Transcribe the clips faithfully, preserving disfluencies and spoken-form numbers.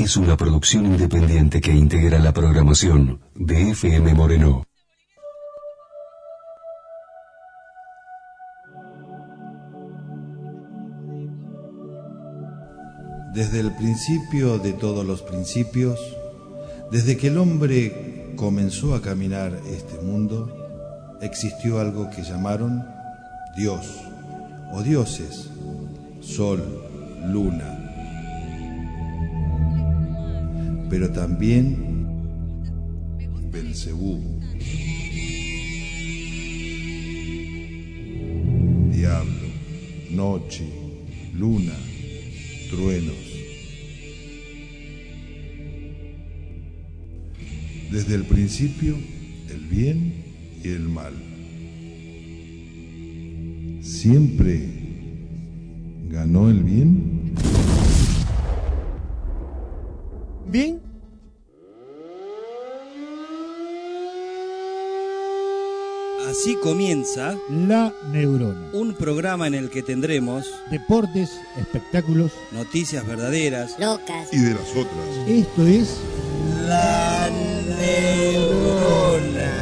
es una producción independiente que integra la programación de F M Moreno. Desde el principio de todos los principios, desde que el hombre comenzó a caminar este mundo, existió algo que llamaron Dios o dioses, sol, luna, pero también Belcebú, diablo, noche, luna, truenos. Desde el principio, el bien y el mal. ¿Siempre ganó el bien? ¿Bien? Así comienza La Neurona, un programa en el que tendremos deportes, espectáculos, noticias verdaderas, locas y de las otras. Esto es La Neurona.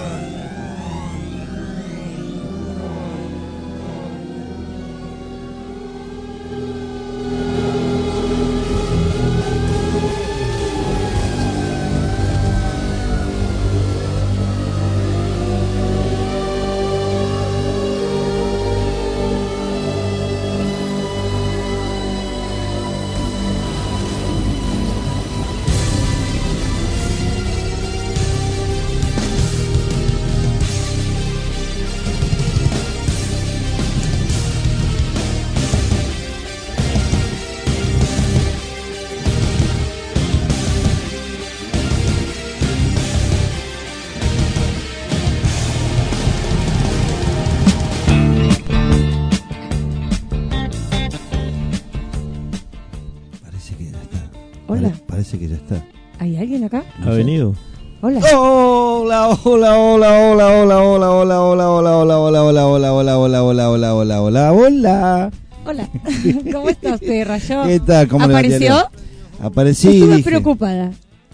Parece que ya está. ¿Hay alguien acá? ¿Ha venido? Hola. Hola, hola, hola, hola, hola, hola, hola, hola, hola, hola, hola, hola, hola, hola, hola, hola, hola, hola, hola, hola. Hola. ¿Cómo está usted, Rayo? ¿Qué tal? ¿Cómo le va, ¿Apareció? Tiago? Aparecí. Estuve dije. preocupada.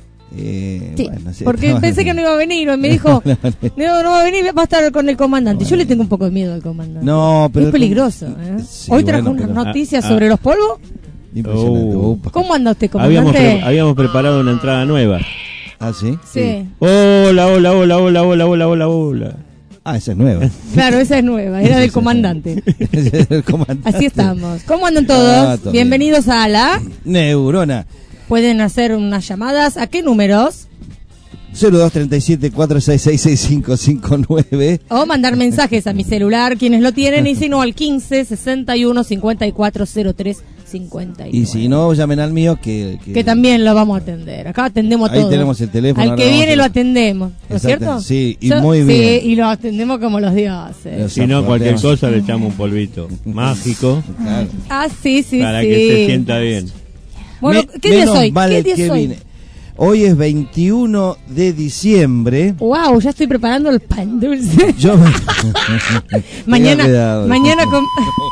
Eh, Sí, bueno, sí, porque estaba- pensé que no iba a venir. Me dijo, no, no va a venir, va a estar con el comandante. Yo le tengo un poco de miedo al comandante. No, pero es peligroso. ¿eh? Sí, Hoy trajo bueno, unas pero- noticias ah, sobre los polvos. Impresionante. Oh. Upa. ¿Cómo anda usted, Habíamos, comandante? pre- habíamos preparado una entrada nueva. Ah, ¿sí? Sí. Hola, hola, hola, hola, hola, hola, hola, hola. Ah, esa es nueva. Claro, esa es nueva, era del comandante. El comandante. Así estamos. ¿Cómo andan todos? Ah, todo Bienvenidos a la... Neurona. Pueden hacer unas llamadas. ¿A qué números? cero dos tres siete cuatro seis seis seis cinco cinco nueve. O mandar mensajes a mi celular, quienes lo tienen, y si no, al quince sesenta y uno cincuenta y cuatro cero tres cincuenta y nueve. Y si no, llamen al mío que... Que también lo vamos a atender. Acá atendemos Ahí todo. tenemos el teléfono. Al ahora que vamos viene a- lo atendemos, ¿no es Exacto, cierto? sí, y Yo- muy bien. Sí, y lo atendemos como los dioses. Si no, cualquier cosa le echamos un polvito mágico Claro. Ah, sí, sí, para sí. que se sienta bien. Bueno, Me- ¿qué día menos soy? mal ¿Qué día que soy? vine. Hoy es veintiuno de diciembre. Wow, ya estoy preparando el pan dulce. Yo me... mañana, Tenga cuidado. mañana con,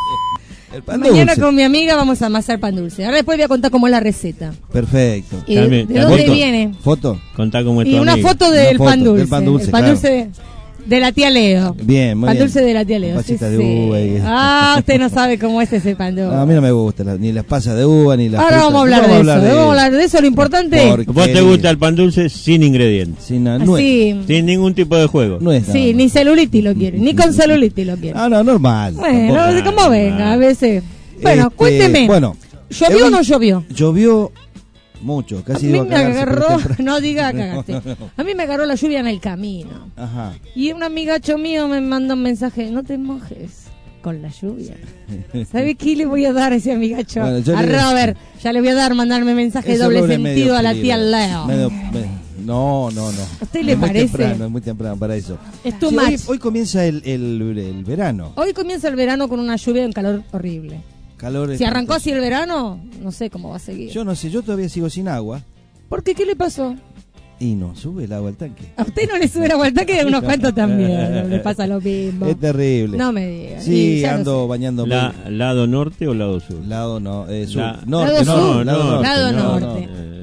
El pan mañana dulce. con mi amiga vamos a amasar pan dulce. Ahora después voy a contar cómo es la receta. Perfecto. Y de, También, de la dónde foto. viene. ¿Foto? Contá cómo es Y tu una amiga. foto del Una pan foto dulce. del pan dulce, el pan claro. dulce de, de la tía Leo. Bien, muy Pan bien. dulce de la tía Leo. Pasita sí, de sí. uva y- Ah, usted no sabe cómo es ese pan dulce. No, a mí no me gusta, la- ni las pasas de uva, ni las Ahora frutas. vamos a hablar No de eso. de Vamos a hablar de eso. Lo importante. Porque- ¿Vos te gusta el pan dulce sin ingredientes? Sin na- nuez. Así. Sin ningún tipo de juego. Nuez, Sí, no. ni celulitis lo quiere. Ni con celulitis lo quiere. Ah, no, normal. Bueno, tampoco. no sé cómo venga, a veces. Bueno, Este, cuénteme. Bueno, ¿Llovió hoy o no llovió? Llovió mucho, A casi mí iba a me cagarse por agarró, temprano. no diga cagaste. No, no. A mí me agarró la lluvia en el camino. Ajá. Y un amigacho mío me mandó un mensaje, no te mojes con la lluvia. ¿Sabe qué le voy a dar a ese amigacho? Bueno, yo a le- Robert, ya le voy a dar mandarme mensaje de Ese doble Robert es sentido medio a la peligro. tía Leo. Medio- me- no, no, no. ¿A usted le Es muy parece? temprano, es muy temprano para eso. Es too Sí, hoy, much. hoy comienza el, el, el verano. Hoy comienza el verano con una lluvia y un calor horrible. Calor. Si arrancó así el verano, no sé cómo va a seguir. Yo no sé, yo todavía sigo sin agua. ¿Por qué? ¿Qué le pasó? Y no sube el agua al tanque. A usted no le sube la vuelta, que a unos cuantos también le pasa lo mismo. Es terrible. No me diga. Sí, Y ya no ando sé. bañándome. La, ¿Lado norte o lado sur? Lado no, eh, sur. La- norte, Lado no, sur. lado norte. Lado no, norte. no. Eh,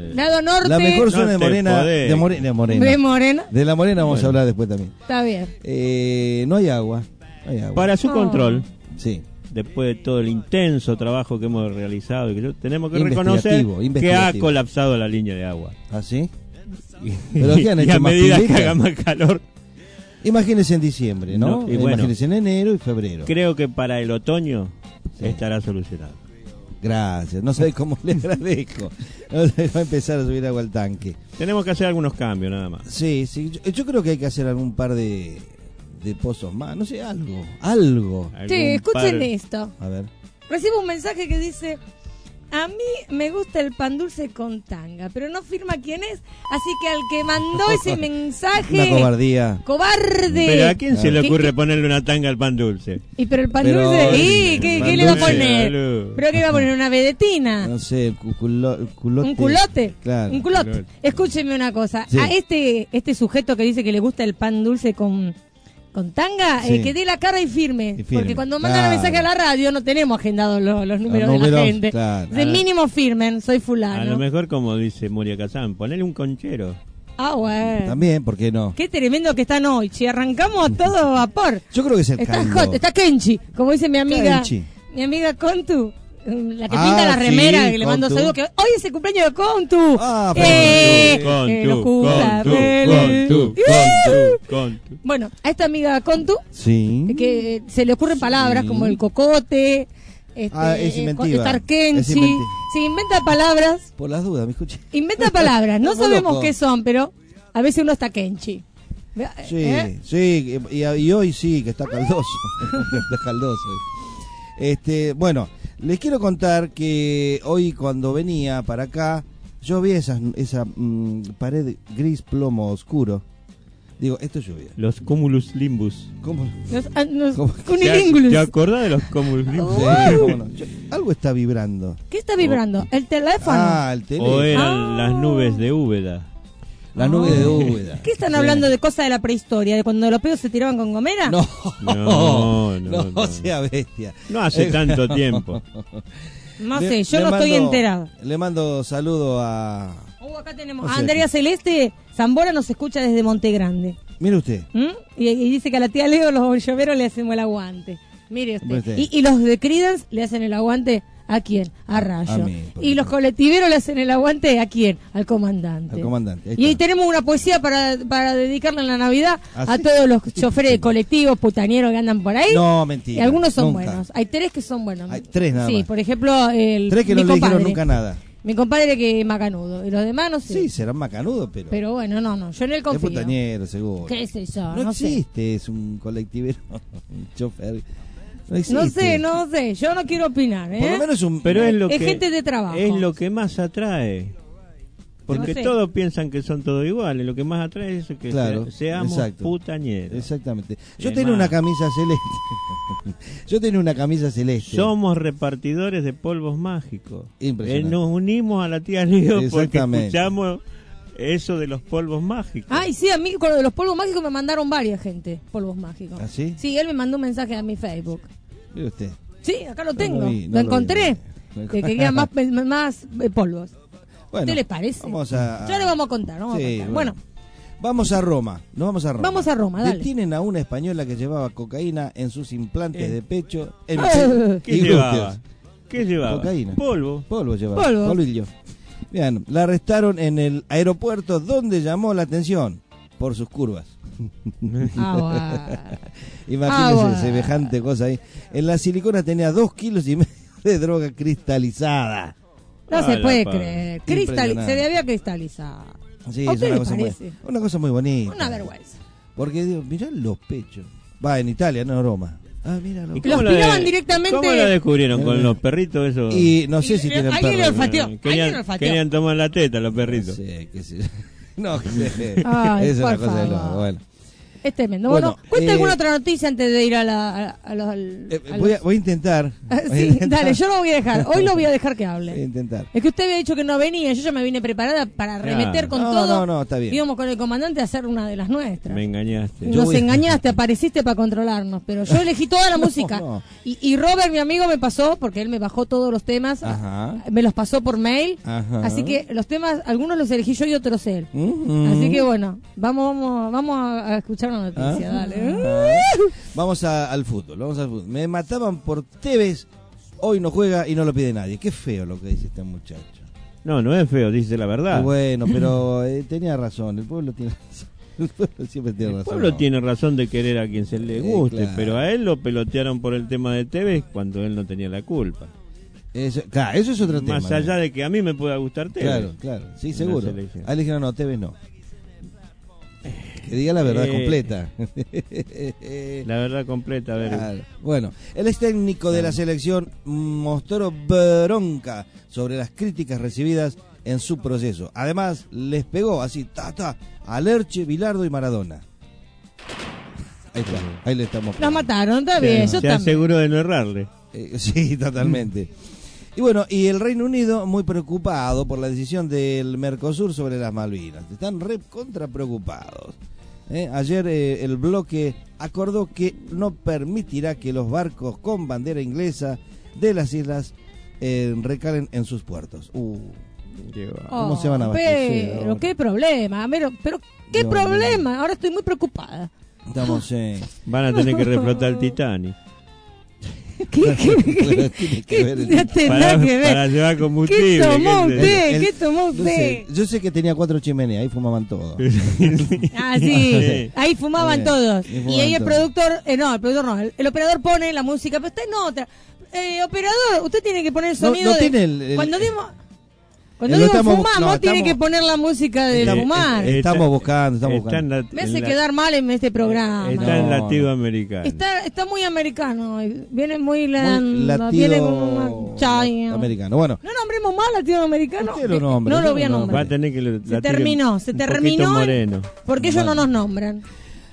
Lado norte. La mejor zona No de te Morena, podés. de Morena, de Morena. De Morena. De la Morena vamos a hablar después también. Está bien. Eh, no hay agua. No hay agua. Para su Oh. control, Sí. después de todo el intenso trabajo que hemos realizado, y que yo- tenemos que reconocer Investigativo, que ha investigativo. colapsado la línea de agua. ¿Ah, sí? ¿Pero qué han y hecho, a más medida que pileta? haga más calor, Imagínense en diciembre, ¿no? No, y bueno. Imagínense en enero y febrero. creo que para el otoño Sí. estará solucionado. Gracias. No sé cómo le agradezco. No sé, va a empezar a subir agua al tanque. Tenemos que hacer algunos cambios nada más. Sí, sí. Yo, yo creo que hay que hacer algún par de, de pozos más. No sé, algo. Algo. Algún Sí, escuchen par- esto. A ver. Recibo un mensaje que dice: a mí me gusta el pan dulce con tanga, pero no firma quién es, así que al que mandó ese mensaje, Una cobardía. cobarde. Pero ¿a quién se le ¿Qué- ocurre qué- ponerle una tanga al pan dulce? Y pero el pan Pero, dulce, ¿y el qué, pan qué le va a dulce, poner? boludo. ¿Pero qué va a poner? ¿Una vedetina? No sé, el cu- culo- el culote. ¿Un culote? Claro. Un culote. Culote. Escúcheme una cosa. Sí. A este este sujeto que dice que le gusta el pan dulce con, con tanga, Sí. eh, que dé la cara y firme. Y firme. Porque cuando mandan Claro. el mensaje a la radio no tenemos agendados lo- los números Los de la números, gente. claro. De mínimo firmen, soy A fulano. lo mejor, como dice Moria Kazán, ponele un conchero. Ah, bueno. También, ¿por qué no? Qué tremendo que están hoy, che. Arrancamos a todo vapor. Yo creo que es el Está caldo. hot, está Kenchi, como dice mi amiga. Kenchi. Mi amiga Contu, la que Ah, pinta la remera, sí, que le mando Contu. saludos, que hoy es el cumpleaños de Contu. Ah, eh, Contu, que lo Contu, cumpla Contu, feliz. Contu, Contu, Contu. Bueno, a esta amiga Contu, Sí. que se le ocurren palabras como el cocote, este, Ah, es eh, inventiva. estar Es Kenchi. inventiva. Sí, inventa palabras, Por las dudas, me escuché. inventa palabras. No Estamos sabemos locos. qué son, pero a veces uno está Kenchi. Sí, ¿Eh? sí, y, y hoy sí, que está caldoso. Está caldoso. Este, bueno, les quiero contar que hoy cuando venía para acá, yo vi esas, esa mm, pared gris plomo oscuro. Digo, esto es lluvia. Los cumulus limbus. ¿Cómo? Los, ah, los ¿Cómo? cunilingulus. ¿Te acordás de los cumulus limbus? Sí, cómo no. Yo- algo está vibrando. ¿Qué está vibrando? ¿El teléfono? Ah, el teléfono. ¿O eran Ah. las nubes de Úbeda? La nube de Úbeda. ¿Qué están Sí. hablando de cosas de la prehistoria? ¿De cuando los pedos se tiraban con gomera? No, No, no, no, no. sea bestia. No hace Eh, tanto tiempo. No Le- sé, yo le no estoy mando- enterado. Le mando saludo a... Uh, acá tenemos No a sé. Andrea Celeste. Zambora nos escucha desde Monte Grande. Mire usted. ¿Mm? Y, y dice que a la tía Leo los lloveros le hacemos el aguante. Mire usted. Mire usted. Y, y los de Creedence le hacen el aguante ¿a quién? A Rayo. A mí, por y los supuesto. colectiveros le hacen el aguante ¿a quién? Al comandante. Al comandante, ahí Y ahí está. tenemos una poesía para, para dedicarle en la Navidad ¿Ah, a sí? todos los choferes de colectivos, putañeros que andan por ahí. No, mentira. Y algunos son nunca. buenos. Hay tres que son buenos. Hay tres nada Sí, más. por ejemplo, el Tres que mi no le dijeron compadre. nunca nada. Mi compadre que es macanudo. Y los demás no sé. Sí, serán macanudos, pero... Pero bueno, no, no. Yo en él es confío. putañero, seguro. ¿Qué sé yo? No, No, sé. existe, es un colectivero, un chofer. No existe. No sé, no sé. Yo no quiero opinar, ¿eh? Por lo menos un... Pero es lo Es que gente de trabajo. es lo que más atrae. Porque No sé. todos piensan que son todos iguales. Lo que más atrae es eso, que Claro, se- seamos exacto. putañeros. Exactamente. Yo Es tenía más. una camisa celeste. Yo tenía una camisa celeste. Somos repartidores de polvos mágicos. Impresionante. Eh, nos unimos a la tía Leo porque Exactamente. escuchamos eso de los polvos mágicos. Ay, sí, a mí con lo de los polvos mágicos me mandaron varias gente. Polvos mágicos. ¿Ah, sí? Sí, él me mandó un mensaje a mi Facebook. Mire usted. Sí, acá lo No tengo. lo vi, no lo lo encontré. vi. Que querían más, más eh, polvos. Bueno, ¿Qué le parece? Vamos a... Ya le vamos a contar, vamos Sí, a contar. bueno. Bueno, Vamos a Roma, nos vamos a Roma. Vamos a Roma, dale. Detienen a una española que llevaba cocaína en sus implantes Eh. de pecho en Ah. ¿Qué y llevaba? glúteos. ¿Qué llevaba? Cocaína. Polvo. Polvo llevaba. Polvo. Polvillo. Bien, la arrestaron en el aeropuerto donde llamó la atención por sus curvas. ah, Imagínense Ah, bueno. semejante cosa ahí. En la silicona tenía dos kilos y medio de droga cristalizada. no Ah, se la puede pa- creer. Cristal, Impresionante. se debía cristalizar. Sí, ¿A es usted una le cosa, muy, parece? una cosa muy bonita. Una vergüenza. Porque digo, mirá los pechos. Va, en Italia, no en Roma. Ah, mira los ¿Y pechos. cómo Los la tiraban de- directamente- ¿Cómo la descubrieron? Eh, ¿Con los perritos esos? Y no sé si Y- tienen alguien le perros. olfateó. Eh, Alguien Querían, olfateó. querían tomar la teta los No perritos. sé, qué sé yo. No sé. Ay, es una por cosa de favor. loco. Bueno. Es tremendo. Bueno, Bueno, cuenta eh, alguna otra noticia antes de ir a la... A, a los, al- Eh, a voy, a, los- voy a intentar. Ah, Voy a sí, intentar. dale, yo lo voy a dejar. Hoy lo voy a dejar que Voy a hable. intentar. Es que usted había dicho que no venía, yo ya me vine preparada para remeter con No, todo. no, no, está bien. Íbamos con el comandante a hacer una de las nuestras. Me engañaste. Yo Nos voy- engañaste, apareciste para controlarnos, pero yo elegí toda la música. no. Y, y Robert, mi amigo, me pasó, porque él me bajó todos los temas, Ajá. me los pasó por mail. Ajá. Así que los temas, algunos los elegí yo y otros él. Ujú. Así que bueno, vamos vamos vamos a a escuchar una noticia, Ah. dale. Vamos a- al fútbol, vamos al fútbol. Me mataban por Tevez, hoy no juega y no lo pide nadie. Qué feo lo que dice este muchacho. No, no es feo, dice la verdad. Y bueno, pero eh, tenía razón, el pueblo tiene razón. El pueblo siempre tiene El razón. pueblo tiene razón de querer a quien se le Eh, guste, claro. pero a él lo pelotearon por el tema de Tevez cuando él no tenía la culpa. Eso, claro, eso es otro tema. Más allá de que a mí me pueda gustar Tevez. Claro, claro, sí, en seguro. la selección. A él le dijeron, no, Tevez no. Que diga la verdad Eh, completa. La verdad completa, a ver. Claro. Bueno, el ex técnico de la selección mostró bronca sobre las críticas recibidas en su proceso. Además, les pegó así, ta, ta, a Lerche, Bilardo y Maradona. Ahí está, ahí le estamos. Nos mataron, está bien, yo se también. aseguró de no errarle. Eh, sí, totalmente. Y bueno, y el Reino Unido muy preocupado por la decisión del Mercosur sobre las Malvinas. Están re contra preocupados. Eh, Ayer eh, el bloque acordó que no permitirá que los barcos con bandera inglesa de las islas eh, recalen en sus puertos. Uh, ¿Cómo se van a abastecer Pero ahora? qué problema, pero, pero qué No, problema. Ahora estoy muy preocupada. estamos en... Van a tener que reflotar el Titanic. ¿Qué, qué, Bueno, qué, tiene que qué- ver el- no tendrá Para, que ver? para llevar combustible. ¿Qué tomó ¿qué usted? El- ¿Qué tomó No usted? sé, yo sé que tenía cuatro chimeneas, ahí fumaban todo. Ah, sí. Sí. Ahí fumaban Bien, todos. ahí fumaban Y ahí el todos. productor, eh, no, el productor no, el, el operador pone la música, pero está en otra. Eh, operador, usted tiene que poner el No- sonido no de... tiene el- el- cuando dimos... Cuando Lo digo estamos- fumamos, no, tiene estamos- que poner la música de Estamos- fumar. eh, Estamos buscando, estamos está en buscando. la- Me en hace la- quedar mal en este programa. Está en No. latido americano. Está, está muy americano, eh, viene muy, la, Muy latido viene con una chaya. americano. Bueno, No nombremos más latinoamericano. ¿Por qué lo nombra? No lo Yo voy a lo Va nombrar. a tener que le- Se latir terminó, un se poquito terminó. moreno. Porque ellos no Bueno. nos nombran.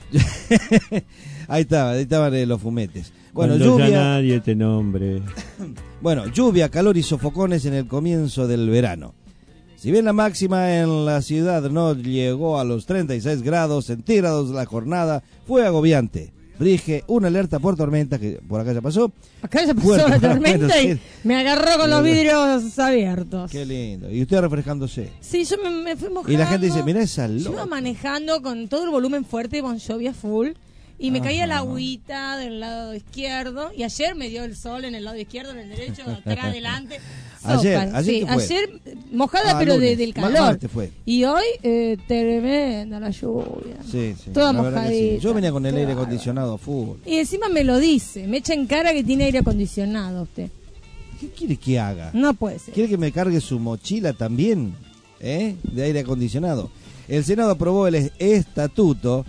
ahí estaba, ahí estaban eh, los fumetes. Bueno, Cuando ya lluvia, nadie te nombre. bueno, lluvia, calor y sofocones en el comienzo del verano. Si bien la máxima en la ciudad no llegó a los treinta y seis grados centígrados, la jornada fue agobiante. Rige una alerta por tormenta que por acá ya pasó. Acá ya pasó Bueno, la tormenta bueno, y sí. me agarró con los vidrios abiertos. Qué lindo. Y usted refrescándose. Sí, yo me, me fui mojando. Y la gente dice, mirá esa Yo iba loca. manejando con todo el volumen fuerte de Bon Jovi a full. Y me Ajá. caía la agüita del lado izquierdo. Y ayer me dio el sol en el lado izquierdo, en el derecho, atrás, adelante. Ayer, Sopa, ayer sí, ¿qué fue? ayer mojada, Ah, pero de- lunes. del Ma- calor. martes fue. Y hoy, eh, tremenda la lluvia. Sí, sí. Toda la verdad que sí. mojadita. Yo venía con el Qué aire bárbaro. acondicionado a full. Y encima me lo dice. Me echa en cara que tiene aire acondicionado usted. ¿Qué quiere que haga? No puede ser. ¿Quiere que me cargue su mochila también? ¿Eh? De aire acondicionado. El Senado aprobó el es- estatuto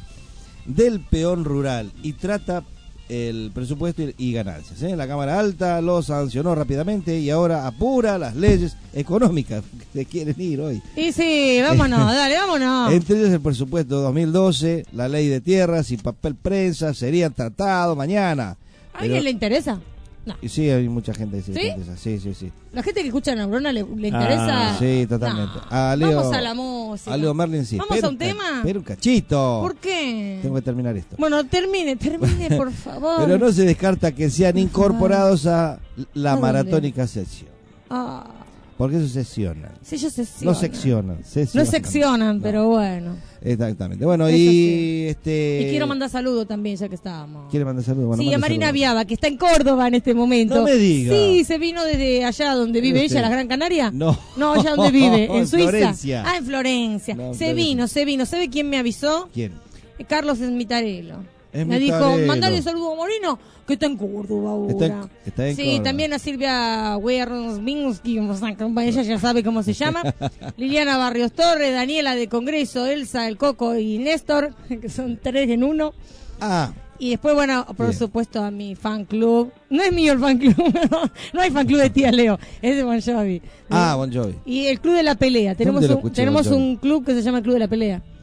del peón rural y trata el presupuesto y, y ganancias. ¿eh? La Cámara Alta lo sancionó rápidamente y ahora apura las leyes económicas que se quieren ir hoy. Y sí, vámonos, dale, vámonos. Entre ellos el presupuesto dos mil doce, la ley de tierras y papel prensa serían tratados mañana. ¿A alguien Pero- le interesa? No. Y sí, hay mucha gente que se ¿Sí? le interesa. Sí, sí, sí. La gente que escucha Neurona le, le interesa. Ah, Sí, totalmente. No. A Leo- Vamos a la música. A Leo Merlin sí. ¿Vamos Espera a un ca- tema? Espera un cachito. ¿Por qué? Tengo que terminar esto. Bueno, termine, termine, por favor. Pero no se descarta que sean incorporados a la ¿A dónde? maratónica sesión. Ah, Porque eso sesionan. sí, ellos seccionan. No seccionan, No sesionan. seccionan, No. pero bueno. Exactamente. Bueno, Eso y sí. este. Y quiero mandar saludos también, ya que estábamos. ¿Quiere mandar saludos? Bueno, sí, a mande Marina saludos. Viaba, que está en Córdoba en este momento. No me diga. Sí, se vino desde allá donde vive usted? ella, la Gran Canaria. No. No, allá donde vive, en, En Suiza. Florencia. Ah, en Florencia. No, en se Florencia. vino, se vino. ¿Sabe quién me avisó? ¿Quién? Eh, Carlos Esmitarello. Me Esmitarello. dijo, mandale un saludo a Moreno, que está en Córdoba ahora. Está en- está en sí, Córdoba. también a Silvia Wiernsminski, ella ya sabe cómo se llama. Liliana Barrios Torres, Daniela de Congreso, Elsa, el Coco y Néstor, que son tres en uno. Ah, Y después, bueno, por Bien. supuesto a mi fan club. No es mío el fan club, no, no hay fan club de tía Leo, es de Bon Jovi. ah, Bon Jovi. Y el club de la pelea. Tenemos, ¿Dónde lo un, escuché, tenemos Bon Jovi? un club que se llama el Club de la Pelea.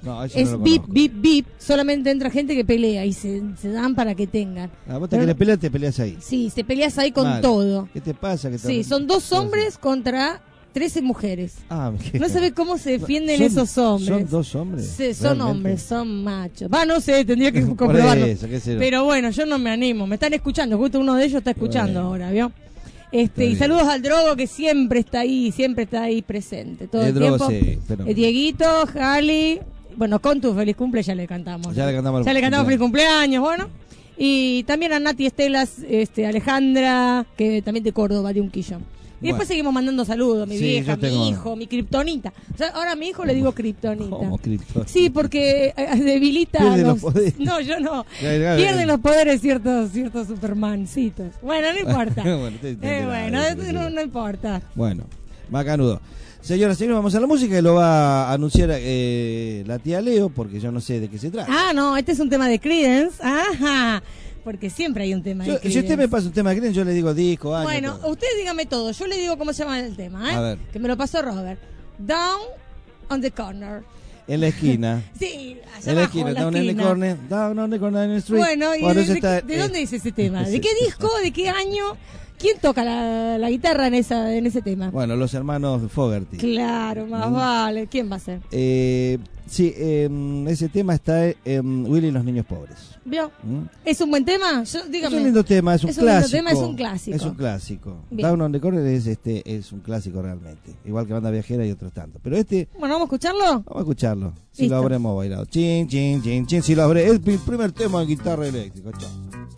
No, eso es no lo bip, conozco. bip, bip. Solamente entra gente que pelea y se, se dan para que tengan. Ah, vos te Pero- querés pelear, te peleas ahí. Sí, te peleas ahí con Mal. todo. ¿Qué te pasa? ¿Qué te- Sí, son dos hombres contra trece mujeres. Ah, ¿qué? No sabés cómo se defienden Son- esos hombres. ¿Son dos hombres? Sí, son ¿Realmente? hombres, son machos. Va, no sé, tendría que Por comprobarlo. eso, qué sé yo. Pero bueno, yo no me animo. Me están escuchando, justo uno de ellos está escuchando Bueno. ahora, ¿vio? Este, y bien. saludos al Drogo que siempre está ahí, siempre está ahí presente. Todo El el, Drogo, tiempo. sí, pero- Eh, Dieguito, Jali. Bueno, con tu feliz cumple ya le cantamos. Ya le cantamos el Ya le cantamos feliz cumpleaños. cumpleaños, bueno. Y también a Nati Estelas, este, Alejandra, que también de Córdoba, de un quillón. Y Bueno. después seguimos mandando saludos, mi Sí, vieja, yo tengo- mi hijo, mi kriptonita. O sea, ahora a mi hijo le digo kriptonita. ¿Cómo kriptonita? Sí, porque eh, debilita Pierde los... los poderes. No, yo no. Ya, ya, Pierden ya. los poderes ciertos ciertos supermancitos. Bueno, no importa. Bueno, te- te Eh, enterás, bueno, eso, qué sé no, yo. no importa. Bueno, macanudo. Señoras y señores, vamos a la música y lo va a anunciar eh, la tía Leo, porque yo no sé de qué se trata. Ah, no, este es un tema de Creedence. Ajá. Porque siempre hay un tema Yo- de si Creedence. usted me pasa un tema de Creedence, yo le digo disco, año, Bueno, todo. usted dígame todo. Yo le digo cómo se llama el tema, ¿eh? A ver. Que me lo pasó Robert. Down on the corner. En la esquina. Sí, allá En la abajo, esquina, la down in the esquina. corner, down on the corner in the street. Bueno, ¿y Por de, eso de- está, de eh, dónde es ese tema? ¿De sí. qué disco? ¿De qué año? ¿Quién toca la, la guitarra en esa en ese tema? Bueno, los hermanos Fogerty. Claro, más vale. ¿Quién va a ser? Eh, sí, em, ese tema está en Willy y los niños pobres. ¿Vio? ¿Mm? ¿Es un buen tema? Yo, dígame. Es un lindo tema, es un Es un lindo clásico. tema, es un clásico. Es un clásico. Bien. Down on the Corner es, este, es un clásico realmente. Igual que Banda Viajera y otros tantos. Pero este, Bueno, ¿vamos a escucharlo? vamos a escucharlo. Si Listo. lo habremos bailado. Chin, chin, chin, chin. Si lo habré. Es mi primer tema de guitarra eléctrica. Chao.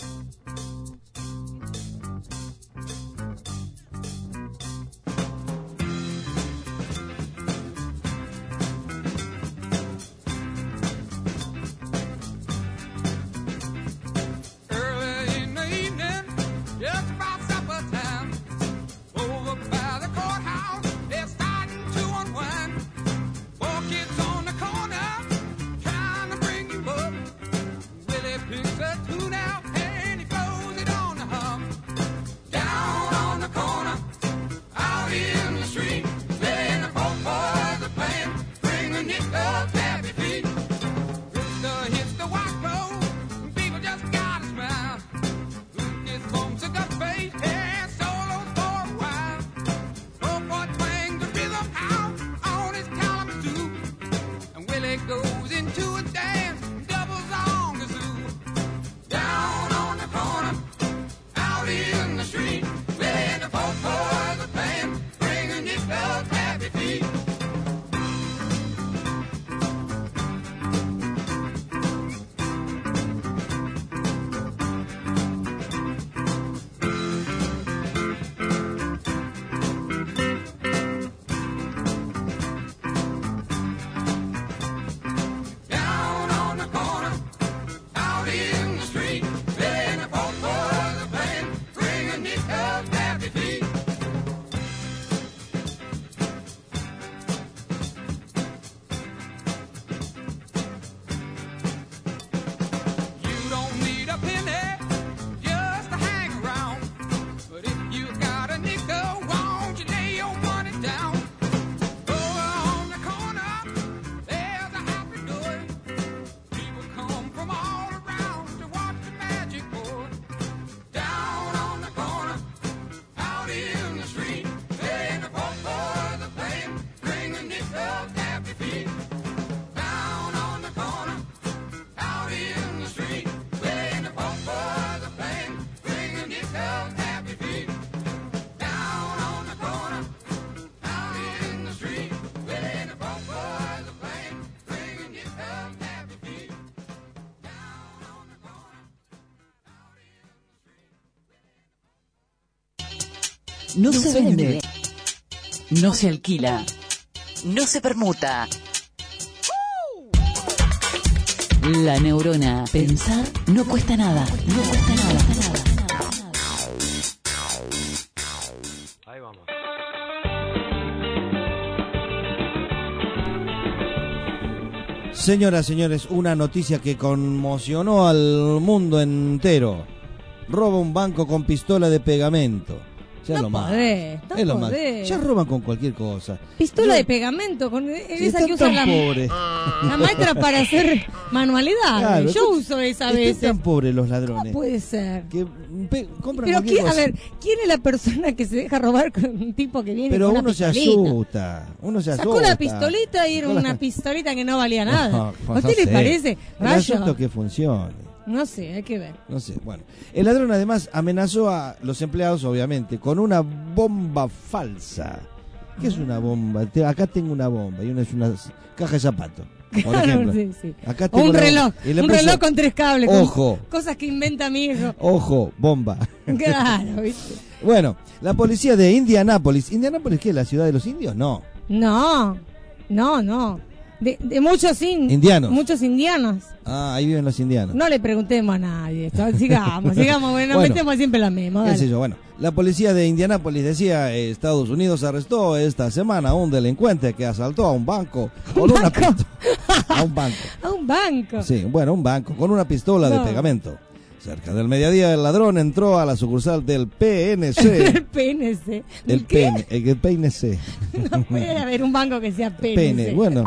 Early in the evening, just about supper time, over by the courthouse, they're starting to unwind. Four kids on the corner, trying to bring you up. Willie picks a tune out and he blows it on the hum. Down on the corner, out in the street, playing the folk boys are playing, bring a nickel happy feet. Rooster hits the white road, and people just gotta smile. Lucas bumps a gut bass and solos for a while. Folk boy twangs the rhythm out on his calamus, and Willie goes into a dance, doubles on the zoo. Down on the corner, out in the street, Willie and the folk boys are playing, bring a nickel happy feet. Down on the corner, out in the street, Billy and the folk boys are playing, bring a nickel happy feet. You don't need a penny just to hang around, but if you got a nickel, won't you lay your money down? Over on the corner, there's a happy door. People come from all around to watch the magic board. Down on the corner, out in the street, playing the folk boys are playing, bring a nickel happy feet. Down on the corner, out in the street, playing the folk boys are playing, bring a nickel happy feet. Down on the corner, out in the street, playing the folk boys are playing, bring a nickel happy feet. Down on the corner, out in the street. No se vende, no se alquila, no se permuta. La Neurona. Pensar no cuesta nada. No cuesta nada. Ahí vamos. Señoras, señores, una noticia que conmocionó al mundo entero. Roba un banco con pistola de pegamento. Ya No lo más. podés, no Es lo más. podés. Ya roban con cualquier cosa. Pistola Yo- de pegamento, con Si esa están que usan tan la, pobres. la maestra para hacer manualidades. Claro, Yo uso esa a Están veces. tan pobres los ¿Cómo ladrones. puede ser? Que pe- compran Pero cualquier ¿quién, a cosa. ver, ¿quién es la persona que se deja robar con un tipo que viene Pero con uno una se pistolita? asusta. Uno se asusta. Sacó la pistolita y era Sacó la- una pistolita que no valía nada. No, ¿A no usted le sé. parece? El Rayo. asunto que funcione. No sé, hay que ver. No sé, bueno. El ladrón además amenazó a los empleados, obviamente, con una bomba falsa. ¿Qué es una bomba? Te- Acá tengo una bomba y una es una caja de zapatos, por ejemplo. Sí, sí. Acá O tengo un una reloj, bomba. Y le un puso, reloj con tres cables. con Ojo. Cosas que inventa mi hijo. Ojo, bomba. Claro, ¿viste? Bueno, la policía de Indianápolis. ¿Indianápolis qué? ¿La ciudad de los indios? No. No, no, no. De, de muchos in- Indianos. Muchos indianos. Ah, ahí viven los indianos. No le preguntemos a nadie. esto. Sigamos, sigamos. Bueno, nos Bueno. metemos siempre la misma. ¿Qué dale. sé yo? Bueno, la policía de Indianápolis decía, eh, Estados Unidos arrestó esta semana a un delincuente que asaltó a un banco con una banco? pistola. A un banco. A un banco. Sí, bueno, un banco con una pistola No. de pegamento. Cerca del mediodía el ladrón entró a la sucursal del P N C. El P N C. el ¿Qué? P N, el P N C. No puede haber un banco que sea P N C. Pene, bueno.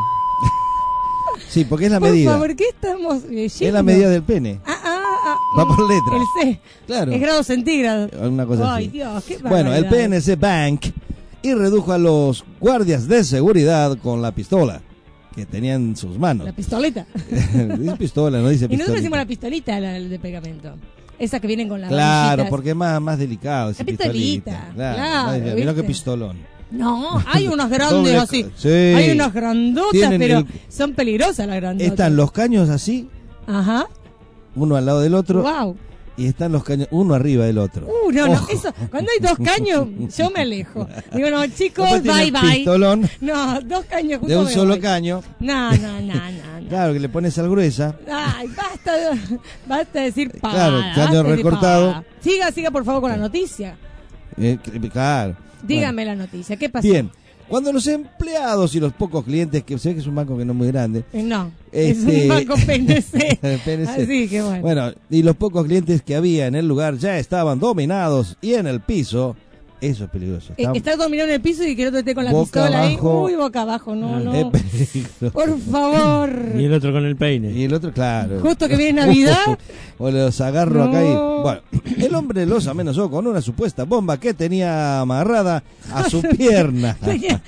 Sí, porque es la Por medida. favor, ¿qué estamos leyendo? Es la medida del pene. Ah, ah, ah, Va mm, por letras. El C. Claro. Es grado centígrado. Una cosa Ay, así. Dios, qué Bueno, el barbaridad. P N C Bank y redujo a los guardias de seguridad con la pistola que tenían en sus manos. La pistolita. Dice pistola, no dice Y nosotros pistola. decimos la pistolita, la de pegamento. Esa que vienen con las Claro, varillitas. porque es más, más delicado. ese La pistolita, pistolita. claro, más- ¿viste? Mirá que pistolón. No, hay unos grandes Doble- así. Sí. Hay unos grandotas, Tienen pero el- son peligrosas las grandotas. Están los caños así, Ajá. uno al lado del otro, Wow. y están los caños uno arriba del otro. Uh, no, no, Ojo. eso, cuando hay dos caños, yo me alejo. Digo, no, chicos, Después tiene bye el bye. pistolón No, dos caños justo de un me solo voy. caño. No, no, no, no, no. Claro, que le pones al gruesa. Ay, basta, de- basta de decir Claro, pavada, caño basta de decir recortado. pavada. Siga, siga por favor con la noticia. Eh, claro. Dígame la noticia, ¿qué pasó? Bien. Cuando los empleados y los pocos clientes, que se ve que es un banco que no es muy grande. Eh, No, Este- es un banco P N C. P N C. Así que bueno. Bueno, y los pocos clientes que había en el lugar ya estaban dominados y en el piso. Eso es peligroso. Eh, Estaban- Estar dominado en el piso y que el otro esté con la Boca pistola abajo. ahí. Uy, boca abajo, no, no. Es peligroso. Por favor. Y el otro con el peine. Y el otro, claro. Justo que viene Navidad. O los agarro acá y... No. Bueno, el hombre los amenazó con una supuesta bomba que tenía amarrada a su pierna. Tenía-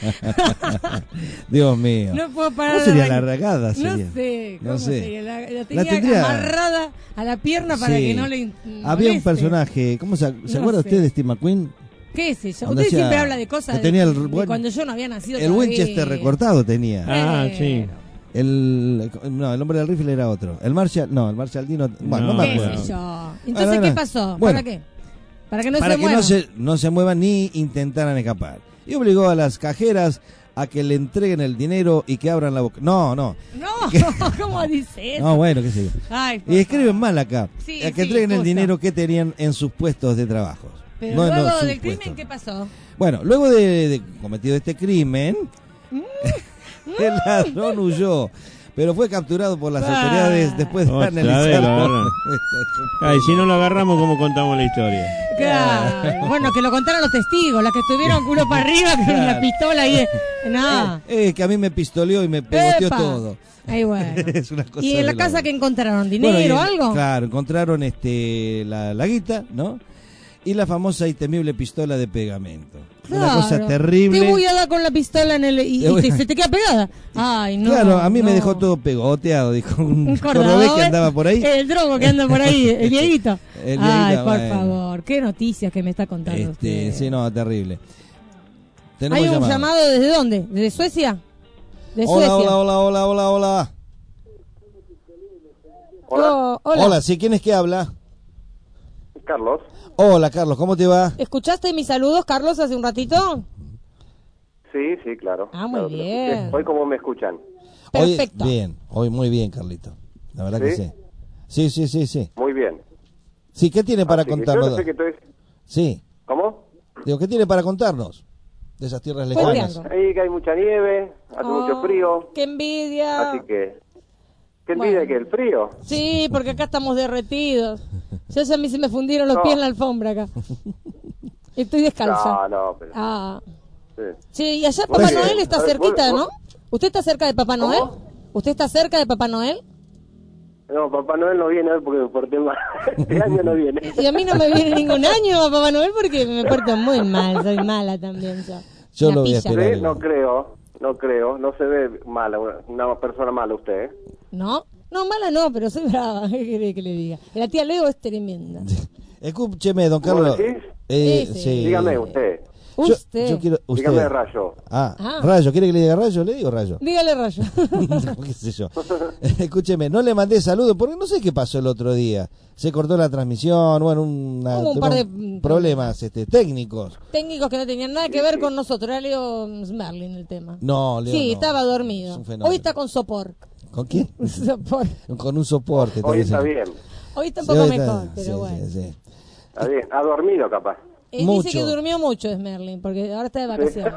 Dios mío. No puedo parar ¿Cómo de sería arran- la regada? No Sería? sé, No ¿cómo sé. sería? La, la tenía tendría- amarrada a la pierna para Sí. que no le in- Había un moleste. personaje, ¿cómo se, ¿se No acuerda sé. usted de Steve McQueen? ¿Qué es eso? Cuando Usted hacía- siempre habla de cosas que de, tenía el- de bueno, cuando yo no había nacido El todavía. Winchester recortado tenía. Ah, Eh, sí. El, no, el hombre del rifle era otro. El Marshall, no, el Marshall Dino, bueno, no, No, me ¿Qué acuerdo. sé yo? Entonces, Bueno, ¿qué ahora- pasó? bueno, ¿Para qué? Para que no Para se que mueva. no se, no se muevan ni intentaran escapar. Y obligó a las cajeras a que le entreguen el dinero y que abran la boca. No, no. No, ¿cómo dice eso? No, bueno, qué sé yo. Ay, por Y escriben favor. mal acá. Sí, a que sí, entreguen el justo. dinero que tenían en sus puestos de trabajo. Pero No en luego los- sus del crimen, puestos. ¿qué pasó? Bueno, luego de, de cometido este crimen, el ladrón huyó, pero fue capturado por las Ah. autoridades después de Otra vez analizar. lo agarran. Ay, si no lo agarramos, ¿cómo contamos la historia? Claro. Bueno, que lo contaron los testigos, las que estuvieron culo para arriba con la Claro. pistola ahí. No. Eh, eh, que a mí me pistoleó y me pegoteó Epa. todo. Ahí bueno. Es una cosa ¿Y en la de casa loco. que encontraron? Bueno, ¿Dinero y o en- algo? Claro, encontraron este la, la guita, ¿no? Y la famosa y temible pistola de pegamento. Una Claro. cosa terrible. Te voy a dar con la pistola en el y, Te y voy te- a- se te queda pegada. Ay, no. claro, a mí me no. dejó todo pegoteado, dijo un, Un cordobés cordobés que andaba por ahí. El drogo que anda por ahí, el Dieguito. El Ay, Dieguito, por bueno. favor, qué noticias que me está contando Este, usted. sí, no, terrible. Tenemos ¿Hay un llamado. llamado desde dónde? ¿Desde Suecia? De Hola, Suecia. hola, hola, hola, hola, hola. Oh, hola. Hola, sí, ¿quién es que habla? Carlos. Hola, Carlos, ¿cómo te va? ¿Escuchaste mis saludos, Carlos, hace un ratito? Sí, sí, claro. Ah, muy Claro que lo bien. escuché. Hoy, ¿cómo me escuchan? Perfecto. Hoy, bien, hoy muy bien, Carlito. La verdad que ¿Sí? sí. Sí, sí, sí, sí. Muy bien. Sí, ¿qué tiene para Así que contarnos? yo no sé qué estoy... Sí, ¿Cómo? digo, ¿qué tiene para contarnos de esas tierras Cuente lejanas? algo. Ahí que hay mucha nieve, hace Oh, mucho frío, ¡Qué envidia! así que... ¿Qué envidia Bueno. que el frío? Sí, porque acá estamos derretidos. Ya, ya a mí se me fundieron los No. pies en la alfombra acá. Estoy descalza. No, no, pero... Ah. Sí. Sí, y allá Vos Papá que- Noel está a ver, cerquita, vos- ¿no? ¿Usted está cerca de Papá Noel? ¿Usted está cerca de Papá Noel? No, Papá Noel no viene hoy porque me porté mal. Este año no viene. Y a mí no me viene ningún año Papá Noel porque me porto muy mal, soy mala también yo. Yo Una lo voy a pilla. esperar. Sí, no creo, no creo. No se ve mala, una, una persona mala usted, ¿eh? ¿No? No, mala no, pero soy brava, ¿qué quiere que le diga? La tía Leo es tremenda. Escúcheme, don ¿Vos Carlos. decís? Eh, Sí, sí. sí. Dígame usted. Yo, Usted. yo quiero. Usted. Dígame Rayo. Ah, Ah. Rayo. ¿Quiere que le diga Rayo? Le digo Rayo. Dígale Rayo. ¿Qué sé yo? Escúcheme, no le mandé saludos porque no sé qué pasó el otro día. Se cortó la transmisión, bueno, una, Hubo un par de tuvimos problemas este, técnicos. Técnicos que no tenían nada que ver con nosotros, era Leo Smerlin el tema. No, Leo, Sí, no. estaba dormido. Es un fenómeno. Hoy está con sopor. ¿Con quién? Sopor. Con un soporte. Hoy está está bien. Hoy está un Sí, poco hoy está- mejor, pero sí, bueno. sí, sí. Está bien. Ha dormido, capaz. Él Mucho. dice que durmió mucho Smerlin, porque ahora está de vacaciones.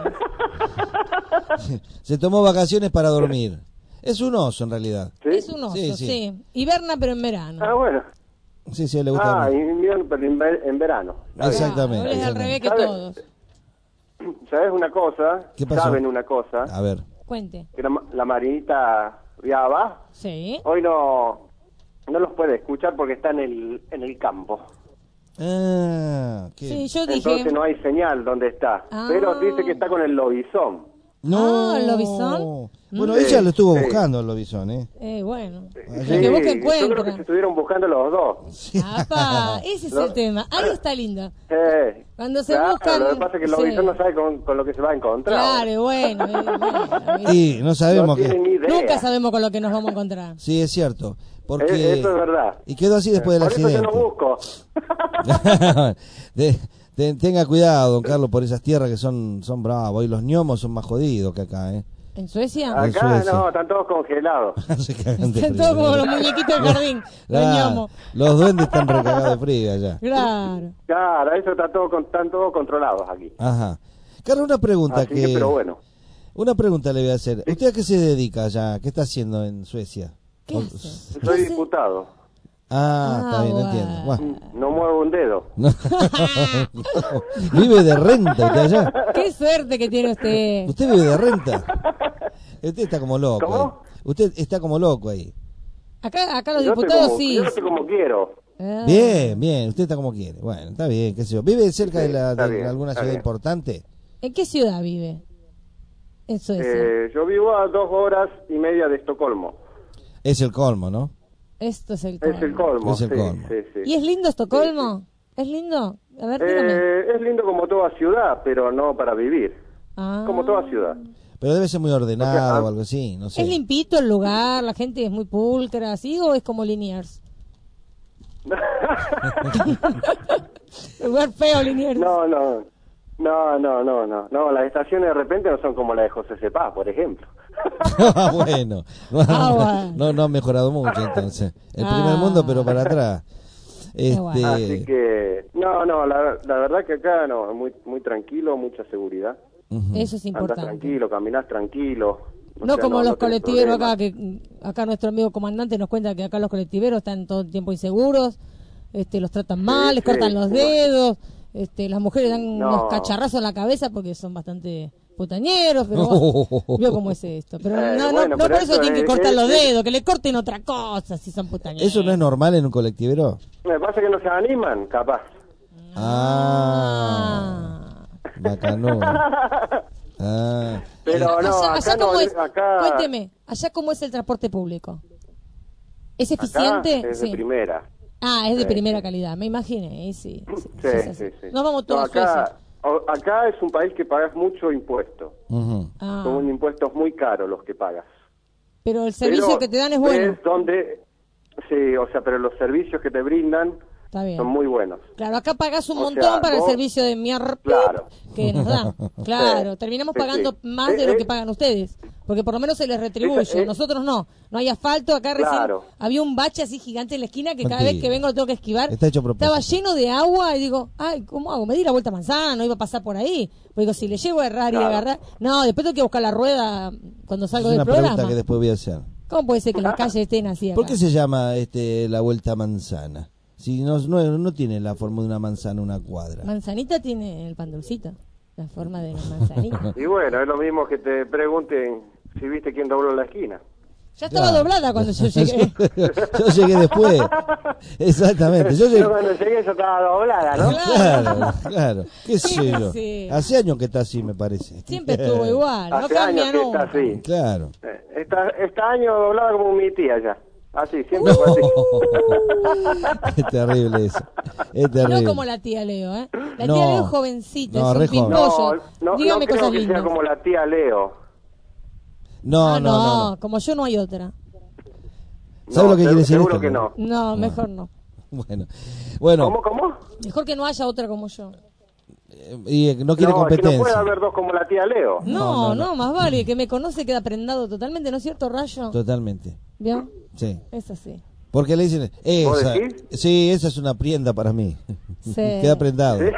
Se tomó vacaciones para dormir. Es un oso en realidad. ¿Sí? Es un oso, Sí, sí, sí. Hiberna pero en verano. Ah, bueno. Sí, sí, le gusta. Ah, dormir. invierno, pero en ver- en verano. Está bien. Exactamente. Él es al exactamente. revés que ¿Sabe? todos. ¿Sabes una cosa? ¿Qué pasó? ¿Saben una cosa? A ver. Cuente. Que la, la Marinita ya va. Sí. Hoy no, no los puede escuchar porque está en el, en el campo. Ah, ¿qué? Sí, yo dije. Entonces no hay señal donde está. Ah. Pero dice que está con el lobizón. No. Ah, ¿el lobizón? Bueno, Sí, ella lo estuvo sí. buscando, el lobizón, ¿eh? Eh, bueno. Sí, Lo que busca yo creo que encuentra. se estuvieron buscando los dos. Apa, ese es ¿No? el tema. Ahí está lindo. Eh, Cuando se claro, buscan- Lo que pasa es que el sí. lobizón no sabe con, con lo que se va a encontrar. Claro, bueno. eh, bueno, Y no sabemos No qué. tienen ni idea. Nunca sabemos con lo que nos vamos a encontrar. Sí, es cierto. Porque... Eh, eso es verdad. Y quedó así después del Por eso yo accidente. no busco. De- de- tenga cuidado, don Carlos, por esas tierras que son, son bravos. Y los ñomos son más jodidos que acá, ¿eh? ¿En Suecia? En Acá Suecia. no, están todos congelados. Se cagan de Están frío. todos como los muñequitos del jardín. Los Claro, ñomos. los duendes están recagados de frío allá. Claro. Claro, eso está todo, con- están todos controlados aquí. Ajá. Carlos, una pregunta Así que, pero bueno. Una pregunta le voy a hacer. ¿Usted a qué se dedica allá? ¿Qué está haciendo en Suecia? ¿Qué O- hace? Soy diputado. Ah, Ah, está bien, bueno. entiendo. Bueno. No muevo un dedo. No. Vive de renta usted allá. Qué suerte que tiene usted. Usted vive de renta. Usted está como loco. ¿Cómo? ahí. Usted está como loco ahí. Acá, acá los Yo estoy diputados como- sí. Yo estoy como quiero. Ah. Bien, bien. Usted está como quiere. Bueno, está bien, qué sé yo. ¿Vive cerca Sí, de, la, está de bien, alguna está ciudad bien. importante? ¿En qué ciudad vive? En Suecia. Eh, yo vivo a dos horas y media de Estocolmo. Es el colmo, ¿no? Esto es el Es el colmo. colmo. Es el sí, colmo. sí, sí. ¿Y es lindo Estocolmo? ¿Es lindo? A ver, dígame. Eh, es lindo como toda ciudad, pero no para vivir. Ah. Como toda ciudad. Pero debe ser muy ordenado ah, o algo así, no sé. ¿Es limpito el lugar? ¿La gente es muy pulcra, así o es como Liniers? Lugar feo, Liniers. No, no. No, no, no, no. No, las estaciones de repente no son como la de José Cepaz, por ejemplo. Ah, bueno. No, Ah, bueno. no, no han mejorado mucho entonces. El Ah. primer mundo, pero para atrás. Este, bueno. Así que, no, no, la, la verdad que acá no, muy, muy tranquilo, mucha seguridad. ujú. Eso es Andas importante. tranquilo, caminás tranquilo. O No sea, como los no tenés colectiveros problema. acá, que acá nuestro amigo comandante nos cuenta que acá los colectiveros están todo el tiempo inseguros, este, los tratan mal, Sí, les sí, cortan los bueno. dedos, este, las mujeres dan No. unos cacharrazos en la cabeza porque son bastante putañeros, pero bueno, vio cómo es esto. Pero Eh, no, no, bueno, no pero por eso eso tienen que es- cortar es- los es- dedos, que le corten otra cosa si son putañeros. ¿Eso no es normal en un colectivero? Me pasa que no se animan, capaz. Ah, bacano. Ah, Pero no, allá, acá allá no, cómo es, acá, cuénteme, allá cómo es el transporte público. ¿Es acá eficiente? es de Sí. primera. Ah, es de Sí, primera sí. calidad, me imaginé, sí. Sí, Sí, sí, sí, sí, sí. Nos vamos No, todos a Suecia. acá, o- acá es un país que pagas mucho impuesto. ujú. Ah, Son impuestos muy caros los que pagas. pero el servicio Pero que te dan es bueno. ves donde, sí, o sea, pero los servicios que te brindan Está bien. son muy buenos. Claro, acá pagas un O montón sea, para vos- el servicio de mierda Claro. que nos dan. Claro, Sí, terminamos sí, pagando sí. más Eh, de lo eh. que pagan ustedes, porque por lo menos se les retribuye. Esa- eh. Nosotros no. No hay asfalto. Acá recién Claro. había un bache así gigante en la esquina que cada Mentira. vez que vengo lo tengo que esquivar. Está hecho a propósito. Estaba lleno de agua y digo, ay, ¿cómo hago? Me di la vuelta a manzana, no iba a pasar por ahí. Pues digo, si le llego a errar y Claro. agarrar. No, después tengo que buscar la rueda cuando salgo Es del una pregunta programa. que después voy a hacer. ¿Cómo puede ser que las calles estén así acá? ¿Por qué se llama este la vuelta manzana? Si no, no, no tiene la forma de una manzana, una cuadra. Manzanita tiene el pan dulcito, la forma de la manzanita. Y bueno, es lo mismo que te pregunten si viste quién dobló la esquina. Ya estaba Claro. doblada cuando yo llegué. Yo llegué después. Exactamente. Yo llegué... Yo cuando llegué ya estaba doblada, ¿no? Claro, claro. ¿Qué sé Sí, yo? sí. Hace años que está así, me parece. Siempre estuvo igual, no Hace cambia años que nunca. está así. Claro. Eh, Está, está año doblada como mi tía ya. Así, siempre fue así. Es terrible eso. Es terrible. No como la tía Leo, ¿eh? La No. tía Leo es jovencita, No, es re un joven. pimpollo. No, no, Dígame no creo cosas que lindas. sea como la tía Leo. No, Ah, no, no. no. como yo no hay otra. ¿Sabes No, lo que se- quiere decir seguro esto? que no. No, mejor no. Bueno, bueno. ¿Cómo, cómo? Mejor que no haya otra como yo. Y eh, no quiere No, es que no competencia. puede haber dos como la tía Leo. No, no, no, no. más vale. El que me conoce queda prendado totalmente, ¿no es cierto, Rayo? Totalmente. ¿Vio? Sí. Es así. Porque le dicen, ¿Vos esa, decís? sí, esa es una prienda para mí. Sí. Queda prendado. ¿Sí?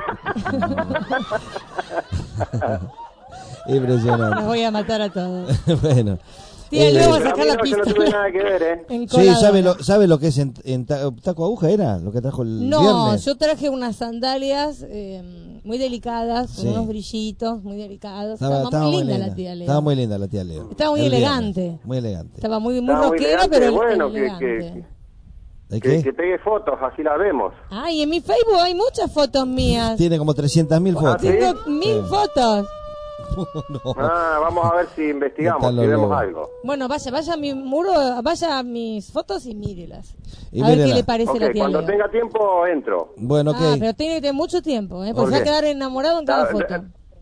Los Impresionante. voy a matar a todos. Bueno. Tía Eh, Leo va a Pero a sacar mí la no, yo no tuve pistola. nada que ver, ¿eh? Sí, Encoladora. ¿sabe lo, ¿sabe lo que es en, en ta- taco aguja? ¿Era lo que trajo el No, viernes? yo traje unas sandalias eh, muy delicadas, con Sí. unos brillitos muy delicados. Estaba, Estaba, estaba muy linda, la tía Leo. Estaba muy linda la tía Leo. Estaba muy El viernes. elegante. Muy elegante. Estaba muy, muy Está muy rockera, elegante, pero bueno, que, elegante. que, ¿De que, qué? que pegue fotos, así la vemos. Ay, en mi Facebook hay muchas fotos mías. Tiene como trescientas mil fotos. ¿sí? Tengo mil Sí. fotos. No. Ah, vamos a ver si investigamos, Están si los vemos lobos. algo. Bueno, vaya, vaya a mi muro, vaya a mis fotos y mírelas. Y a ver qué mírela. le parece Ok, la tía cuando Leo. tenga tiempo entro. Bueno, ok. Ah, pero tiene que tener mucho tiempo, ¿eh? ¿Por Porque se va a qué? quedar enamorado en cada Ah, foto. eh,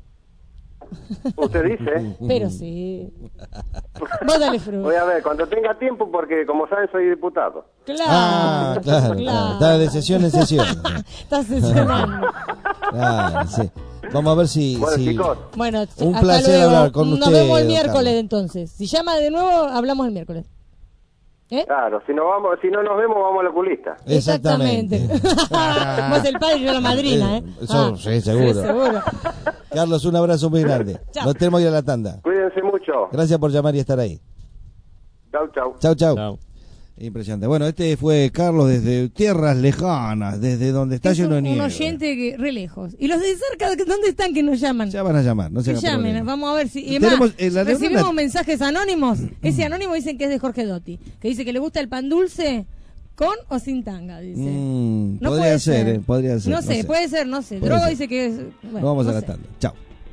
Usted dice. Pero sí. Vos dale fruta. Voy a ver, cuando tenga tiempo, porque como saben soy diputado. Claro. Ah, claro, claro. Está de sesión en sesión. Estás sesionando. Claro, sí. Vamos a ver si... Bueno, si... chicos, Bueno, Un hasta placer luego. hablar con Nos usted, vemos el don miércoles Carlos. entonces. Si llama de nuevo, hablamos el miércoles. ¿Eh? claro, si no vamos, si no nos vemos, vamos al oculista. Exactamente. Vos el padre y yo la madrina, ¿eh? Eso, Ah, sí, seguro. sí, seguro. Carlos, un abrazo muy grande. Chao. Nos tenemos que ir a la tanda. Cuídense mucho. Gracias por llamar y estar ahí. Chau, chau. Chau, chau. Chao. Impresionante. Bueno, este fue Carlos desde tierras lejanas, desde donde está Es un, lleno de un nieve. oyente que, re lejos. Y los de cerca, ¿dónde están que nos llaman? Ya van a llamar, no se Que hagan llamen, problema. vamos a ver si. Y Tenemos, además, eh, la recibimos neurona- mensajes anónimos. Ese anónimo dicen que es de Jorge Dotti, que dice que le gusta el pan dulce con o sin tanga, dice. Mm, No podría puede ser, eh, podría ser. No sé, puede ser, no sé. Puede Drogo ser. dice que es. Bueno, Vamos no a la sé. tanda. Chao.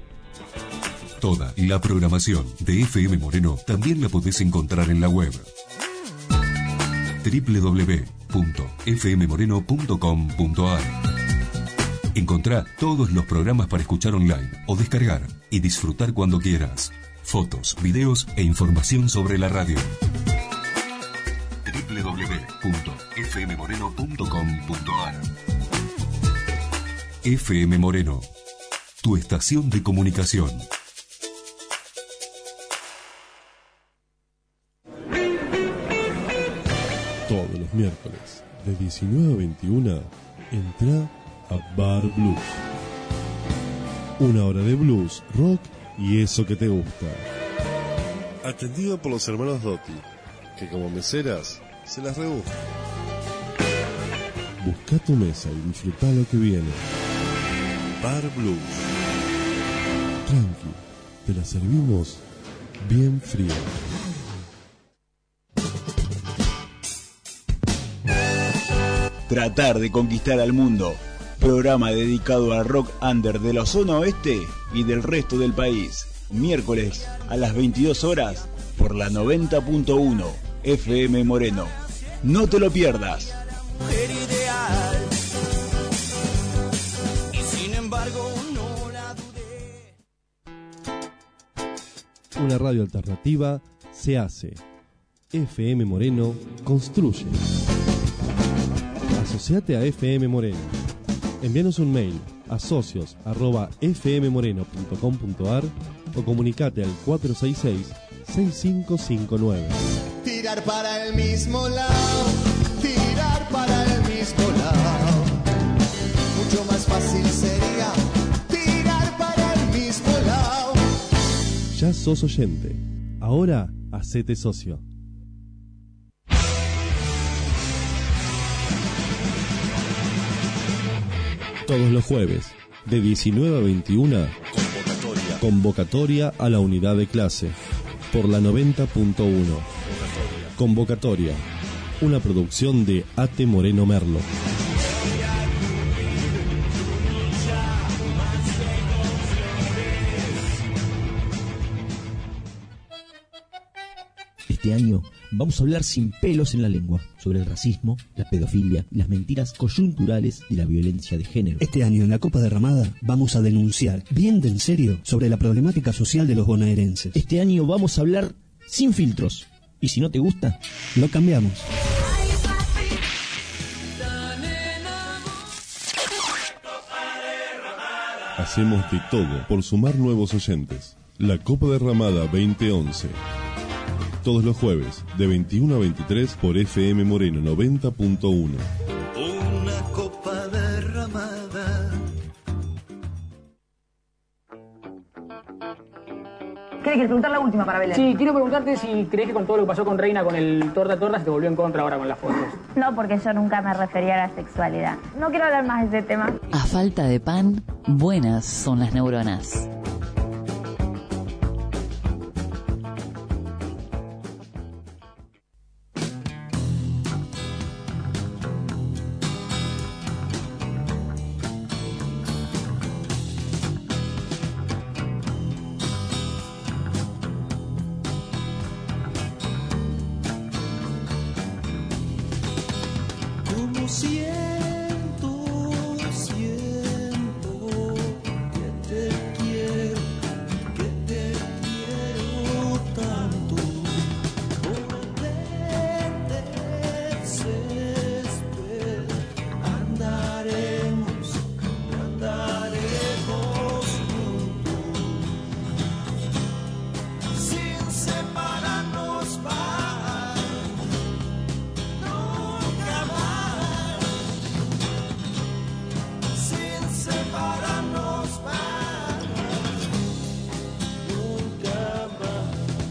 Toda la programación de F M Moreno también la podés encontrar en la web doble u doble u doble u punto f m moreno punto com punto a r. Encontrá todos los programas para escuchar online o descargar y disfrutar cuando quieras. Fotos, videos e información sobre la radio. doble u doble u doble u punto f m moreno punto com punto a r. F M Moreno, tu estación de comunicación. Todos los miércoles, de diecinueve a veintiuna, entra a Bar Blues. Una hora de blues, rock y eso que te gusta. Atendido por los hermanos Dotti, que como meseras se las rebuscan. Busca tu mesa y disfruta lo que viene. Bar Blues. Tranqui, te la servimos bien fría. Tratar de conquistar al mundo. Programa dedicado al rock under de la zona oeste y del resto del país. Miércoles a las veintidós horas por la noventa punto uno F M Moreno. No te lo pierdas. Mujer ideal. Y sin embargo no la dudé. Una radio alternativa se hace. F M Moreno construye. Asociate a F M Moreno. Envíanos un mail a socios arroba f m moreno punto com punto a r o comunicate al cuatro seis seis, seis cinco cinco nueve. Tirar para el mismo lado, tirar para el mismo lado. Mucho más fácil sería tirar para el mismo lado. Ya sos oyente. Ahora hacete socio. Todos los jueves, de diecinueve a veintiuna, convocatoria. Convocatoria a la unidad de clase, por la noventa punto uno. Convocatoria, una producción de A T Moreno Merlo. Este año vamos a hablar sin pelos en la lengua sobre el racismo, la pedofilia y las mentiras coyunturales y la violencia de género. Este año en la Copa Derramada vamos a denunciar bien de en serio sobre la problemática social de los bonaerenses. Este año vamos a hablar sin filtros. Y si no te gusta, lo cambiamos. Hacemos de todo por sumar nuevos oyentes. La Copa Derramada veinte once. Todos los jueves, de veintiuno a veintitrés por F M Moreno noventa punto uno. Una copa derramada. ¿Querés que preguntar la última para Belén? Sí, quiero preguntarte si crees que con todo lo que pasó con Reina, con el torta torta, se te volvió en contra ahora con las fotos. No, porque yo nunca me refería a la sexualidad. No quiero hablar más de ese tema. A falta de pan, buenas son las neuronas. Como siento, siento que te quiero, que te quiero tanto. Por verte césped andaremos, andaremos juntos, sin separarnos más, nunca más, sin separarnos más, nunca más.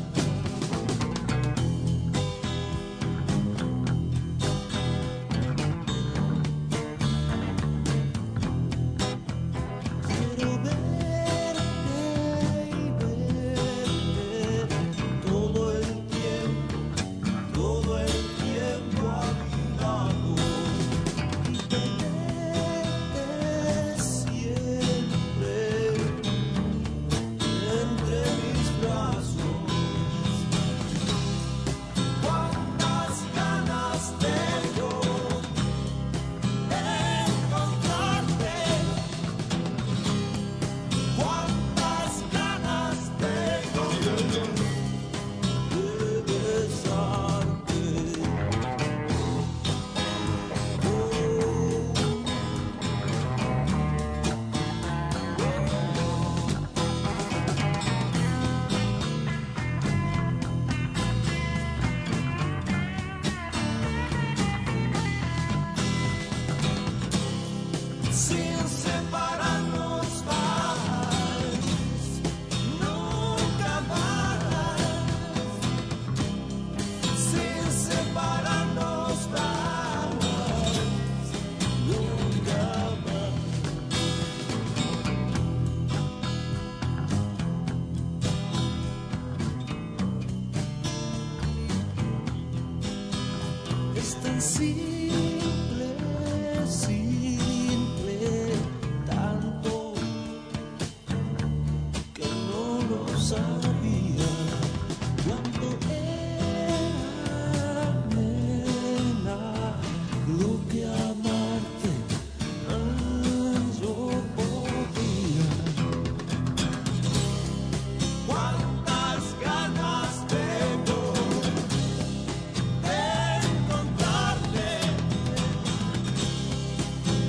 Quiero verte y verte todo el tiempo, todo el tiempo a mi lado, y tenerte siempre entre mis brazos. Cuántas ganas tengo de encontrarte, cuántas ganas tengo de besarte. Sin separarnos más, nunca más, sin separarnos más, nunca más. Es tan simple, simple, tanto que no lo sabía cuando era nena, lo que amarte ah, yo podía. Cuántas ganas tengo de encontrarte,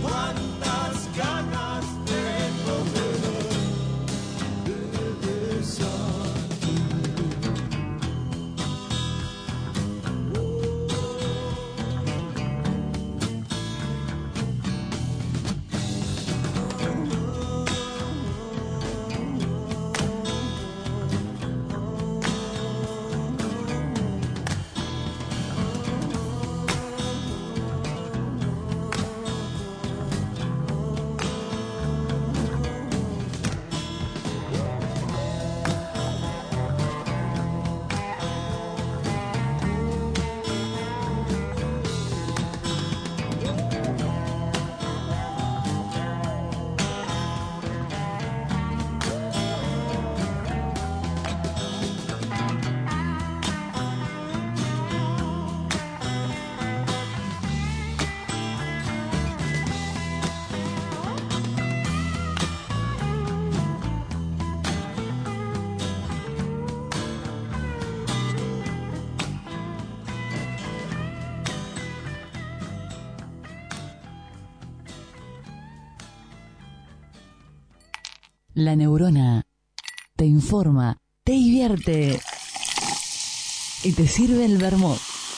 La Neurona te informa, te divierte y te sirve el vermut.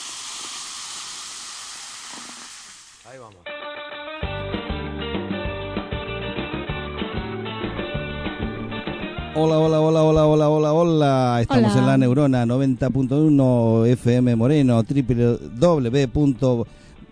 Ahí vamos. Hola, hola, hola, hola, hola, hola, hola. Estamos Hola. en La Neurona noventa punto uno F M Moreno, w w w punto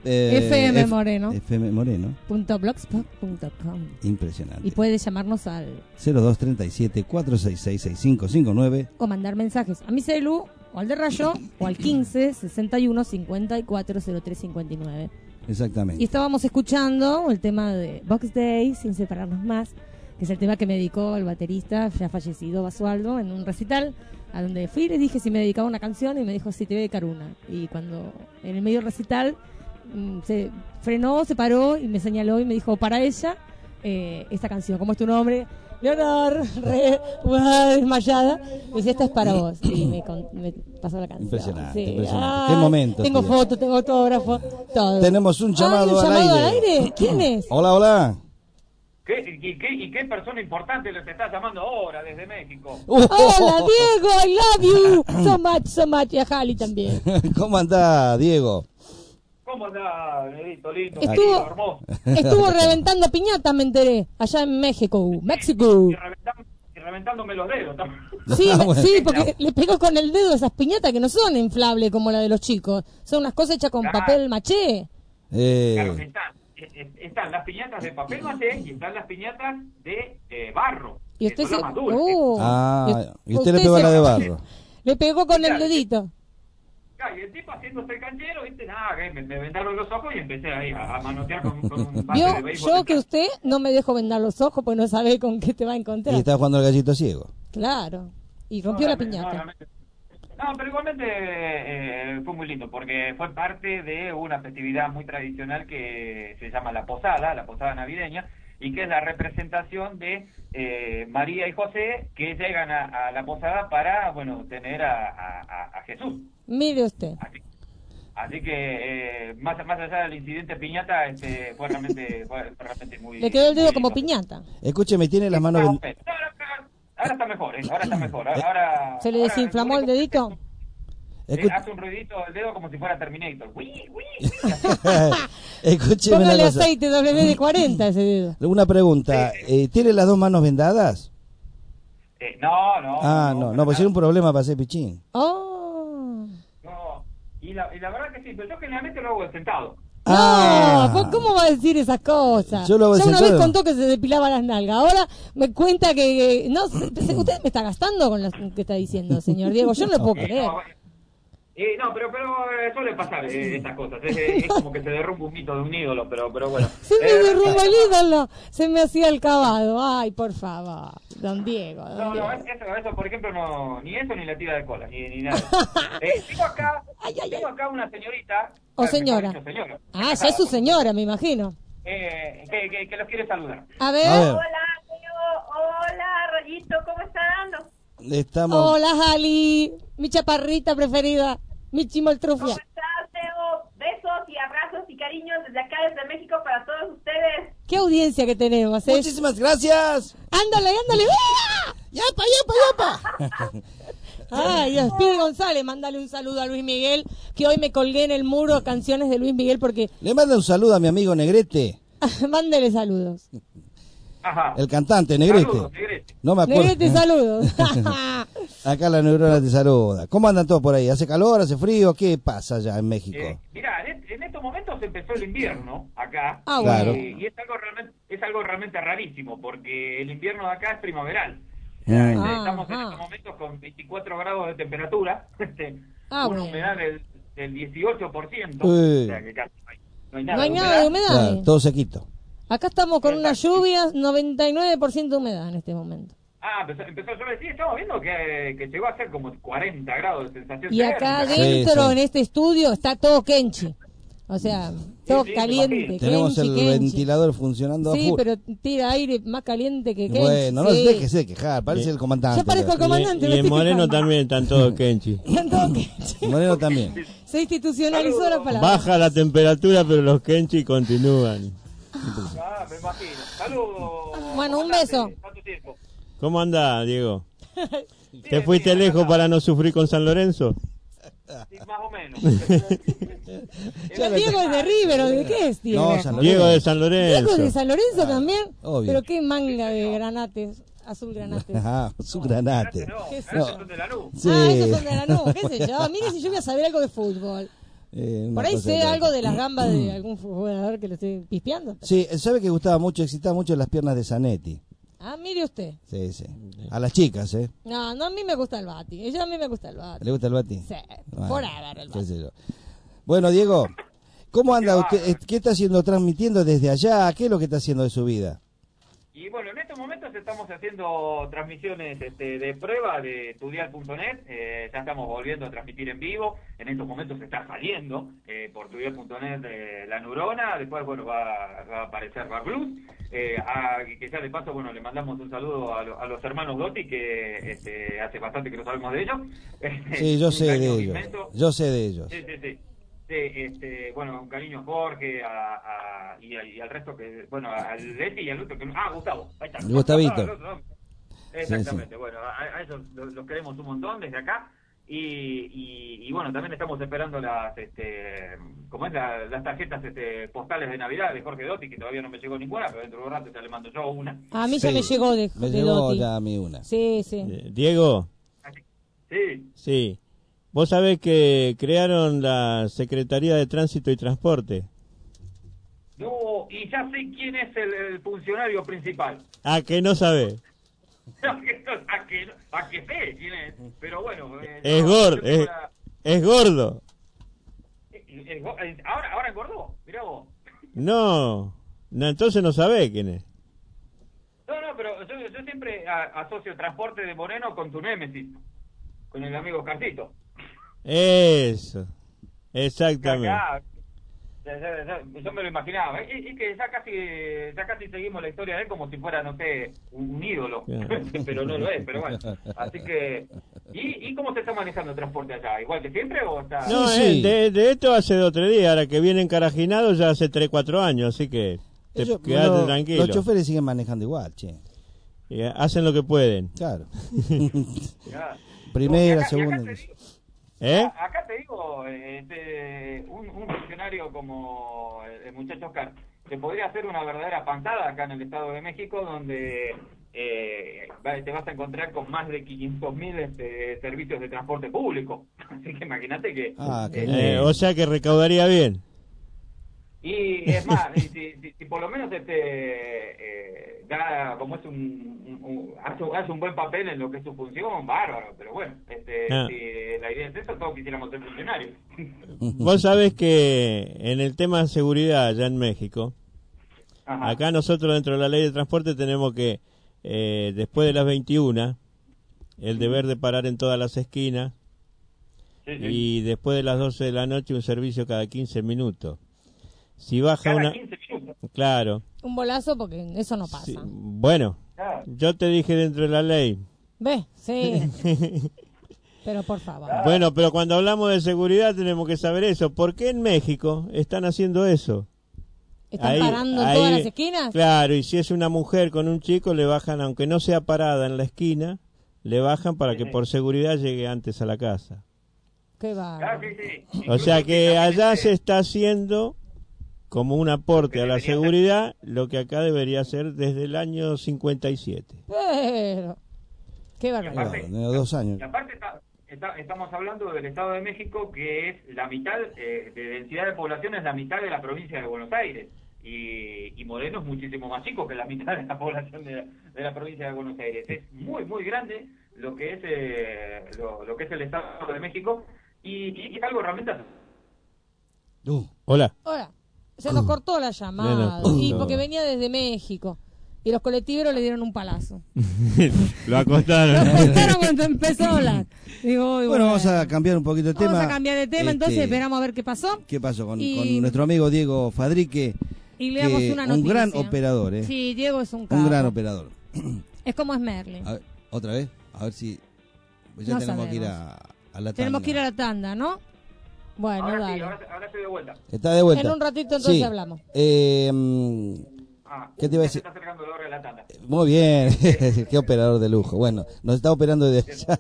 F M Moreno. F M Moreno. Punto blogspot punto com. Impresionante. Y puedes llamarnos al cero dos treinta y siete, cuatrocientos sesenta y seis, sesenta y cinco cincuenta y nueve. o mandar mensajes a mi celu o al de Rayo o al quince, sesenta y uno, cincuenta y cuatro, cero tres cincuenta y nueve. Exactamente. Y estábamos escuchando el tema de Box Day, Sin Separarnos Más, que es el tema que me dedicó el baterista ya fallecido Basualdo en un recital a donde fui y le dije si me dedicaba una canción y me dijo sí, te voy a dedicar una. Y cuando en el medio del recital mm, se frenó, se paró y me señaló y me dijo para ella eh, esta canción, ¿cómo es tu nombre? Leonor, re, uh, desmayada. Y dice, esta es para vos. Y me, con- me pasó la canción. Impresionante, Sí. impresionante. Ay, Qué momento. Tengo tío. fotos, tengo autógrafo, todo. Tenemos un llamado, Ay, un al, llamado aire. al aire. ¿Quién es? Hola, hola. ¿Qué, y, qué, ¿Y qué persona importante les está llamando ahora desde México? Hola, Diego, I love you so much, so much. Y a Jali también. ¿Cómo andás, Diego? ¿Cómo anda, Nedito lindo? Estuvo- Aquí, hermoso. Estuvo reventando piñatas, me enteré, allá en México, México. Y, reventam- y reventándome los dedos también. Sí, Ah, me- sí, porque le pegó con el dedo esas piñatas que no son inflables como la de los chicos. Son unas cosas hechas con Claro. papel maché. Eh, Claro, están, eh, eh, están las piñatas de papel maché y están las piñatas de eh, barro. Y que usted son se... las más dulces. Uh, ah, y usted usted le pegó a se- la de barro. Le pegó con el Claro. dedito. Claro, y el tipo haciéndose el canchero, viste, nada, que me, me vendaron los ojos y empecé ahí a, a manotear con, con un bate Vio, de béisbol. yo que usted no me dejo vendar los ojos porque no sabe con qué te va a encontrar. Y estaba jugando al gallito ciego. Claro. Y rompió No, la realmente, piñata. no, realmente. No, pero igualmente eh, fue muy lindo porque fue parte de una festividad muy tradicional que se llama la Posada, la Posada Navideña, y que es la representación de eh, María y José que llegan a, a la Posada para, bueno, tener a, a- a Jesús. Mire usted. Así que eh, más, más allá del incidente piñata, este, fue realmente fue, fue realmente muy... Le quedó el dedo muy como lindo. piñata. Escúcheme, tiene las manos... ven- Ahora está mejor, eh, ahora está mejor. Ahora, ahora- ¿Se le ahora desinflamó el dedito? eh, Escu- hace un ruidito el dedo como si fuera Terminator. Uy, uy. Escúcheme una Póngale cosa. aceite W D cuarenta a ese dedo. Una pregunta. Eh, ¿Tiene las dos manos vendadas? Eh, no, no. Ah, no, no, pues era un problema para hacer pichín. Oh. No. Y la, y la verdad que sí, pero yo generalmente lo hago sentado. Ah. No, ¿cómo va a decir esas cosas? Yo lo hago Ya una sentado. vez contó que se depilaba las nalgas. Ahora me cuenta que... que- no, se- se- usted me está gastando con lo que está diciendo, señor Diego. Yo no lo puedo Eh, creer. no, eh, no, pero, pero eh, suele pasar eh, estas cosas. Es, es como que se derrumba un mito de un ídolo, pero, pero bueno. Se me Eh, derrumba el ídolo. Se me hacía el cavado. Ay, por favor. Don Diego. Don No, Diego. no, eso, eso, por ejemplo, no, ni eso ni la tira de cola, ni, ni nada. Eh, tengo acá, tengo acá una señorita. O eh, señora. mejor dicho, señora. Ah, ya es su señora, me imagino. Eh, que, que, que los quiere saludar. A ver. A ver. Hola, Teo. Hola, Rayito, ¿cómo está dando? Estamos... Hola, Jali. Mi chaparrita preferida. Mi chimoltrufia. ¿Cómo estás, Teo? Besos y abrazos y cariños desde acá, desde México, para todos ustedes. Qué audiencia que tenemos, ¿eh? Muchísimas gracias. Ándale, ándale. ¡Ah! ¡Yapa, yapa, yapa! Ay, Dios, Pide González, mándale un saludo a Luis Miguel, que hoy me colgué en el muro canciones de Luis Miguel porque... Le mando un saludo a mi amigo Negrete, Mándele saludos. Ajá. el cantante Negrete. Saludos, Negrete. No me acuerdo. Negrete, saludos. Acá la neurona te saluda. ¿Cómo andan todos por ahí? ¿Hace calor, hace frío? ¿Qué pasa allá en México? Eh, mirá, en, est- en estos momentos empezó el invierno acá. Ah, y, bueno. y es algo realmente es algo realmente rarísimo, porque el invierno de acá es primaveral. Ah. Eh, Estamos en estos momentos con veinticuatro grados de temperatura, este, Ah, una bueno. humedad del, del dieciocho por ciento. Uy. O sea que casi no hay, no hay nada, No hay de nada de humedad. humedad. Claro, todo sequito. Acá estamos con unas lluvias, noventa y nueve por ciento de humedad en este momento. Ah, empezó, empezó a llover. Sí, estamos viendo que, que llegó a ser como cuarenta grados de sensación Y acá térmica. adentro, Sí, sí. en este estudio, está todo kenchi. O sea, todo sí, me caliente. imagino. Tenemos kenchi, el kenchi. ventilador funcionando a Sí, full. pero tira aire más caliente que kenchi. Bueno, no sí. se deje de quejar, parece el comandante. Yo parezco el comandante. Y, me y en estoy Moreno fijando. también están todos kenchi. Están todos kenchi. Moreno también. Se institucionalizó la palabra. Baja la temperatura, pero los kenchi continúan. Ah, me imagino. Saludos. Bueno, un comandante. beso. Tanto tiempo. ¿Cómo anda, Diego? ¿Te fuiste lejos para no sufrir con San Lorenzo? Sí, más o menos. Pero Diego es de River, ¿o de qué es Diego? No, San Diego de San Lorenzo. Diego de San Lorenzo Ah, también. obvio. Pero qué manga de granates, azul granates. Ah, su granate. ¿Qué es No. eso? Son de Lanús. Sí. Ah, esos son de Lanús, qué sé yo. Mire si yo voy a saber algo de fútbol. Eh, una Por ahí cosa sé de- algo de las gambas de algún jugador que lo estoy pispeando. Sí, sabe que gustaba mucho, excitaba mucho las piernas de Zanetti. Ah, mire usted. Sí, sí. A las chicas, ¿eh? No, no, a mí me gusta el Bati. Ella a mí me gusta el Bati. ¿Le gusta el Bati? Sí, Bueno, forever el qué Bati. sé yo. Bueno, Diego, ¿cómo anda usted? Eh, ¿Qué está haciendo transmitiendo desde allá? ¿Qué es lo que está haciendo de su vida? Y bueno, en estos momentos estamos haciendo transmisiones este, de prueba de estudiar punto net, eh, ya estamos volviendo a transmitir en vivo, en estos momentos está saliendo eh, por estudiar punto net eh, La Neurona, después bueno va, va a aparecer Bar Blues, eh, a- que ya de paso bueno le mandamos un saludo a, lo- a los hermanos Dotti, que este, hace bastante que no sabemos de ellos. Sí, yo Un sé cariño de ellos. inmenso. Yo sé de ellos. Sí, sí, sí. Sí, este, bueno, un cariño a Jorge a, a- y, a- y al resto que, bueno, al Leti y al otro que, ah, Gustavo, ahí está. Gustavito. Ah, el otro, ¿no? Exactamente, bueno, a, a ellos los, los queremos un montón desde acá y, y, y bueno, también estamos esperando las, este, como es la- las tarjetas este, postales de Navidad de Jorge Dotti, que todavía no me llegó ninguna, pero dentro de un rato ya le mando yo una. A mí ya me llegó de, Me de llegó Dotti. ya a mí una. Sí, sí. Eh, Diego, Sí. sí. Vos sabés que crearon la Secretaría de Tránsito y Transporte. No, y ya sé quién es el, el funcionario principal. Ah, que no sabés. a, que, a, que, a que sé quién es, pero bueno. eh, Es no, gordo, yo tengo es, la- es gordo. eh, eh, go- eh, ahora, ahora engordó, mirá vos. No, no, entonces no sabés quién es. No, no, pero yo, yo siempre a- asocio transporte de Moreno con tu némesis, con el amigo Cartito. Eso, exactamente. Ya, ya, ya, ya, yo me lo imaginaba. Y, y que ya casi, ya casi seguimos la historia de él como si fuera, no sé, un, un ídolo. Pero no lo es, pero bueno. Así que... ¿Y, ¿Y cómo se está manejando el transporte allá? ¿Igual que siempre o está...? No, eh, de, de esto hace dos o tres días, ahora que viene encarajinado ya hace tres cuatro años, así que te Ellos- quedate lo- tranquilo. Los choferes siguen manejando igual, che. Y hacen lo que pueden. Claro. Ya. Primera, No, y acá- y segunda. acá te digo- ¿Eh? a- Acá te digo, este, un, un funcionario como el, el muchacho Oscar, te podría hacer una verdadera pantada acá en el Estado de México, donde eh, va- te vas a encontrar con más de quinientos mil este, servicios de transporte público. Así que imagínate que... Ah, qué eh, Eh, o sea que recaudaría bien. y es más, y si, si, si por lo menos este eh, da como es un, un- un- hace, hace un buen papel en lo que es su función, bárbaro, pero bueno, este, Ah. si la idea es eso, todos quisiéramos ser funcionarios. Vos sabés que en el tema de seguridad allá en México, Ajá. acá nosotros dentro de la ley de transporte tenemos que, eh, después de las veintiuna, el deber de parar en todas las esquinas, Sí, sí. y después de las doce de la noche un servicio cada quince minutos. Si baja Cada una... quince minutos. Claro. Un bolazo porque eso no pasa. Bueno, Claro. yo te dije dentro de la ley. ¿Ves? Sí. Pero por favor. Bueno, pero cuando hablamos de seguridad tenemos que saber eso. ¿Por qué en México están haciendo eso? ¿Están Ahí- parando en ahí- todas las esquinas? Claro, y si es una mujer con un chico, le bajan, aunque no sea parada en la esquina, le bajan para que por seguridad llegue antes a la casa. Qué va. Ah, sí, sí. O sea que allá se está haciendo como un aporte a la seguridad lo que acá debería ser desde el año cincuenta y siete. Pero. Qué barbaridad. aparte- Claro, de dos años. Y aparte está- está- estamos hablando del Estado de México, que es la mitad eh, de densidad de población, es la mitad de la provincia de Buenos Aires. Y, y Moreno es muchísimo más chico que la mitad de la población de la, de la provincia de Buenos Aires. Es muy, muy grande lo que es eh, lo, lo que es el Estado de México. Y, y es algo realmente... Hola. Hola. Se nos cortó la llamada. Bueno, Y cortó. porque venía desde México. Y los colectiveros le dieron un palazo. Lo acostaron. Lo acostaron cuando empezó a hablar. Digo, uy, Bueno, vamos a cambiar un poquito de tema. Vamos a cambiar de tema, entonces Este, esperamos a ver qué pasó. ¿Qué pasó con, Y- con nuestro amigo Diego Fadrique? Y le que damos una noticia. un gran operador, ¿eh? Sí, Diego es un capo. Un gran operador. Es como es Merlin. A ver, otra vez, a ver si pues ya No tenemos que ir sabemos. a, a la Tenemos tanda. que ir a la tanda, ¿no? Bueno, Ahora sí, dale. ahora, ahora estoy de vuelta. Está de vuelta. En un ratito entonces Sí. hablamos. Eh, mm, Ah, ¿Qué te iba a ya se decir? está acercando la hora de la tanda. Muy bien, qué operador de lujo. Bueno, nos está operando desde allá.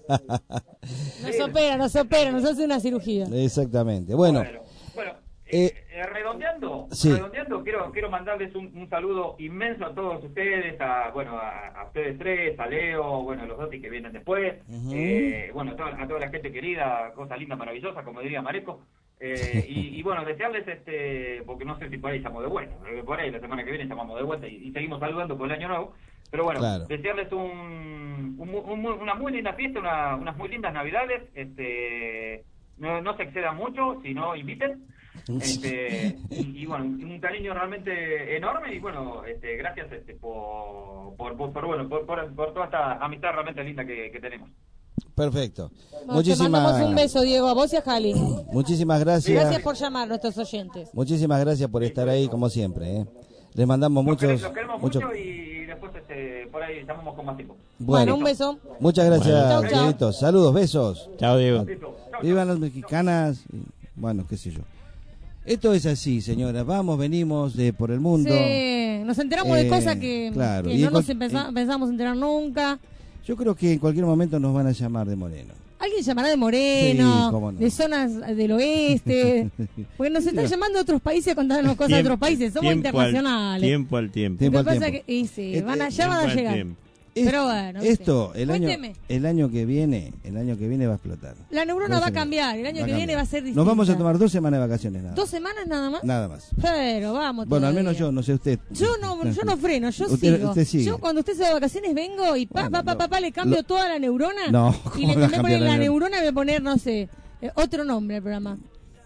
Nos opera, nos opera, nos hace una cirugía. Exactamente. Bueno, Bueno, eh, eh, redondeando, sí. redondeando quiero quiero mandarles un, un saludo inmenso a todos ustedes, a bueno a, a ustedes tres, a Leo, bueno, a los dos que vienen después, Ujú. eh, bueno, a toda, a toda la gente querida, cosa linda, maravillosa, como diría Mareco. Eh, y, y bueno, desearles, este porque no sé si por ahí estamos de vuelta, pero por ahí la semana que viene estamos de vuelta y, y seguimos saludando por el año nuevo, pero bueno, Claro. desearles un, un, un muy- una muy linda fiesta, una, unas muy lindas navidades, este no, no se excedan mucho, si no inviten, este, y, y bueno, un cariño realmente enorme y bueno, este, gracias este, por, por, por, por, bueno, por, por, por toda esta amistad realmente linda que, que tenemos. perfecto. Bueno, te mandamos un Muchísimas, beso, Diego, a vos y a Jali. muchísimas gracias. Gracias por llamar a nuestros oyentes. Muchísimas gracias por estar ahí como siempre. ¿eh? Les mandamos Los muchos, queremos, los queremos muchos. mucho y después este, por ahí llamamos con más tiempo. Bueno, un beso. Muchas gracias, Bueno. Chau, chau. Dieguito. Saludos, besos. Chao, Diego. Vivan las mexicanas. y, Bueno, qué sé yo. Esto es así, señora. Vamos, venimos de por el mundo. Sí, nos enteramos Eh, de cosas que, claro, que y no en nos cual- empeza- pensábamos enterar nunca. Yo creo que en cualquier momento nos van a llamar de Moreno. Alguien llamará de Moreno, Sí, cómo no. de zonas del oeste, porque nos están llamando de otros países a contarnos cosas de otros países, somos tiempo al- internacionales. tiempo al tiempo. Tiempo Lo que al pasa tiempo. que, y sí, Este, van a, ya van a tiempo al llegar. tiempo. Es- Pero bueno, ¿viste? Esto, el año, Cuénteme. el año que viene, el año que viene va a explotar. La neurona Dos va a semanas. cambiar, el año Va a que viene cambiar. va a ser distinta. Nos vamos a tomar dos semanas de vacaciones nada. ¿Dos semanas nada más? Nada más. Pero vamos Bueno, al todavía. menos yo, no sé usted. Yo no, yo no freno, yo Usted- sigo. usted sigue. Yo cuando usted se va de vacaciones vengo y pa, Bueno, pa, pa, lo- pa, pa, le cambio lo- toda la neurona. No, y ¿cómo le le va a voy a cambiar poner la la neurona? neurona, voy a poner, no sé, eh, otro nombre al programa.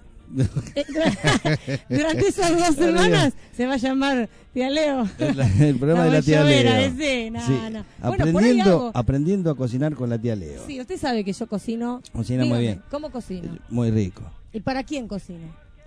Eh, dura- Durante esas dos semanas se va a llamar Tía Leo. El, el programa de la tía Llovera, Leo. ese, no, Sí. no. Bueno, por ahí Aprendiendo, hago. aprendiendo a cocinar con la tía Leo. Sí, usted sabe que yo cocino. Cocina muy Dígame, bien. ¿Cómo cocino? Muy rico. ¿Y para quién cocino?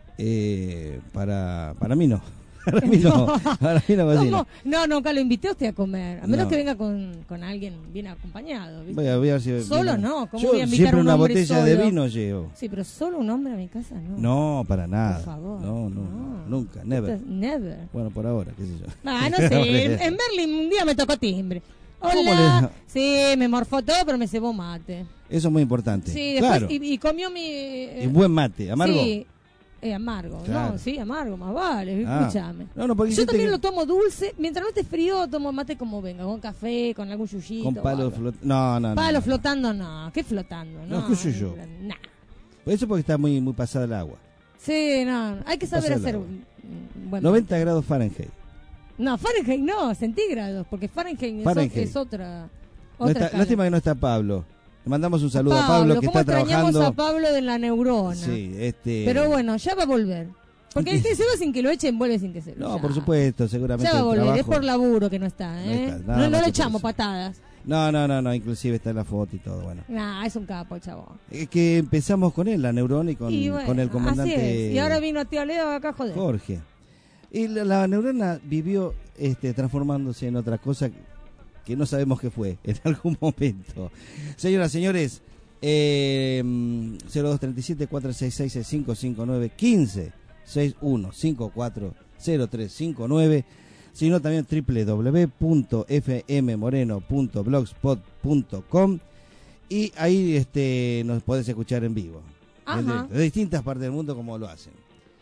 Eh, para, para mí no. Para mí no. Para mí no cocino. ¿Cómo? No, nunca lo invité a usted a comer. A menos No. que venga con, con alguien bien acompañado. ¿viste? Voy a, voy a ver si Solo vino. no, ¿cómo Yo voy a invitar siempre a un una hombre botella de solo? vino llevo. Sí, pero solo un hombre a mi casa no. No, para nada. Por favor. No, no, nunca, never. Esto es never. Bueno, por ahora, qué sé yo. Ah, no sé. en, en Berlín un día me tocó timbre. ¿Cómo Hola. Sí, me morfó todo, pero me cebó mate. Eso es muy importante. Sí, después, claro. y, y comió mi... eh, Y buen mate, amargo. Sí, eh, amargo. Claro. No, sí, amargo, más vale. Ah. Escúchame. No, no, porque Yo yo también te- lo tomo dulce. Mientras no esté frío, tomo mate como venga. Con café, con algún yuyito. Con palos algo. flotando. No, no, no. Palo no. flotando, no. ¿Qué flotando? No, No, qué sé yo. Nah. Por eso porque está muy, muy pasada el agua. Sí, no. Hay que saber Pasa el hacer... agua. mm, Bueno, noventa grados Fahrenheit. No, Fahrenheit no, centígrados. Porque Fahrenheit, es o- Fahrenheit. Es, otra... No otra está- escala. lástima que no está Pablo. Le mandamos un saludo a Pablo que ¿cómo está extrañamos trabajando. a Pablo de la neurona? Sí, este. Pero bueno, ya va a volver. Porque el que se va sin que lo echen, vuelve sin que se lo No, echen. por supuesto, seguramente. Ya va a el volver, es trabajo- por laburo que no está, No ¿eh? está, No, nada no más le que por echamos eso. patadas. No, no, no, no, inclusive está en la foto y todo, bueno. Nah, es un capo el chabón. Es que empezamos con él, la neurona, y con, Y bueno, con el comandante así es. Y ahora vino a Tío Leo acá, joder. Jorge. Y la, la neurona vivió este, transformándose en otra cosa que no sabemos qué fue en algún momento. Señoras, señores, eh, cero dos tres siete, cuatro seis seis, cinco cinco nueve, quince sesenta y uno cincuenta y cuatro cero tres cincuenta y nueve, sino también w w w punto f m moreno punto blogspot punto com, y ahí este nos podés escuchar en vivo. Ajá. En directo, de distintas partes del mundo como lo hacen.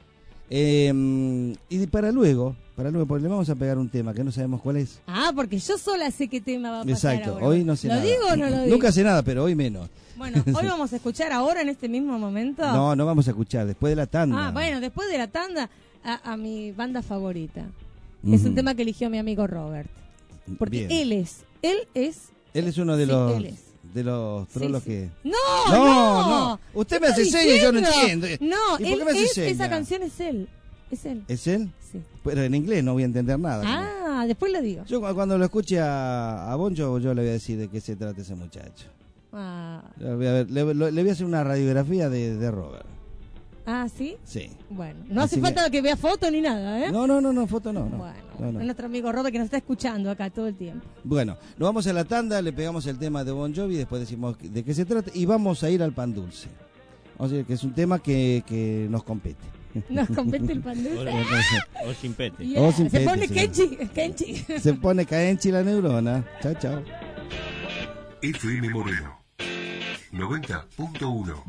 Eh, y para luego, para luego, porque le vamos a pegar un tema que no sabemos cuál es. Ah, porque yo sola sé qué tema va a pasar Exacto, ahora. hoy no sé ¿Lo nada. digo o no lo digo? Nunca sé nada, pero hoy menos. Bueno, hoy vamos a escuchar ahora en este mismo momento. No, no vamos a escuchar, después de la tanda. Ah, bueno, después de la tanda, a, a mi banda favorita. Es Ujú. un tema que eligió mi amigo Robert. Porque Bien. él es, él es... Él es uno de Sí, los él es. de los trolos sí. que... ¡No, No, no! no. Usted ¿Qué me hace está señas y yo no diciendo? entiendo. No, ¿Y por él qué me hace es, señas? esa canción es él. Es él. ¿Es él? Sí. Pero en inglés no voy a entender nada. Ah, después lo digo. Yo cu- cuando lo escuche a, a Bon, yo, yo le voy a decir de qué se trata ese muchacho. Ah, Le voy a, ver- le, lo- le voy a hacer una radiografía de, de Robert. ah, ¿sí? Sí. Bueno, no Así hace falta que... vea foto ni nada, ¿eh? No, no, no, no, foto no. no. Bueno, No, no. es nuestro amigo Robert que nos está escuchando acá todo el tiempo. Bueno, nos vamos a la tanda, le pegamos el tema de Bon Jovi, después decimos de qué se trata y vamos a ir al pan dulce. Vamos a decir que es un tema que, que nos compete. Nos compete el pan dulce. O sin pete. Yeah. O sin Se pete, pone sí. Kenchi. Kenchi. Se pone caenchi la neurona. Chao, chao. F M Moreno noventa punto uno.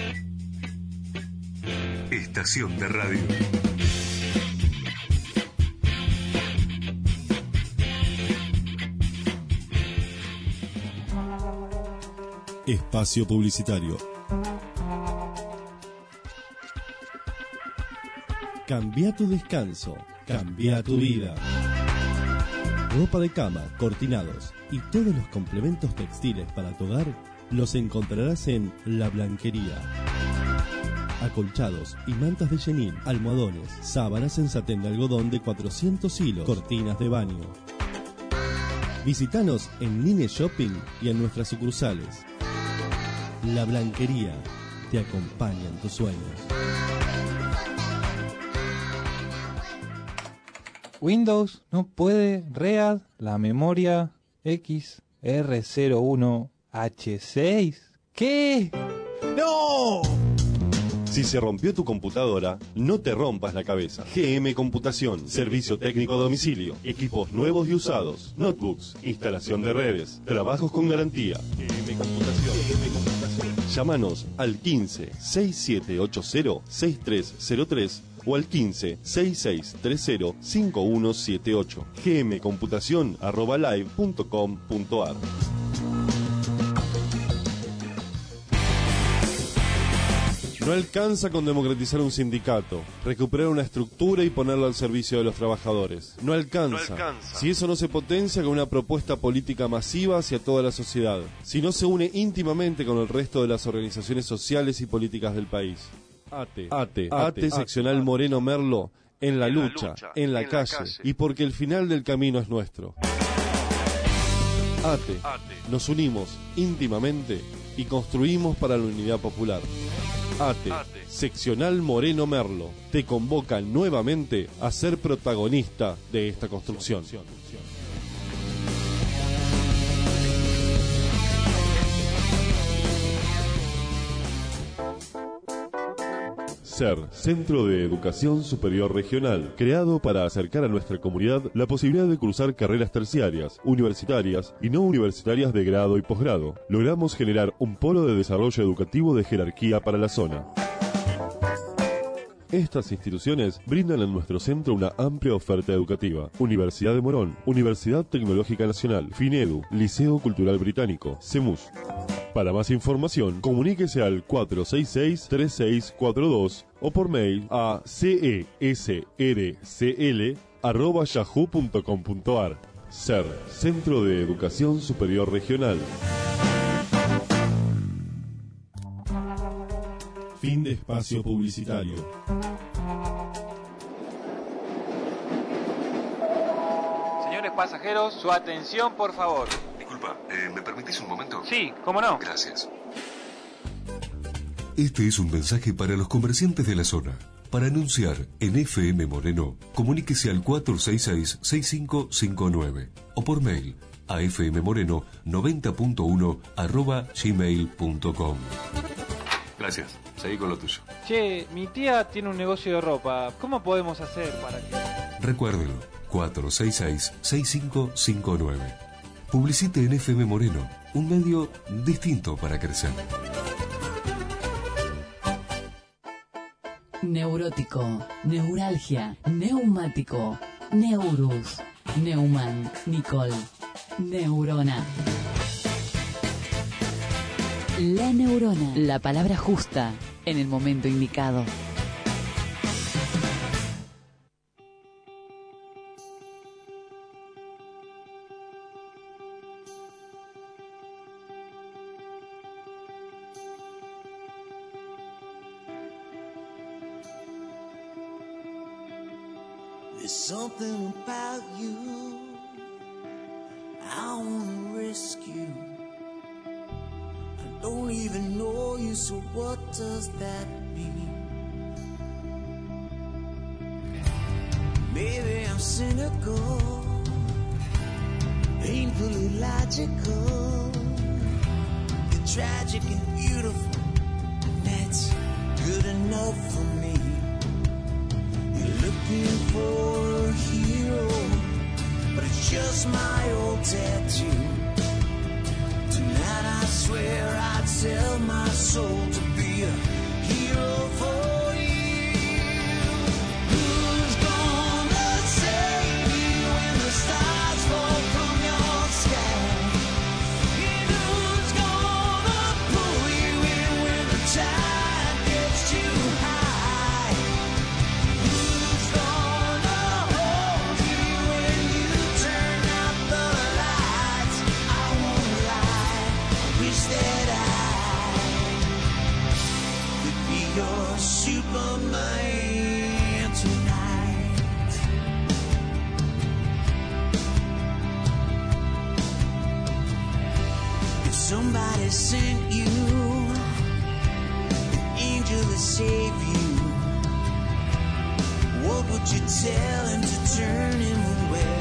Estación de radio. Espacio publicitario. Cambia tu descanso, cambia tu vida. Ropa de cama, cortinados y todos los complementos textiles para tu hogar los encontrarás en La Blanquería. Acolchados y mantas de chenín, almohadones, sábanas en satén de algodón de cuatrocientos hilos, cortinas de baño. Visítanos en Line Shopping y en nuestras sucursales. La Blanquería te acompaña en tus sueños. Windows no puede read la memoria X R cero uno H seis. ¿Qué? ¡No! Si se rompió tu computadora, no te rompas la cabeza. G M Computación, servicio técnico a domicilio, equipos nuevos y usados, notebooks, instalación de redes, trabajos con garantía. G M Computación. G M Computación. Llámanos al quince, sesenta y siete ochenta, sesenta y tres cero tres o al quince, sesenta y seis treinta, cincuenta y uno setenta y ocho. gmcomputación arroba live punto com punto ar. No alcanza con democratizar un sindicato, recuperar una estructura y ponerlo al servicio de los trabajadores. No alcanza. No alcanza. Si eso no se potencia con una propuesta política masiva hacia toda la sociedad. Si no se une íntimamente con el resto de las organizaciones sociales y políticas del país. ATE, ATE, ATE, seccional Moreno Merlo, en la lucha, en la calle, y porque el final del camino es nuestro. ATE, nos unimos íntimamente y construimos para la unidad popular. ATE, seccional Moreno Merlo, te convoca nuevamente a ser protagonista de esta construcción. SER, Centro de Educación Superior Regional, creado para acercar a nuestra comunidad la posibilidad de cursar carreras terciarias, universitarias y no universitarias de grado y posgrado. Logramos generar un polo de desarrollo educativo de jerarquía para la zona. Estas instituciones brindan en nuestro centro una amplia oferta educativa. Universidad de Morón, Universidad Tecnológica Nacional, FINEDU, Liceo Cultural Británico, CEMUS. Para más información, comuníquese al cuatro seis seis, tres seis cuatro dos o por mail a cesrcl arroba yahoo punto com punto ar. SER, Centro de Educación Superior Regional. Fin de espacio publicitario. Señores pasajeros, su atención, por favor. Disculpa, eh, ¿me permitís un momento? Sí, ¿cómo no? Gracias. Este es un mensaje para los comerciantes de la zona. Para anunciar en F M Moreno, comuníquese al cuatro seis seis, seis cinco cinco nueve o por mail a fmmoreno noventa punto uno arroba gmail punto com. Gracias, seguí con lo tuyo. Che, mi tía tiene un negocio de ropa. ¿Cómo podemos hacer para que...? Recuérdelo, cuatro seis seis, seis cinco cinco nueve. Publicite en F M Moreno, un medio distinto para crecer. Neurótico, neuralgia, neumático, neurus, neumann, Nicole, neurona. La neurona, la palabra justa en el momento indicado. There's something about you I wanna rescue. I don't even know you, so what does that mean? Maybe I'm cynical, painfully logical. You're tragic and beautiful, and that's good enough for me. tattoo. Tonight I swear I'd sell my soul to be a hero for you. Who's gonna save you when the stars fall from your sky? And who's gonna pull you in when the tide gets too high? Who's gonna hold you when you turn out the lights? I won't lie, I wish that I could be your Superman tonight. If somebody sent you an angel to save you, what would you tell him to turn him away?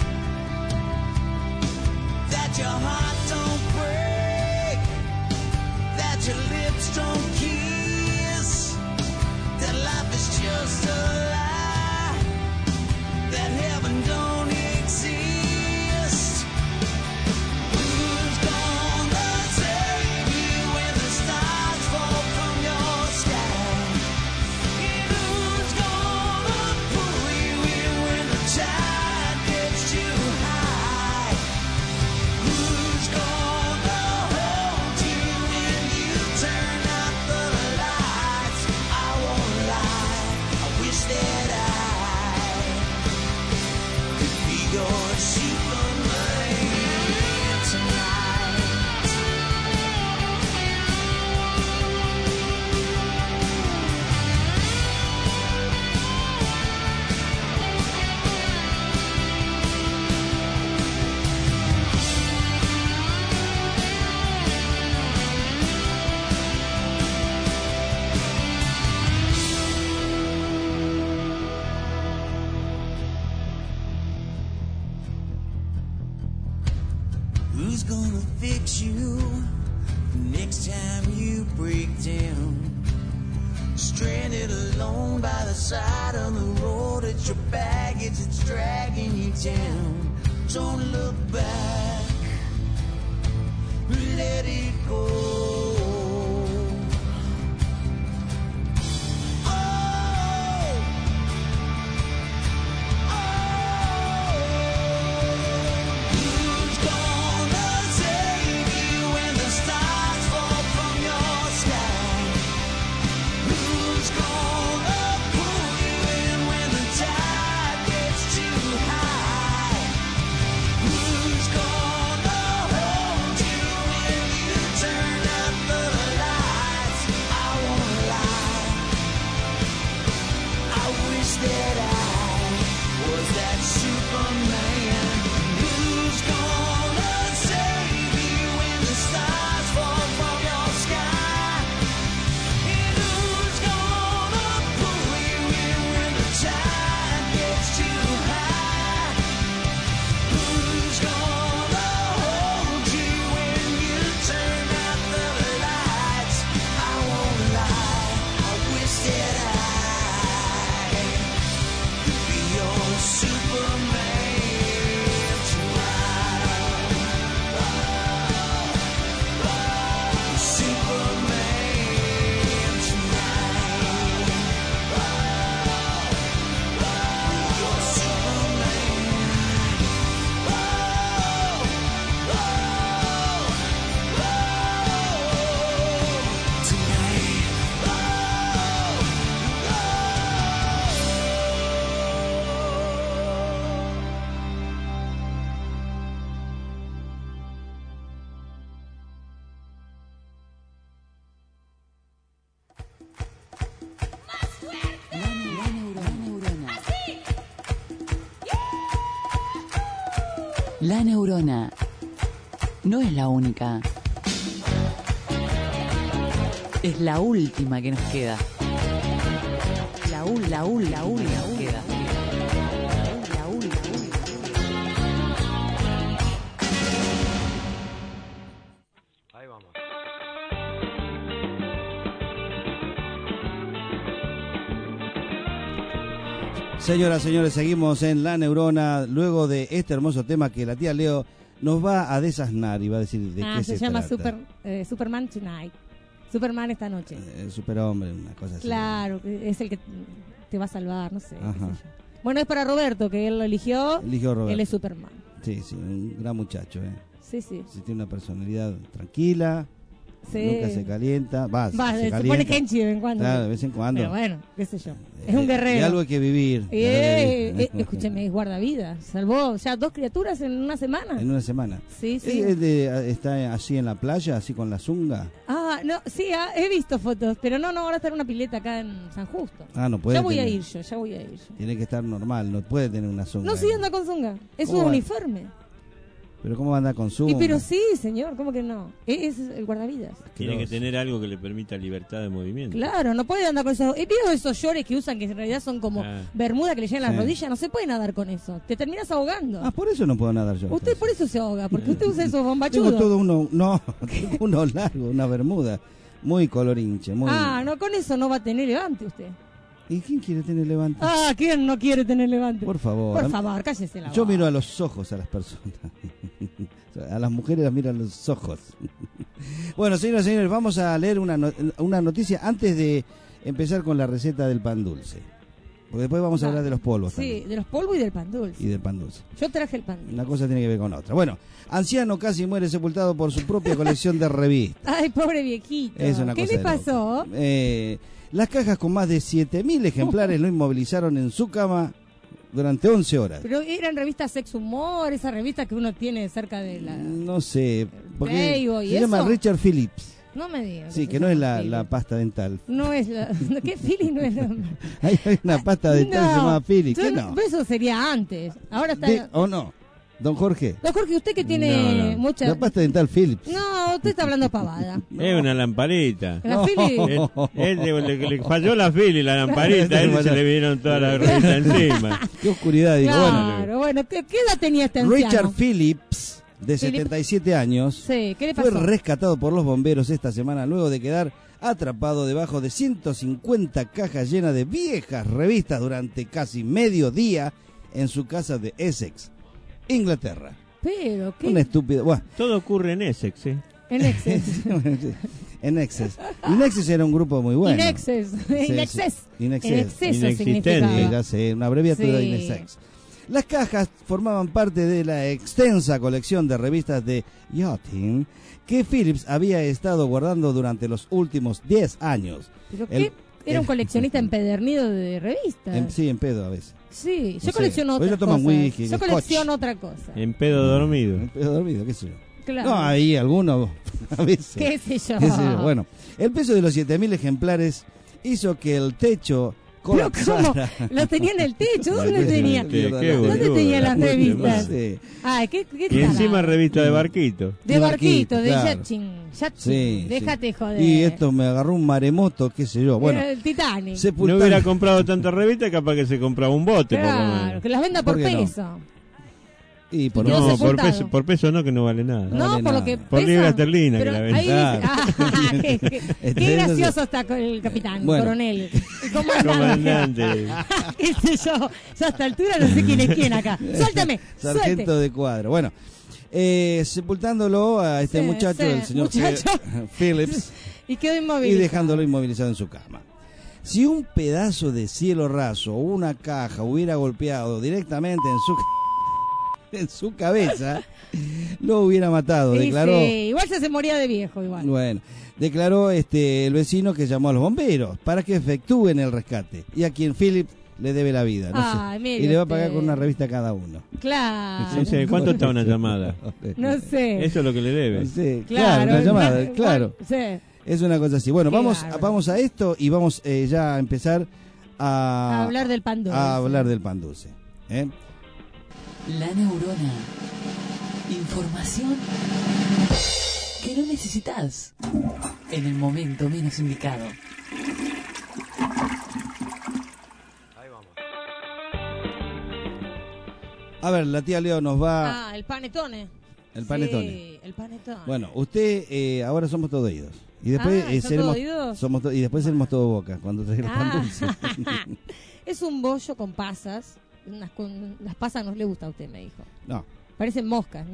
That your heart don't break, that your lips don't kiss, that life is just a lie, that heaven don't exist. Who's gonna save you when the stars fall from your sky? And who's gonna pull you in when the tide gets too high? Who's gonna hold you when you turn out the lights? I won't lie, I wish that I could be your Superman tonight. Who's gonna fix you next time you break down? Stranded alone by the side of the road, it's your baggage that's dragging you down. Don't look back, let it go. Who's gonna save you when the stars fall from your sky? Who's gonna pull you in when the tide gets too high? Who's gonna hold you when you turn out the lights? I won't lie, I wish that I was that Superman. Who's gonna save you when the stars fall from your sky? And who's gonna pull you in when the tide gets too high? Who's gonna hold you when you turn out the lights? I won't lie, I wish that I could be your Superman tonight. Superman tonight. Your La neurona no es la única. Es la última que nos queda. La ul, la ul, la ul, la ul, queda. La ul, la ul. Ahí vamos. Señoras, señores, seguimos en La Neurona luego de este hermoso tema que la tía Leo nos va a desasnar y va a decir de Ah, qué se, se, llama trata. Super, eh, Superman Tonight. Superman esta noche. El superhombre, una cosa así. Claro, que es el que te va a salvar, no sé. qué Ajá. sé yo. Bueno, es para Roberto, que él lo eligió. Eligió Roberto. Él es Superman. Sí, sí, un gran muchacho, ¿eh? Sí, sí. Sí, tiene una personalidad tranquila, Sí. nunca se calienta, va, Va, se se calienta. pone Kenchi de vez en cuando. Claro, de vez en cuando. Pero bueno, qué sé yo. Es Eh, un guerrero. Y algo hay que vivir. Eh, algo hay eh, que vivir. escúcheme, es guardavidas. Salvó ya dos criaturas en una semana. En una semana. Sí, sí. ¿Es- es de- ¿Está así en la playa, así con la zunga? Ah, no, sí, ah, he visto fotos, pero no, no, ahora está en una pileta acá en San Justo. Ah, no puede Ya voy tener. a ir yo, ya voy a ir yo. Tiene que estar normal, no puede tener una zunga. No, sí anda con zunga. Es ¿Cómo un va? uniforme. Pero ¿cómo va a andar con zunga? Y pero sí, señor, ¿cómo que no? Es, es el guardavidas. Tiene que tener algo que le permita libertad de movimiento. Claro, no puede andar con esos. He visto esos shorts que usan que en realidad son como Ah. bermuda que le llegan a las Sí. rodillas. No se puede nadar con eso. Te terminas ahogando. Ah, por eso no puedo nadar yo. Usted por eso se ahoga, porque usted usa esos Tengo bombachudos. todo uno, no, tengo uno largo, una bermuda, muy colorinche, muy... Ah, no, con eso no va a tener levante usted. ¿Y quién quiere tener levante? Ah, ¿quién no quiere tener levante? Por favor. Por favor, cállese la Yo boca. miro a los ojos a las personas. A las mujeres las miro a los ojos. Bueno, señoras y señores, vamos a leer una, no- una noticia antes de empezar con la receta del pan dulce. Porque después vamos a hablar de los polvos Sí, de los polvos y del pan dulce. y del pan dulce. Yo traje el pan dulce. Una cosa tiene que ver con otra. Bueno, anciano casi muere sepultado por su propia colección de revistas. Ay, pobre viejito. Es una ¿Qué cosa le de loco. pasó? Eh, las cajas con más de siete mil ejemplares lo inmovilizaron en su cama durante once horas. Pero eran revistas Sex Humor, esa revista que uno tiene cerca de la... No sé, porque Playboy, se ¿y llama eso? Richard Phillips. No me digas. Sí, se que no es llama la, Philip. la pasta dental. No es la... ¿Qué Philly no es la... Hay, hay una pasta dental que se llama Phillips. yo ¿Qué no, no? Eso sería antes. Ahora está... De- ¿O no? Don Jorge. Don Jorge, usted que tiene No, no. mucha... La pasta dental Phillips. No, usted está hablando pavada. Es una lamparita. La Philly... Él, él le, le- le falló la fila y la lamparita, a él se le vinieron todas las revistas encima. Qué oscuridad, digo. Claro, bueno, ¿qué, qué edad tenía este Bueno, anciano? Richard Phillips, de Philip- setenta y siete años, Sí, ¿qué le fue pasó? rescatado por los bomberos esta semana luego de quedar atrapado debajo de ciento cincuenta cajas llenas de viejas revistas durante casi medio día en su casa de Essex, Inglaterra. Pero, ¿qué? Un estúpido. Bueno, Todo ocurre en Essex, ¿eh? En Excess. en Nexus. Nexus era un grupo muy bueno. Inexcess. Sí, Inexcess. sí. Inexcess. En exceso Inexistente. significaba. Ya sé, una abreviatura de Sí. Inesex. Las cajas formaban parte de la extensa colección de revistas de yachting que Phillips había estado guardando durante los últimos diez años. ¿Pero El- qué? Era un el- coleccionista empedernido de revistas. En- sí, en pedo a veces. Sí, No yo sé. colecciono Hoy otras lo toman cosas. whisky, Yo scotch. colecciono otra cosa. En pedo dormido. En pedo dormido, qué sé yo. Claro. No, ahí algunos a veces. ¿Qué sé yo? Qué sé yo. Bueno, el peso de los siete mil ejemplares hizo que el techo Pero ¿cómo? colapsara. Lo tenía en el techo. ¿Dónde Sí, tenía? sí, Qué- qué ¿Dónde boludo, tenía la las puta revistas? madre. Sí. Ay, qué, qué Y tarado. encima revista de barquito. De De barquito, barquito, de claro. yachting. Yachting. Sí, Déjate sí. joder. Y esto me agarró un maremoto, qué sé yo. Bueno, Era el Titanic. No sepultando- hubiera comprado tantas revistas, capaz que se compraba un bote, por lo Claro, menos. que las venda por ¿Por qué no? peso. Y por Y quedó No, por sepultado. peso, por peso no, que no vale nada. No No, vale por lo nada. que Por pesa. libra esterlina que Pero la vende. ahí dice- Claro. ah, qué, qué- qué Entonces- gracioso está con el capitán, Bueno. coronel, el comandante. Comandante. ¿Qué sé yo? Ya a esta altura no sé quién es quién acá. Suéltame, Sargento suelte. de cuadro. Bueno, eh, sepultándolo a este Sí, muchacho, sí, el señor muchacho. Phillips, Y quedó y inmóvil. dejándolo inmovilizado en su cama. Si un pedazo de cielo raso o una caja hubiera golpeado directamente en su en su cabeza, lo hubiera matado, Sí, declaró. sí, igual se, se moría de viejo, igual. Bueno, declaró este el vecino que llamó a los bomberos para que efectúen el rescate y a quien Phillips le debe la vida. No sé. Ay, mire y le va a usted. pagar con una revista a cada uno. Claro. No sé, ¿cuánto está una llamada? No sé. Eso es lo que le debe. Sí, Claro, claro, una llamada, igual- claro. Sí. Es una cosa así. Bueno, Qué vamos, bárbaro. vamos a esto y vamos eh, ya a empezar a, A hablar del pan dulce. a hablar del pan dulce. ¿eh? La neurona. Información que no necesitas en el momento menos indicado. Ahí vamos. A ver, la tía Leo nos va... Ah, el panetone. El panetone. Sí, el panetone. Bueno, usted, eh, ahora somos todo oídos. Y después Ah, eh, ¿son seremos, todo oídos? somos to- y después seremos todo boca cuando traiga el pan Ah. dulce. Es un bollo con pasas. Unas con, las pasas no le gusta a usted, me dijo. No, Parecen moscas, ¿no?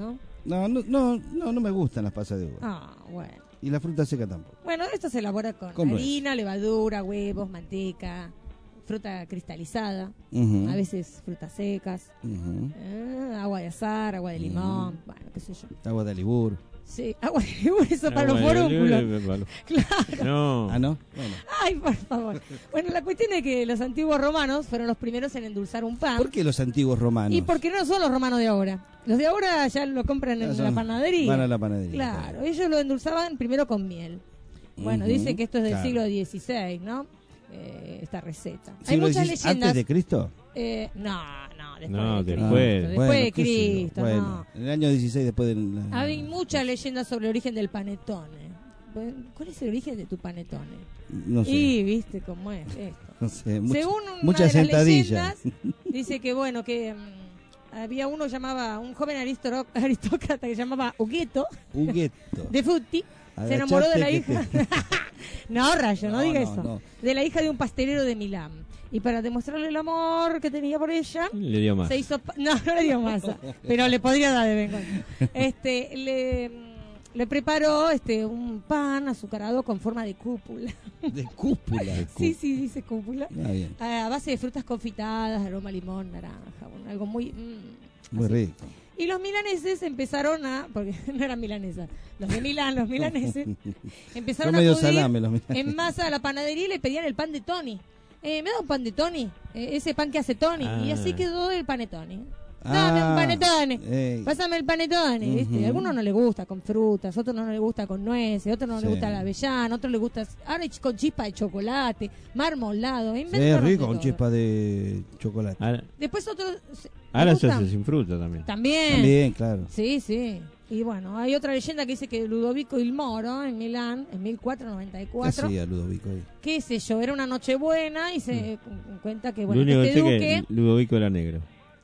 No, no, no, no, no me gustan las pasas de uva. Ah, bueno. Y la fruta seca tampoco. Bueno, esto se elabora con, Con nuez. harina, levadura, huevos, manteca, fruta cristalizada, Ujú. a veces frutas secas, Ujú. eh, agua de azar, agua de limón, bueno, qué sé yo. Agua de alibur. Sí, agua de limón, eso para los Agua de forúnculos. oliva, para los- Claro. No. Ah, ¿no? Bueno. Ay, por favor. Bueno, la cuestión es que los antiguos romanos fueron los primeros en endulzar un pan. ¿Por qué los antiguos romanos? Y porque no son los romanos de ahora. Los de ahora ya lo compran en Ah, son- la panadería. van a la panadería, Claro, ellos lo endulzaban primero con miel. Bueno, Ujú, dice que esto es del claro. siglo dieciséis, ¿no? Eh, esta receta. Hay ¿Siglo muchas dieciséis leyendas. ¿Antes de Cristo? Eh, no, no, después No, de Cristo. después. Después Bueno, de qué sé yo. Cristo, Bueno, no. en el año dieciséis después de... la- Hay muchas leyendas sobre el origen del panetone. Bueno, ¿cuál es el origen de tu panetone? No sé. Y viste cómo es esto. No sé, mucha- Según una muchas de las sentadillas. leyendas, dice que bueno, que mm, había uno llamaba, un joven aristoro- aristócrata que llamaba Hugueto, Hugueto. de Futti, se enamoró de la hija. Agachate que No, Rayo, no, No, diga no, eso. no. De la hija de un pastelero de Milán. Y para demostrarle el amor que tenía por ella, Le dio más. se hizo. pa- No, no le dio masa, pero le podría dar de vez en cuando. Este, le, le preparó este un pan azucarado con forma de cúpula. De cúpula. Sí, sí, dice cúpula. Ah, bien. A base de frutas confitadas, aroma limón, naranja, bueno, algo muy... mm, Muy rico. y los milaneses empezaron a, porque no eran milanesas, los de Milán, los milaneses, empezaron Son a medio acudir salame los milaneses. en masa a la panadería y le pedían el pan de Tony. Eh, ¿Me da un pan de Tony? Eh, ese pan que hace Tony. Y Ah. así quedó el panetone. Dame Ah, un panetone. ey. Pásame el panetone. ¿Viste? Ujú. A algunos no les gusta con frutas, otros no les gusta con nueces, otros no Sí. les gusta la avellana, otros les gusta ahora hay con chispa de chocolate, marmolado. Sí, inventaron es de rico con todo. chispa de chocolate. Ahora, Después otros se- ahora les se gusta. hace sin fruta también. También. También, claro. Sí, sí. Y bueno, hay otra leyenda que dice que Ludovico il Moro en Milán, en mil cuatrocientos noventa y ¿Qué cuatro, hacía Ludovico ahí? qué sé yo, era una noche buena y se cu- cuenta que, Lo bueno, único que que este sé duque, que Ludovico era negro.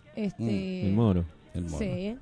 este, El moro. El moro. sí,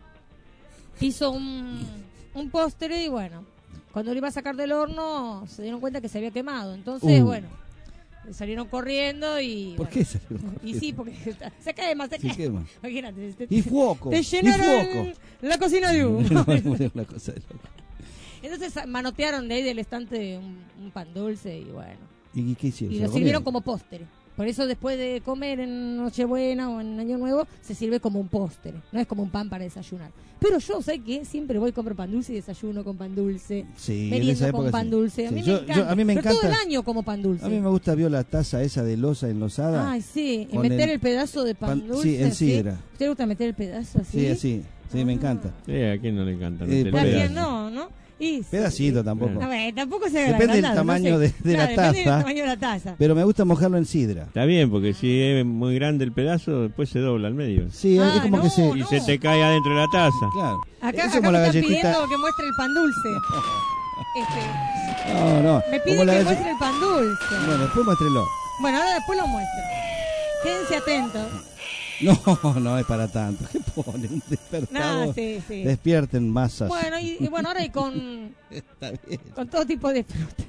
hizo un, un postre y bueno, cuando lo iba a sacar del horno se dieron cuenta que se había quemado. Entonces, Uh. bueno, salieron corriendo y... ¿Por bueno, qué salieron Y corriendo? sí, porque se quema, se Se quema. quema. Imagínate. Te, Y fuoco, Te y llenaron fuoco. la cocina de humo. No, es una cosa de loco. Entonces manotearon de ahí del estante un, un pan dulce y bueno. ¿Y qué hicieron? Y ¿Se lo lo sirvieron comieron? como postre. Por eso después de comer en Nochebuena o en Año Nuevo, se sirve como un postre. No es como un pan para desayunar. Pero yo sé que siempre voy, compro pan dulce y desayuno con pan dulce. Sí, en meriendo esa con época pan sí. dulce. A Sí, mí, yo- me yo- encanta. a mí me Pero todo el encanta- año como pan dulce. A mí me gusta, vio la taza esa de loza enlosada. Ay, sí. Y con meter el, el pedazo de pan, pan- dulce. sí, en así. sidra. ¿A usted le gusta meter el pedazo así? Sí, así. Sí, me encanta. Sí, a quién no le encanta. Eh, meter por ¿A eso. quién no, no? Y sí. Pedacito tampoco. A ver, tampoco se Depende del agrandado, tamaño no sé. de, de Claro, la depende del taza. tamaño de la taza. Pero me gusta mojarlo en sidra. Está bien, porque si es muy grande el pedazo, después se dobla al medio. Sí, es Ah, como no, que se... Y se te cae adentro de la taza. Claro. Acá, Es acá como me la están galletita... pidiendo que muestre el pan dulce. Este, No, no. me como piden la que galle- muestre el pan dulce. Bueno, después muéstrelo. Bueno, ahora después lo muestro. Quédense atentos. No, no es para tanto. ¿Qué pone? Un despertador. No, sí, sí. Despierten masas. Bueno, y, y bueno, ahora hay con, Está bien. con todo tipo de fruta.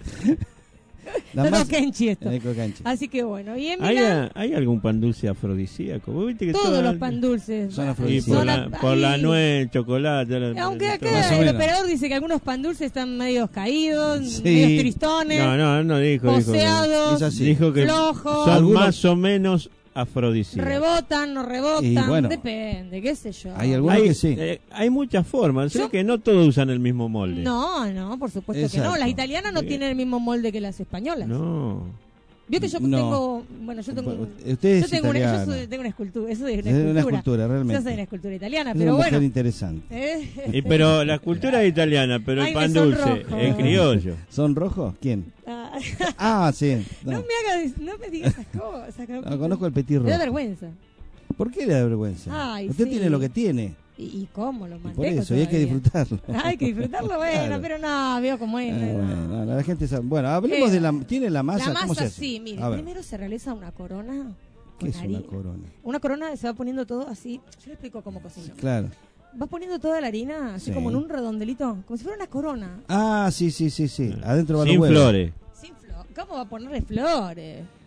La Todo masa- kenchi esto. el cocanchi. Así que bueno, y en ¿Hay, Milán, ¿Hay algún pan dulce afrodisíaco? ¿Vos viste que todos todas- los pan dulces. Son Y afrodisíacos. por, Son la, a- por la ahí. nuez, el chocolate. la- Aunque todo. acá Más o el menos. operador dice que algunos pan dulces están medio caídos, Sí. medio tristones, No, no, no dijo. dijo que- poseados, Es así. Dijo que flojos, son Algunos- más o menos afrodisíacos. rebotan, no rebotan, Y bueno. depende, qué sé yo. Hay algunos Hay, que sí. eh, hay muchas formas. Sé Yo- que no todos usan el mismo molde. No, no, por supuesto que no. Exacto. Las italianas no Sí. tienen el mismo molde que las españolas. No. Vio que yo No. tengo, bueno, yo tengo, Usted es yo tengo una, yo italiana. soy- tengo una escultura, eso es una Es escultura. una escultura, realmente. Yo soy una escultura italiana, Es pero una mujer bueno. interesante. Eh, Y pero la escultura es italiana, pero Ay, el me pan dulce sonrojo. es criollo. ¿Son rojos? ¿Quién? ah, Ah, sí. no No, me hagas, no me digas esas cosas. No, conozco el petit Me da rojo. vergüenza. ¿Por qué le da vergüenza? Ay, Usted sí. tiene lo que tiene. ¿Y, y cómo lo Y mantengo por eso, y hay que todavía? disfrutarlo. Hay que disfrutarlo, bueno, Claro. pero no, veo cómo es. Ah, no. bueno, no, la gente sabe. Bueno, hablemos Eh, de la... ¿Tiene la masa? La ¿Cómo se masa, hace? sí, mire, A ver, primero se realiza una corona ¿qué con es una harina. corona? Una corona se va poniendo todo así. Yo le explico cómo cocino. Claro. Vas poniendo toda la harina así Sí. como en un redondelito, como si fuera una corona. Ah, sí, sí, sí, sí. Adentro van Sin los huevos. flores. Sin flor. ¿Cómo va a ponerle flores?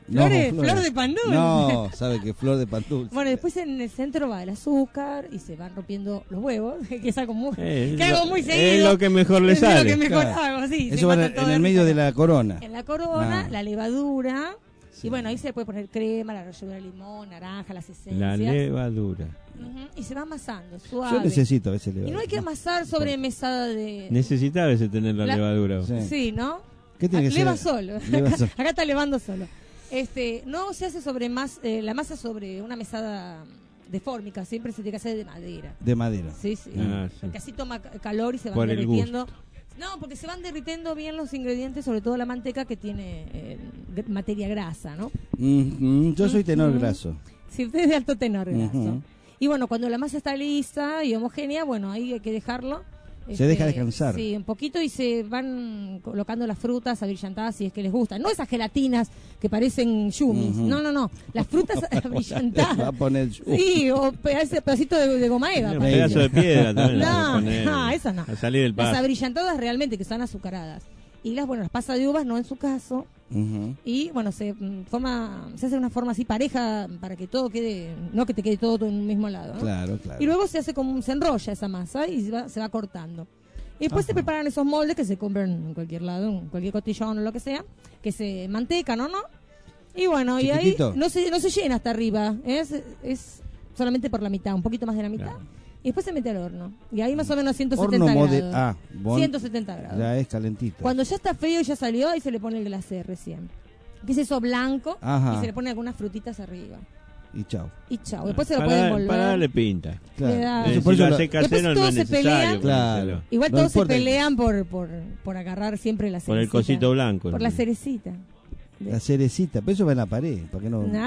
No, Flores, flor de pan dulce. No, sabe que flor de pan dulce. Bueno, después en el centro va el azúcar y se van rompiendo los huevos, que es algo muy, Eh, que hago muy es seguido. lo que mejor le Es sale. lo que mejor Claro. hago, sí. se Eso va en, mata todo en el de medio risa. de la corona. En la corona, Ah. la levadura. Y bueno, ahí se puede poner crema, la ralladura de limón, naranja, las esencias. La levadura. Ujú, y se va amasando, suave. Yo necesito a veces Y levadura. no hay que amasar sobre mesada de... Necesitaba ese tener la, La- levadura. Sí, Sí. ¿no? ¿Qué tiene Ah, que leva ser? solo. Leva acá, solo. acá está levando solo. Este, no se hace sobre más, eh, la masa sobre una mesada de fórmica, siempre se tiene que hacer de madera. De madera. Sí, sí. Ah, sí. Porque así toma ca- calor y se van Por el derritiendo. No, porque se van derritiendo bien los ingredientes, sobre todo la manteca que tiene eh, gr- materia grasa, ¿no? Mm, mm, yo soy tenor Ujú. graso. Sí, usted es de alto tenor graso. Ujú. Y bueno, cuando la masa está lista y homogénea, bueno, ahí hay que dejarlo. Se deja descansar. Sí, un poquito y se van colocando las frutas abrillantadas si es que les gustan. No esas gelatinas que parecen yumis. Ujú. No, no, no. Las frutas Va a abrillantadas. poner Sí, o pedaz- pedacito de, de goma eva. Un parece. pedazo de piedra también. le No, pone no, esa no. A salir del Las pasto. abrillantadas realmente que son azucaradas. Y las, bueno, las pasas de uvas no en su caso. Ujú. Y bueno, se mm, forma, se hace una forma así pareja para que todo quede, no que te quede todo, todo en un mismo lado, ¿no? Claro, claro. Y luego se hace como un- se enrolla esa masa y se va, se va cortando. Y después se preparan esos moldes que se compran en cualquier lado, en cualquier cotillón o lo que sea, que se mantecan, ¿no? ¿no? Y bueno, y ahí Chiquitito. no se, no se llena hasta arriba, es, es solamente por la mitad, un poquito más de la mitad. Y después se mete al horno. Y ahí más o menos ciento setenta Horno mode- grados. ah, bon- ciento setenta grados. Ya es calentito. Cuando ya está frío y ya salió, ahí se le pone el glacé recién. Que es eso blanco Ajá. y se le pone algunas frutitas arriba. Y chao. Y chao. Después se lo para, pueden volver. para darle pinta. Claro. Le da- Eh, Eso por si eso lo lo- hace casero Después no todos es se necesario. pelean. Claro. ponérselo. Igual No todos se importa. pelean por, por, por agarrar siempre la cerecita. Por el cosito blanco. Por la cerecita. La cerecita, pero eso va en la pared, para que no. Nah.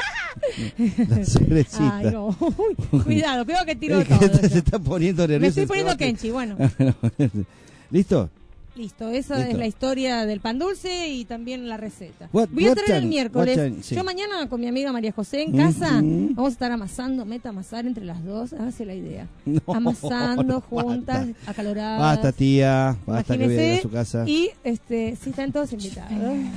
La cerecita. Ay, no. Uy, cuidado, cuidado que tiro Es que todo. está- yo. se está poniendo nervioso. Me estoy el poniendo debate. Kenchi, bueno. ¿Listo? Listo, esa Listo. es la historia del pan dulce y también la receta. What- Voy a what traer el time- miércoles. what time- sí. Yo mañana con mi amiga María José en casa Ujú. vamos a estar amasando, meta amasar entre las dos, hágase la idea. No, Amasando no, juntas, acaloradas. Basta, tía. Basta que voy a ir Imagínese, a su casa. Y este, sí están todos invitados.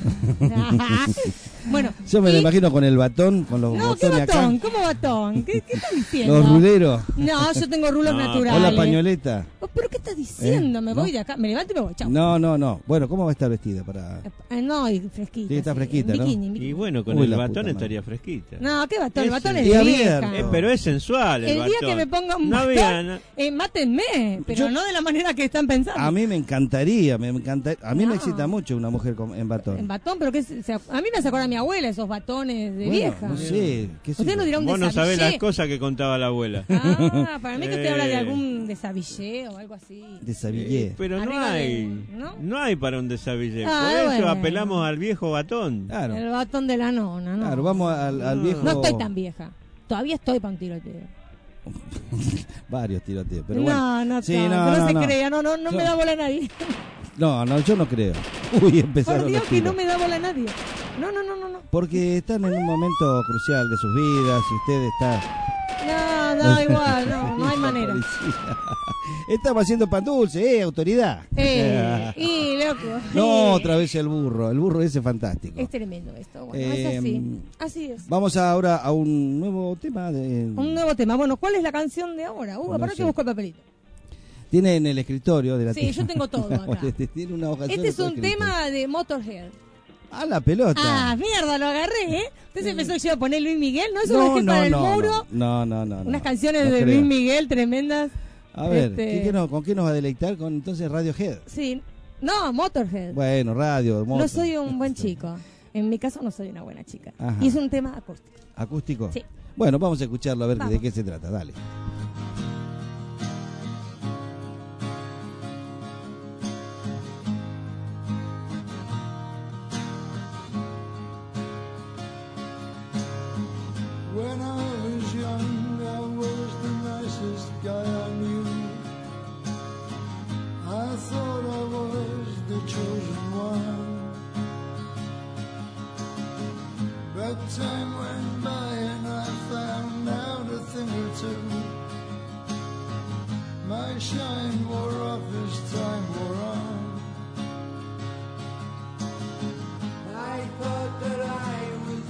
Bueno, Yo me lo y- imagino con el batón, con los No, ¿qué botones batón? acá. ¿Cómo batón? ¿Qué, qué estás diciendo? Los ruleros. No, yo tengo rulos No, naturales. O la pañoleta. Oh, ¿Pero qué estás diciendo? ¿Eh? Me ¿No? voy de acá, me levanto y me voy, chao. No, no, no. Bueno, ¿cómo va a estar vestida para...? Eh, no, y fresquita. Sí, está sí, fresquita, en ¿no? bikini, en bikini. Y bueno, con Uy, el la batón puta madre. estaría fresquita. No, ¿qué batón? El Ese. batón es Y de abierto. vieja. Eh, pero es sensual el, El día batón. que me ponga un no batón, había na- eh, mátenme, pero Yo- no de la manera que están pensando. A mí me encantaría, me encanta. A mí No. me excita mucho una mujer con, en batón. En batón, pero que se, se- a mí me hace acordar a mi abuela esos batones de Bueno, vieja. no sé, qué sé Usted yo. no dirá un Vos no sabés desabillé. las cosas que contaba la abuela. Ah, para mí que usted habla de Eh. algún desabillé o algo así. Desabillé. Eh, pero no Arriba de- hay, ¿no? ¿no? hay para un desabillé. Ah, Por eso bueno. apelamos al viejo batón. Claro, El batón de la nona, ¿no? claro, vamos al, al No. viejo. No estoy tan vieja. Todavía estoy para un tiroteo. Varios tiroteos, pero no, bueno. no, Sí, tanto, no, no, no, se no. crea, no, no, no Yo- me da bola a nadie. No, no, yo no creo. Uy, empezaron Por Dios los que tiros. no me da bola a nadie. No, no, no, no, no. Porque están en un momento crucial de sus vidas y usted está... No, no, igual, no, no hay manera. Policía. Estamos haciendo pan dulce, eh, autoridad. Eh, y loco. No, eh, otra vez el burro. El burro ese es fantástico. Es tremendo esto. Bueno, Eh, es así. Así es. Vamos ahora a un nuevo tema. De, Un nuevo tema. Bueno, ¿cuál es la canción de ahora? Uh, No para sé. que busco el papelito. Tiene en el escritorio de la Sí, tía. yo tengo todo acá. Tiene una hoja Este sola es con un escrito. tema de Motorhead. Ah, la pelota. Ah, mierda, lo agarré, ¿eh? Entonces pensó que yo iba a poner Luis Miguel, ¿no? Eso lo no, dejé no, para el no, muro. no, no, no, no. Unas canciones no de creo. Luis Miguel tremendas. A ver, Este- ¿qué- qué nos- ¿con qué nos va a deleitar? Con entonces Radiohead. Sí. No, Motorhead. Bueno, radio, moto. No soy un buen chico. En mi caso no soy una buena chica. Ajá. Y es un tema acústico. ¿Acústico? Sí. Bueno, vamos a escucharlo a ver Vamos. de qué se trata. Dale. When I was young, I was the nicest guy I knew. I thought I was the chosen one. But time went by and I found out a thing or two. My shine wore off as time wore on. I thought that I was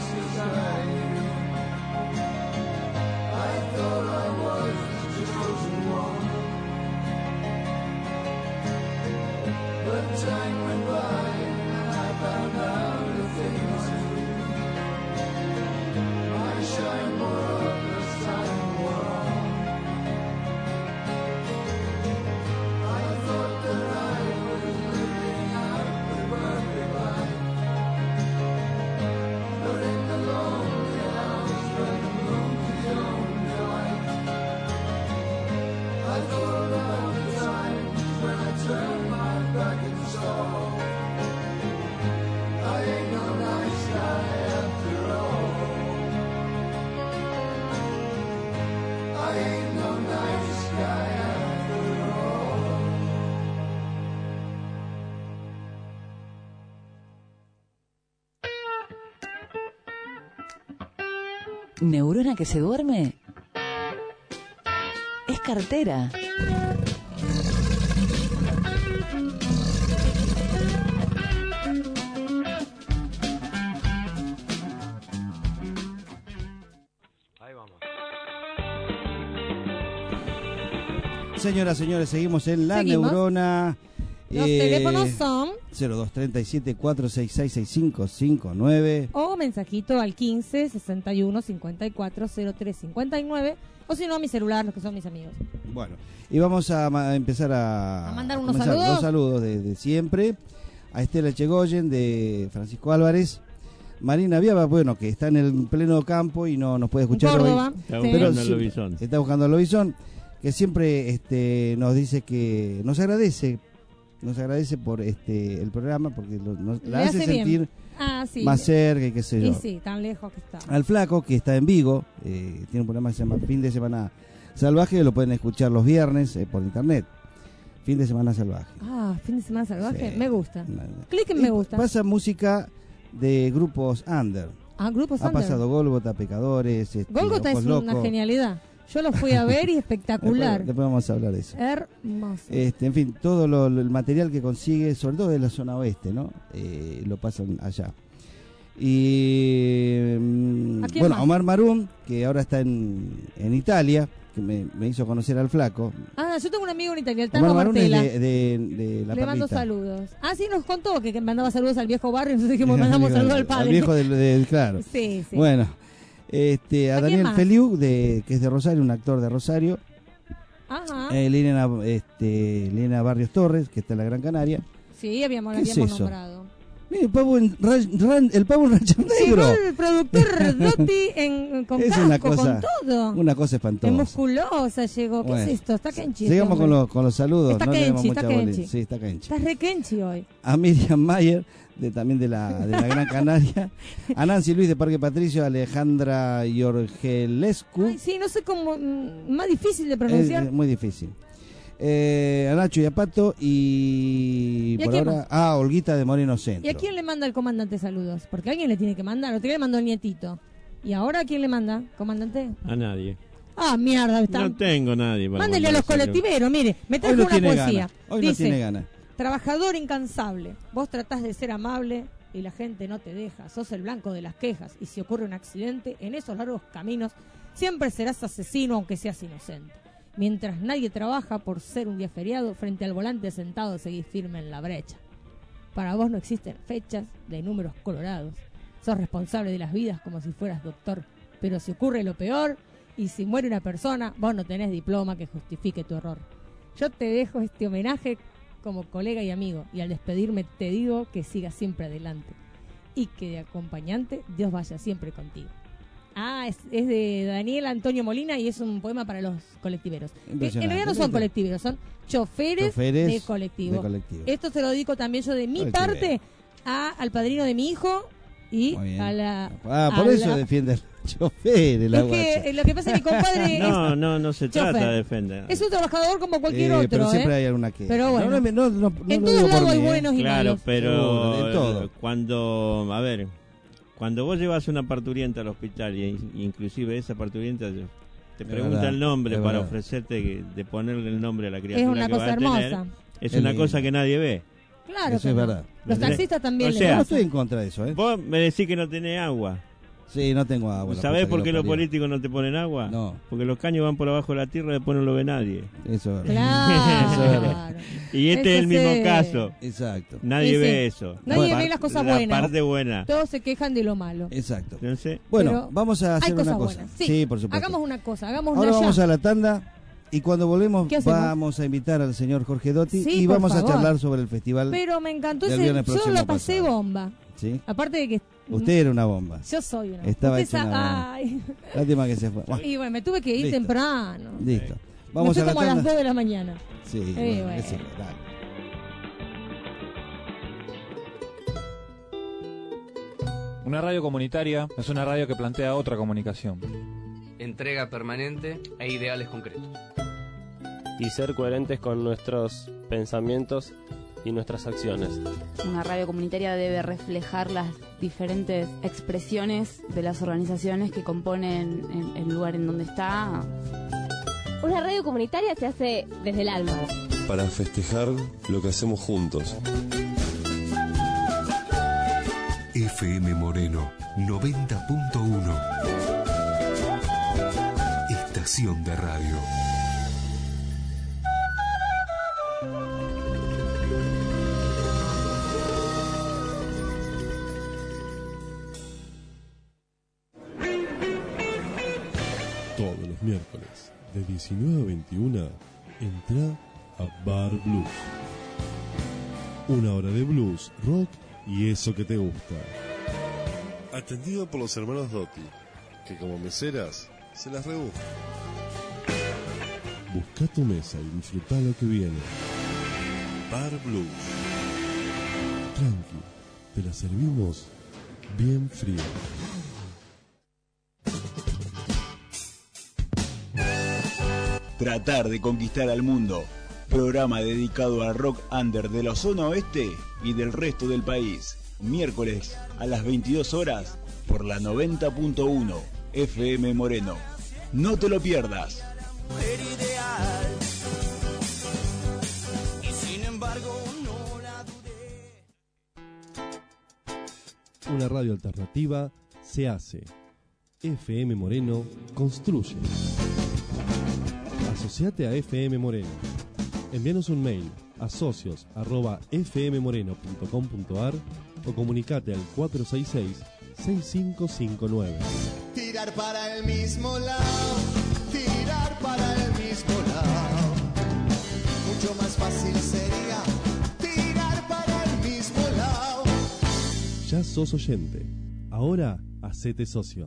voices I knew. I thought I was the chosen one, but time went by and I found out a thing or two. I shine more up as time wore on. I thought that I was living out the perfect life, but in the lonely hours when the moon was the only light, I thought about the times when I turned my back and saw I ain't no nice guy after all. I ain't no nice guy after all. ¿Neurona que se duerme? Es cartera. Ahí vamos. Señoras, señores, seguimos en La Seguimos. Neurona. Los Eh, teléfonos son cero dos tres siete cuatro seis seis seis cinco cinco nueve. o mensajito al quince sesenta y uno cincuenta y cuatro cero tres cincuenta y nueve, o si no a mi celular, los que son mis amigos. Bueno, y vamos a ma- empezar a, A mandar a unos comenzar saludos. Dos saludos de, de siempre. A Estela Echegoyen, de Francisco Álvarez. Marina Viaba, bueno, que está en el pleno campo y no nos puede escuchar Córdoba, hoy. Está sí. buscando sí, el lobizón. está buscando el lobizón, que siempre este, nos dice que nos agradece, nos agradece por este el programa, porque lo- nos, la Le hace, hace bien. sentir Ah, sí. más cerca y qué sé yo. Y sí, tan lejos que está. Al Flaco, que está en Vigo, eh, tiene un programa que se llama Fin de Semana Salvaje, lo pueden escuchar los viernes eh, por internet. Fin de Semana Salvaje. Ah, fin de semana salvaje, Sí. me gusta. No, no. Clic en Y me gusta. Pasa música de grupos under. Ah, grupos Ha under. pasado Gólgota, Pecadores, este, Gólgota es Ojos una Locos. genialidad. Yo lo fui a ver y espectacular. Después, después vamos a hablar de eso. Hermoso. Este, en fin, todo lo, lo- el material que consigue, sobre todo de la zona oeste, ¿no? Eh, lo pasan allá. Y mm, ¿A quién bueno, más? Omar Marum, que ahora está en, en Italia, que me, me hizo conocer al Flaco. Ah, yo tengo un amigo en Italia, el Tango Omar Marum es Martela. de, de, de La Le mando Perlita. saludos. Ah, sí, nos contó que, que mandaba saludos al viejo barrio. Entonces dijimos, mandamos saludos al padre. Al viejo del, del- claro. Sí, sí. Bueno, este, a, ¿A quién Daniel más? Feliu, de, que es de Rosario, un actor de Rosario. Ajá. Eh, Elena, este, Elena Barrios Torres, que está en la Gran Canaria. Sí, habíamos, la ¿Qué es habíamos eso? nombrado. Mire, el pavo en, Ra- Ran- el pavo en Rancho Llegó Negro. el productor Dotti en, con Es casco, una cosa, con todo. una cosa Es espantosa. musculosa llegó. ¿Qué Bueno. es esto? Está Kenchi. este Sigamos con hombre. los, con los saludos. Está no le demos Kenchi, mucha está bola. Kenchi. Sí, está Kenchi. Estás re Kenchi hoy. A Miriam Mayer, de, también de la, de la Gran Canaria. A Nancy Luis de Parque Patricio. A Alejandra Yorgelescu. Ay, sí, no sé cómo. mm, Más difícil de Es, pronunciar. es muy difícil. Eh, a Nacho y a Pato. Y, ¿Y a por quién ahora. más? Ah, Olguita de Moreno Centro. ¿Y a quién le manda el comandante saludos? Porque alguien le tiene que mandar. Otro día le mandó el nietito. ¿Y ahora a quién le manda, comandante? A nadie. Ah, mierda. Está... No tengo nadie. para Mándele a mandar los colectiveros, mire. Me Hoy trajo no una tiene poesía. ganas. Hoy no Dice, tiene ganas. trabajador incansable, vos tratás de ser amable y la gente no te deja. Sos el blanco de las quejas y si ocurre un accidente, en esos largos caminos siempre serás asesino aunque seas inocente. Mientras nadie trabaja por ser un día feriado, frente al volante sentado seguís firme en la brecha. Para vos no existen fechas de números colorados. Sos responsable de las vidas como si fueras doctor. Pero si ocurre lo peor y si muere una persona, vos no tenés diploma que justifique tu error. Yo te dejo este homenaje como colega y amigo, y al despedirme te digo que sigas siempre adelante y que de acompañante Dios vaya siempre contigo. Ah, es, es de Daniel Antonio Molina y es un poema para los colectiveros. Que en Impresionante. realidad no son colectiveros, son choferes, Choferes de colectivo. de colectivo. Esto se lo dedico también yo de mi Colectivo. parte a, al padrino de mi hijo y Muy bien. a la... Ah, por a eso la- defiende al chofer, el Es aguache. que eh, lo que pasa es que mi compadre No, es, no, no se chofer. trata de defender. es un trabajador como cualquier Eh, otro, pero siempre ¿eh? hay alguna que. Pero bueno. No, no, no, no, no En lo todos digo por lados hay mí, ¿eh? buenos y Claro, malos. pero Seguro, en todo. cuando, a ver, cuando vos llevas una parturienta al hospital y y inclusive esa parturienta te Es pregunta verdad, el nombre es para verdad. ofrecerte que- de ponerle el nombre a la criatura Es una que cosa va a tener, hermosa. es Es una lindo. cosa que nadie ve. Claro Eso que es no. verdad. Los taxistas también O le sea, Yo no pasan. estoy en contra de eso, ¿eh? Vos me decís que no tenés agua. Sí, no tengo agua. la ¿Sabés puta por que qué lo los parió. políticos no te ponen agua? No. Porque los caños van por abajo de la tierra y después no lo ve nadie. Eso es verdad. Claro. Eso es verdad. Y este Eso es el mismo sí. caso. Exacto. Nadie Ese. ve eso. Nadie La ve par- las cosas la buenas. parte buena. Todos se quejan de lo malo. Exacto. Entonces, Bueno, Pero vamos a hacer hay una cosas cosa. buenas. Sí, por supuesto. hagamos una cosa, hagamos Ahora una vamos ya. a la tanda y cuando volvemos ¿Qué hacemos? vamos a invitar al señor Jorge Dotti Sí, y por vamos favor. a charlar sobre el festival. Pero me encantó del ese, viernes yo próximo la pasé pasado. bomba. ¿Sí? Aparte de que Usted era una bomba. yo soy una. Estaba Usted hecha sa- una bomba. Ay. Lástima que se fue. Bueno, Y bueno, me tuve que ir Listo. temprano. listo. Me Vamos fui a la como a las tanda. dos de la mañana. Sí, Eh, bueno, bueno. decime, dale. Una radio comunitaria es una radio que plantea otra comunicación. Entrega permanente e ideales concretos. Y ser coherentes con nuestros pensamientos y nuestras acciones. Una radio comunitaria debe reflejar las diferentes expresiones de las organizaciones que componen el, el lugar en donde está. Una radio comunitaria se hace desde el alma. Para festejar lo que hacemos juntos. F M Moreno noventa punto uno. Estación de radio. Todos los miércoles, de diecinueve a veintiuna, entra a Bar Blues. Una hora de blues, rock y eso que te gusta. Atendido por los hermanos Dotti, que como meseras se las rebuscan. Busca tu mesa y disfruta lo que viene. Bar Blues. Tranqui, te la servimos bien fría. Tratar de conquistar al mundo. Programa dedicado al rock under de la zona oeste y del resto del país. Miércoles a las veintidós horas por la noventa punto uno F M Moreno. No te lo pierdas. Mujer ideal. Y sin embargo no la dudé. Una radio alternativa se hace. F M Moreno construye. Asociate a F M Moreno. Envíanos un mail a socios arroba f m moreno punto com punto a r o comunicate al cuatro seis seis, seis cinco cinco nueve. Tirar para el mismo lado, tirar para el mismo lado. Mucho más fácil sería tirar para el mismo lado. Ya sos oyente. Ahora hacete socio.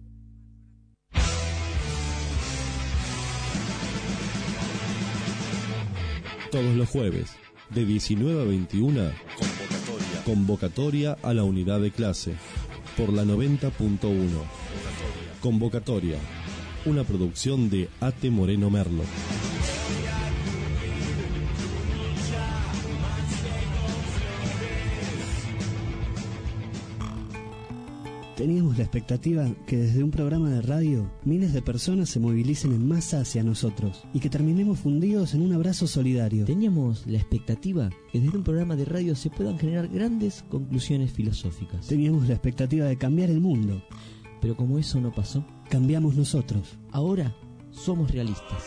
Todos los jueves, de diecinueve a veintiuna, convocatoria. Convocatoria a la unidad de clase, por la noventa punto uno. Convocatoria, una producción de A T Moreno Merlo. Teníamos la expectativa que desde un programa de radio miles de personas se movilicen en masa hacia nosotros y que terminemos fundidos en un abrazo solidario. Teníamos la expectativa que desde un programa de radio se puedan generar grandes conclusiones filosóficas. Teníamos la expectativa de cambiar el mundo. Pero como eso no pasó, cambiamos nosotros. Ahora somos realistas.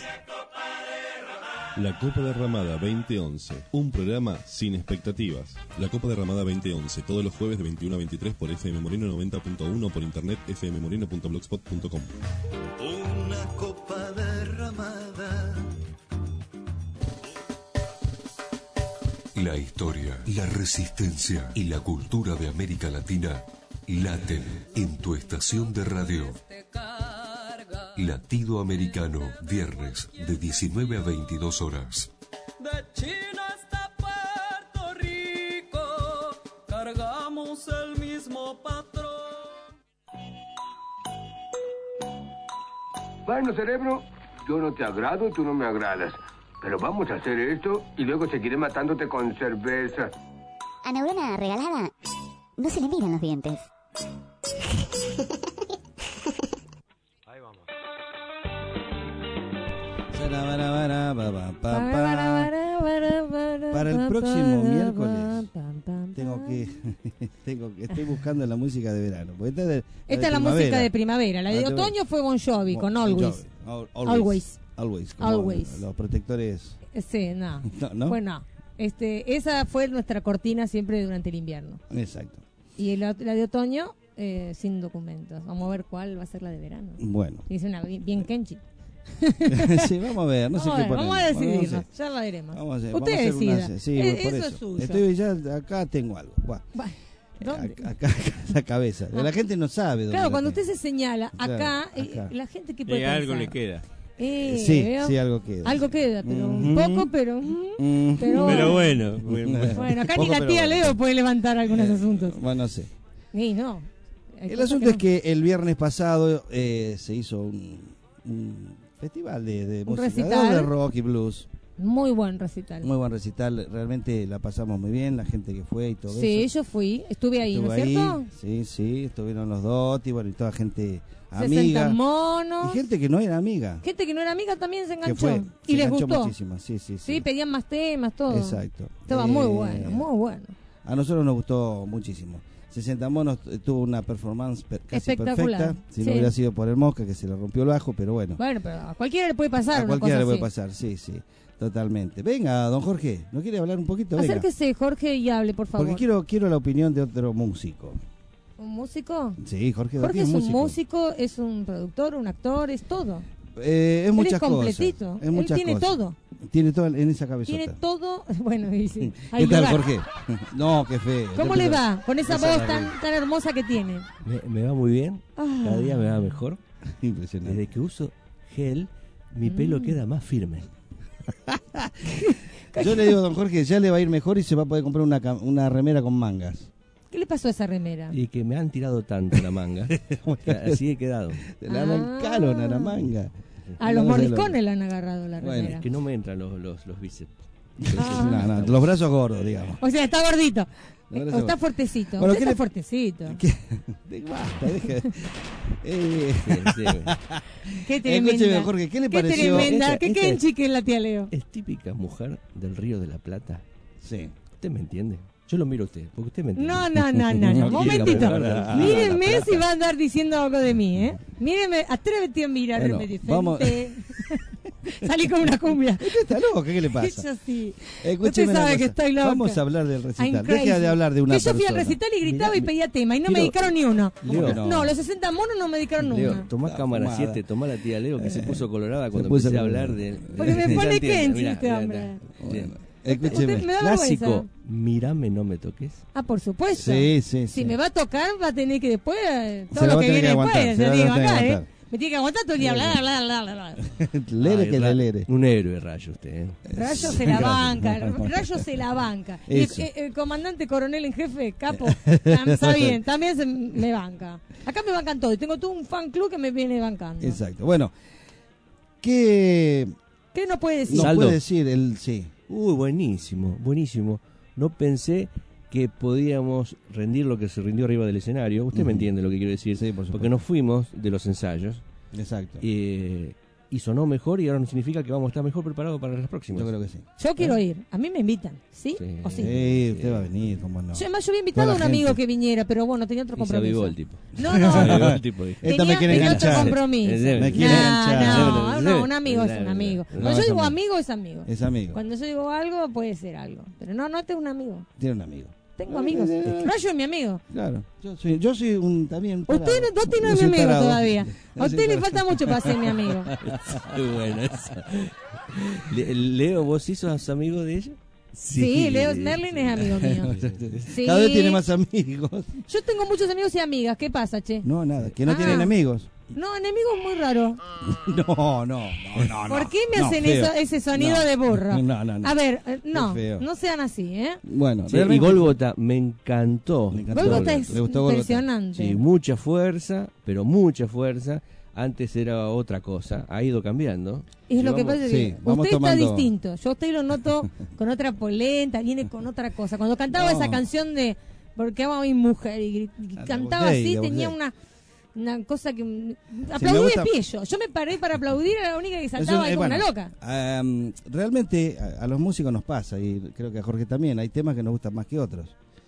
La Copa Derramada veinte once, un programa sin expectativas. La Copa Derramada veinte once, todos los jueves de veintiuno a veintitrés por F M Moreno noventa punto uno, por internet f m moreno punto blogspot punto com. Una copa derramada. La historia, la resistencia y la cultura de América Latina laten en tu estación de radio. Latido Americano, viernes de diecinueve a veintidós horas. De China hasta Puerto Rico, cargamos el mismo patrón. Bueno, cerebro, yo no te agrado, tú no me agradas. Pero vamos a hacer esto y luego seguiré matándote con cerveza. A neurona regalada no se le miran los dientes. Ahí vamos. Para el próximo miércoles tengo que tengo que estoy buscando la música de verano. Porque esta es, de, la Esta de es la primavera. música de primavera. La de Ah, otoño fue Bon Jovi Bon- con Bon Always. Jovi. Al- Always. Always. como Always. Los protectores. Eh, Sí, no. No, ¿no? Bueno, este, esa fue nuestra cortina siempre durante el invierno. Exacto. Y la, la de otoño, eh, sin documentos. Vamos a ver cuál va a ser la de verano. Bueno. Dice una bien, bien Kenchi. Sí, vamos a ver, no sé Vamos a qué ver, ponemos. vamos a decidirlo, Vamos a- ya la veremos. Vamos a hacer- Usted vamos a hacer decida. una- sí, Eh, por eso eso. es suyo. Estoy ya acá tengo algo. Buah. Bueno, ¿dónde? Acá, acá, acá la cabeza. La gente no sabe dónde. Claro, la cuando tiene. usted se señala acá, Claro, eh, acá. la gente que puede Eh, algo pensar? le queda. Eh, Sí, ¿veo? sí, algo queda. Algo queda, pero un Ujú. poco, pero... mm, Mm. pero, Pero bueno. Bueno, acá Poco, ni la pero tía bueno. Leo puede levantar algunos asuntos. Bueno, no sé. Y no. Hay El cosas asunto no. es que el viernes pasado eh, se hizo un, un festival de, de Un música recital. de rock y blues. Muy buen recital. Muy buen recital, realmente la pasamos muy bien, la gente que fue y todo Sí, eso. yo fui, estuve ahí, ¿no Estuvo es ahí, cierto? Sí, sí, estuvieron los dos, y bueno, y toda gente sesenta amiga. monos. Y gente que no era amiga. Gente que no era amiga también se Que enganchó. fue, y se les enganchó gustó. muchísimo, sí, sí, sí. Sí, pedían más temas, todo. Exacto. Estaba Eh, muy bueno, muy bueno. A nosotros nos gustó muchísimo. sesenta monos eh, tuvo una performance per- casi Espectacular, perfecta. Si sí. no hubiera sido por el Mosca, que se le rompió el bajo, pero bueno. Bueno, pero a cualquiera le puede pasar A una cualquiera cosa le puede así. pasar, sí, sí. Totalmente. Venga, don Jorge, ¿no quiere hablar un poquito? Venga. Acérquese, Jorge, y hable, por favor. Porque quiero, quiero la opinión de otro músico. ¿Un músico? Sí, Jorge, Jorge Dotti es un músico, es un productor, un actor, es todo. Eh, es Él muchas es completito. cosas. Es Él muchas tiene cosas. todo. Tiene todo en esa cabezota. Tiene todo. Bueno, dice. ¿Qué tal, Jorge? No, qué feo. ¿Cómo le va con esa voz tan, tan hermosa que tiene? Me, me va muy bien, Ah. cada día me va mejor. Impresionante. Desde que uso gel, mi Mm. pelo queda más firme. Yo le digo a don Jorge, ya le va a ir mejor y se va a poder comprar una, cam- una remera con mangas. ¿Qué le pasó a esa remera? Y que me han tirado tanto la manga, que así he quedado. Se la arrancaron a la manga. A los No sé lo- mordiscones le han agarrado la Bueno, remera. Es que no me entran los, los, los bíceps. Ah. No, no, los brazos gordos, digamos. O sea, está gordito. Los Eh, brazos o está gordos. fuertecito. Bueno, Usted ¿qué está le- fuertecito. De- Basta, deje. Eh, Qué tremenda. Escúcheme, Jorge, ¿qué le Qué pareció? tremenda. Esta- Qué esta kenchi que es la tía Leo. Es típica mujer del Río de la Plata. Sí. ¿Usted me entiende? Yo lo miro a usted, porque usted me entiende. No, no, no, no, no. Momentito. quiere la mujer del Río de la Mírenme Plata. si va a andar diciendo algo de mí, ¿eh? Mírenme, atrévete a mirarme Bueno, de vamos- frente. Salí con una cumbia. Usted está loco, ¿qué le pasa? Yo sí. Escúcheme Usted una sabe cosa. que estoy loca. Vamos a hablar del recital. I'm Deja crazy. de hablar de una Que yo fui al persona. recital y gritaba Mirá, y pedía tema y no me quiero- dedicaron ni uno. Leo, no. no? los sesenta monos no me dedicaron Leo, una. tomá La cámara fumada. siete, tomá la tía Leo que se puso colorada cuando puso empecé a colorada. hablar de... Porque me Ya pone entiendo, Kenchi mirá, este mirá, hombre. mirá. Bien. Escúcheme. Usted me da Clásico, vergüenza. mírame, no me toques. Ah, por supuesto. Sí, sí, Si sí. me va a tocar, va a tener que después, eh, Se todo la lo va a que tener viene que aguantar, después, se yo la digo va a tener acá, que ¿eh? aguantar. Me tiene que aguantar todo el día, bla, bla, bla, bla, bla. Lere Ay, que Ra- le lere. Un héroe, Rayo, usted. ¿eh? Rayo se la banca, Rayo se la banca. Y el, Eso. el comandante coronel en jefe, capo, tam- está bien, también se me banca. Acá me bancan todo, y tengo todo un fan club que me viene bancando. Exacto. Bueno, ¿qué ¿Qué no puede decir? nos Saldo. puede decir el sí? Uy, buenísimo, buenísimo. No pensé que podíamos rendir lo que se rindió arriba del escenario. Usted me Ujú. entiende lo que quiero decir. Sí, por supuesto. Porque nos fuimos de los ensayos Exacto. eh, y sonó mejor y ahora nos significa que vamos a estar mejor preparados para las próximas. Yo creo que sí. Yo quiero ir, a mí me invitan, ¿sí? Sí. ¿O sí? Sí, usted va a venir, cómo no. Yo, además, yo había invitado Toda a un la amigo gente. que viniera, pero bueno, tenía otro Y se avivó compromiso. el tipo. No, no, Se avivó el tipo, dijo. Esta me tenía, quiere tenía otro enganchar. compromiso. Me quiere no, enganchar. no, no, un amigo es un amigo. No, Cuando yo es digo amigo. amigo, es amigo. Es amigo. Cuando yo digo algo, puede ser algo. Pero no, no tengo un amigo. Tiene un amigo. Tengo amigos. Rayo es mi amigo. Claro. Yo soy, yo soy un también. un Usted tarado. no, usted no Yo es mi soy amigo tarado. todavía. Yo A soy usted le tarado. falta mucho para ser mi amigo. Muy bueno eso. Le- Leo, ¿vos sí sos amigo de ella? Sí, Leo Merlin es amigo mío. Sí. Cada vez tiene más amigos. Yo tengo muchos amigos y amigas. ¿Qué pasa, che? No, nada. Que no Ah. tienen amigos. No, enemigos muy raro. No, no, no, no. ¿Por qué me no, hacen feo. eso, ese sonido No. de burro? No, no, no. A ver, eh, no, Qué feo. no sean así, ¿eh? Bueno, Sí, y realmente- Gólgota, me encantó. Me encantó. Gólgota es ¿Le gustó Gólgota? impresionante. Sí, mucha fuerza, pero mucha fuerza. Antes era otra cosa, ha ido cambiando. Es Y lo que vamos- pasa es sí, que vamos usted tomando- está distinto. Yo a usted lo noto con otra polenta, viene con otra cosa. Cuando cantaba No. esa canción de Porque amo a mi mujer y, gri- y Ah, cantaba Day, así, Double tenía Day. una una cosa que me aplaudí gusta- de pie yo. Yo me paré para aplaudir, era la única que saltaba Eso, ahí eh, como bueno, una loca. am, realmente a, a los músicos nos pasa, y creo que a Jorge también, hay temas que nos gustan más que otros.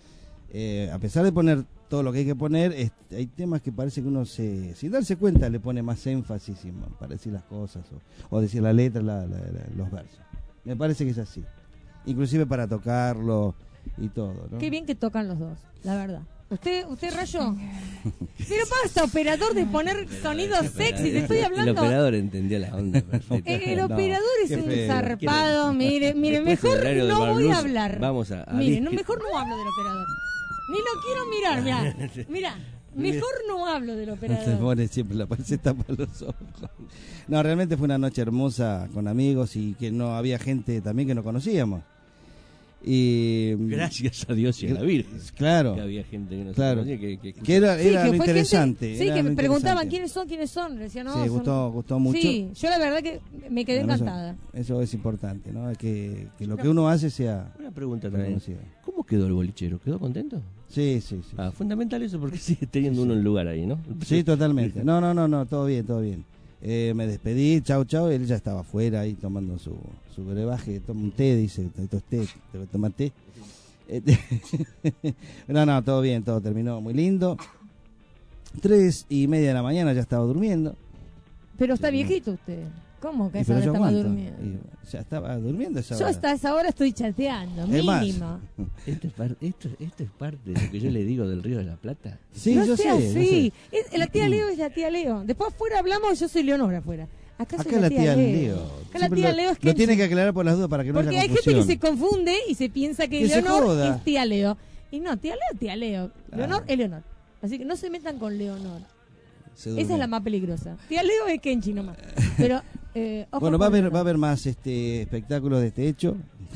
eh, a pesar de poner todo lo que hay que poner, es, hay temas que parece que uno se, sin darse cuenta le pone más énfasis en- para decir las cosas o, o decir la letra, la- la- la- los versos. Me parece que es así, inclusive para tocarlo y todo, ¿no? Qué bien que tocan los dos, la verdad. ¿Usted, usted Rayo? Pero basta, operador, de poner sonidos sexy, te estoy El hablando. operador entendió la onda perfecta. El No, operador es qué un feo. zarpado, mire, mire, Después del mejor horario del no Bar voy Blues, a hablar. Vamos a, a Mire, no, disque- mejor no hablo del operador. Ni lo quiero mirar, mira. Mira, mejor no hablo del Se operador. pone siempre la pared, se tapa los ojos. No, realmente fue una noche hermosa con amigos y que no había gente también que no conocíamos. Y Gracias a Dios y a la Virgen. Claro. Que había gente que no se claro. conocía, que- que- Que era, Sí, era que lo fue interesante. gente- sí, era que lo me preguntaban interesante. quiénes son, quiénes son. Le decía, no, Sí, son- gustó, gustó mucho. Sí, yo la verdad que me quedé Bueno, eso- encantada. Eso, es importante, ¿no? Que, que lo que uno hace sea Una pregunta también. reconocido. ¿Cómo quedó el bolichero? ¿Quedó contento? Sí, sí, sí. Ah, fundamental eso porque sigue teniendo uno en lugar ahí, ¿no? Sí, totalmente. No, no, no, no, todo bien, todo bien. Eh, me despedí, chau, chau. Él ya estaba afuera ahí tomando su, su brebaje. Toma un té, dice. Esto es té, te voy a tomar té. Este, no, no, todo bien, todo terminó muy lindo. Tres y media de la mañana ya estaba durmiendo. Pero está viejito usted. ¿Cómo que a Y esa pero hora yo estaba aguanto. durmiendo? Y ya estaba durmiendo esa Yo hora. hasta esa hora estoy chateando, Es más. mínimo. Esto es, par- esto, esto es parte de lo que yo le digo del Río de la Plata. Sí, no yo sea sé, yo así. sé. Es- la tía Leo es la tía Leo. Después afuera hablamos, yo soy Leonora afuera. Acá soy Acá la tía Leo. Leo. Acá la Siempre tía lo- Leo es Lo que tiene que aclarar por las dudas para que no porque haya hay gente confusión. que se confunde y se piensa que, Que se Leonor joda. es tía Leo. Y no, tía Leo, tía Leo. Ah. Leonor es Leonor. Así que no se metan con Leonor. Se Esa durmió. es la más peligrosa. Tía Leo es Kenchi nomás. Pero, eh, ojo Bueno, va a con haber, Leonor. va a haber más este espectáculos de este hecho.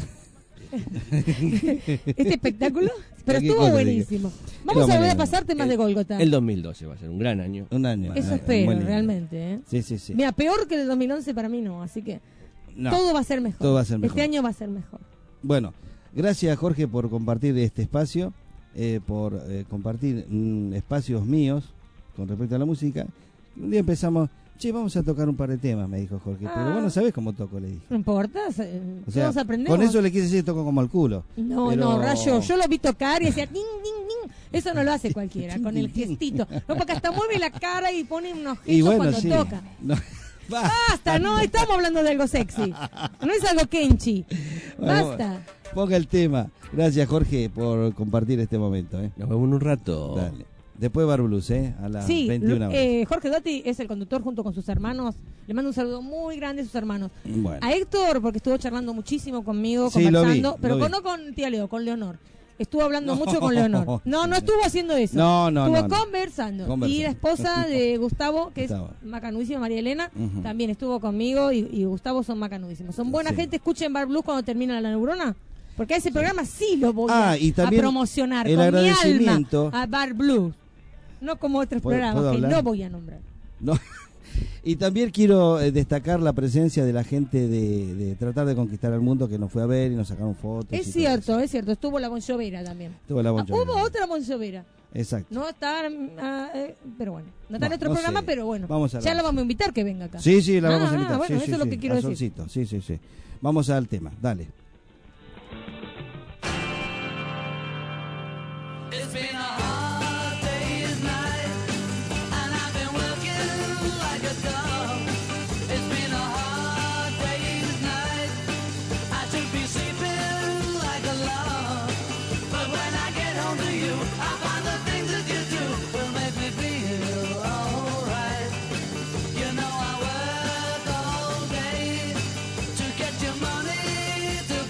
Este espectáculo, pero Cualquier estuvo cosa, buenísimo. diga. Vamos a volver a manera. pasar temas de Golgota. El dos mil doce va a ser un gran año. Un año. Eso Ah, espero, buen año. realmente. ¿eh? Sí, sí, sí. Mira, peor que el dos mil once para mí no, así que No, todo va a ser mejor. todo va a ser mejor. Este año va a ser mejor. Bueno, gracias Jorge por compartir este espacio, eh, por eh, compartir mm, espacios míos con respecto a la música. Un día empezamos, che, vamos a tocar un par de temas, me dijo Jorge. Ah. Pero vos no sabés cómo toco, le dije. No importa, eh, O sea, todos aprendemos. con eso le quise decir toco como el culo. No, Pero- no, Rayo, yo lo vi tocar y decía, ding, ding, ding. Eso no lo hace cualquiera, con el gestito. No, porque hasta mueve la cara y pone unos gestos Y bueno, cuando sí. toca. No. Basta, no estamos hablando de algo sexy. No es algo Kenchi. Bueno, Basta. Ponga el tema. Gracias Jorge por compartir este momento. ¿eh? Nos vemos en un rato. Dale. Después Bar Blues, ¿eh? A las Sí, veintiuna horas. eh, Jorge Dotti es el conductor junto con sus hermanos. Le mando un saludo muy grande a sus hermanos. Bueno. A Héctor, porque estuvo charlando muchísimo conmigo, Sí, lo vi, conversando, lo pero vi. con- no con tía Leo, con Leonor. Estuvo hablando No. mucho con Leonor. No, no estuvo haciendo eso. No, no, Estuvo no, no. conversando. Conversando. Y la esposa de Gustavo, que Gustavo. es macanudísima, María Elena, Ujú. también estuvo conmigo y, y Gustavo son macanudísimos. Son buena Sí. gente. Escuchen Bar Blues cuando termina la neurona. Porque a ese programa sí lo voy Ah, a, y a también promocionar el con mi agradecimiento. alma a Bar Blues. No como otros ¿Puedo- programas puedo que hablar? no voy a nombrar. No. Y también quiero eh, destacar la presencia de la gente de, de tratar de conquistar el mundo que nos fue a ver y nos sacaron fotos. y Es todo cierto, es cierto. Estuvo la Bonjovera también. Estuvo la Bon Ah, Jovi. hubo otra Bonjovera. Exacto. No está, ah, eh, pero bueno, no está en No, nuestro no programa, sé. pero bueno. Vamos a ya ver. la vamos a invitar que venga acá. Sí, sí, la Ah, vamos a ah, invitar. bueno, sí, eso sí, es lo sí. que quiero A decir. Solcito. Sí, sí, sí. Vamos al tema, dale. It's been a hard day's night, and I've been working like a dog. It's been a hard day's night. I should be sleeping like a log, but when I get home to you, I find the things that you do will make me feel alright. You know I work all day to get your money to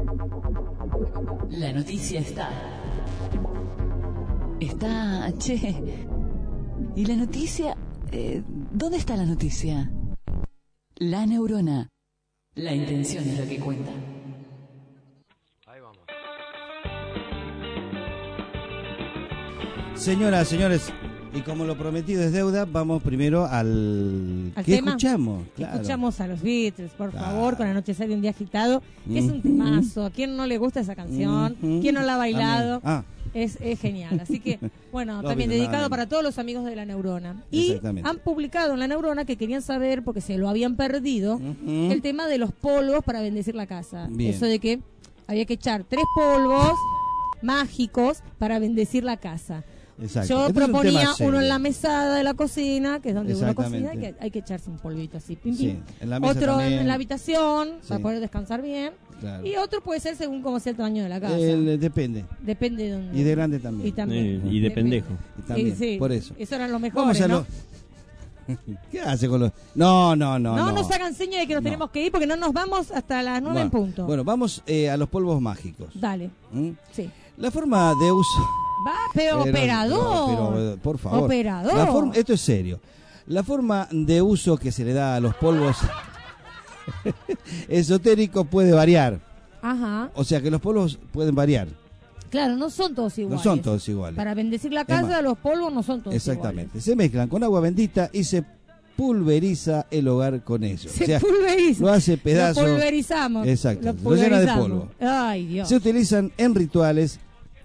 La noticia está. Está, che. ¿Y la noticia? Eh, ¿Dónde está la noticia? La neurona. La intención es lo que cuenta. Señoras, señores, y como lo prometido es deuda, vamos primero al... ¿Al ¿Qué tema? escuchamos? Claro. Escuchamos a los Beatles, por Claro. favor, con Anochecer de un día agitado, que es un Ujú. temazo. ¿A quién no le gusta esa canción? Ujú. ¿Quién no la ha bailado? Amén. Ah. Es, es genial. Así que, bueno, Los también Beatles, dedicado amén. para todos los amigos de La Neurona. Y Exactamente. han publicado en La Neurona que querían saber, porque se lo habían perdido, Ujú. el tema de los polvos para bendecir la casa. Bien. Eso de que había que echar tres polvos mágicos para bendecir la casa. Exacto. Yo Este es un proponía tema serio. uno en la mesada de la cocina, que es donde uno cocina, Exactamente. hay que, hay que echarse un polvito así, pim, Sí, pim. en la mesa Otro en, también. en la habitación, Sí. para poder descansar bien. Claro. Y otro puede ser según como sea el tamaño de la casa. El- depende. Depende de dónde. Y de grande también. Y también. Eh, y de Depende. pendejo. Y también, Y sí, por eso. Eso eran los Vamos mejores, a ¿no? lo... ¿Qué hace con los...? No, no, no, No, no. nos hagan señas de que nos No. tenemos que ir porque no nos vamos hasta las nueve en Bueno, punto. Bueno, vamos eh, a los polvos mágicos. Dale. ¿Mm? Sí. La forma de uso... Va, pero, Pero, operador. no, pero, por favor. Operador. La forma- esto es serio. La forma de uso que se le da a los polvos esotéricos puede variar. Ajá. O sea que los polvos pueden variar. Claro, no son todos iguales. No son todos iguales. Para bendecir la Es casa, más, los polvos no son todos Exactamente. Se mezclan con agua bendita y se pulveriza el hogar con ellos. Se O sea, pulveriza. Lo hace pedazos. Lo pulverizamos. Exacto. Lo Lo llena de pulverizamos. polvo. Ay, Dios. Se utilizan en rituales,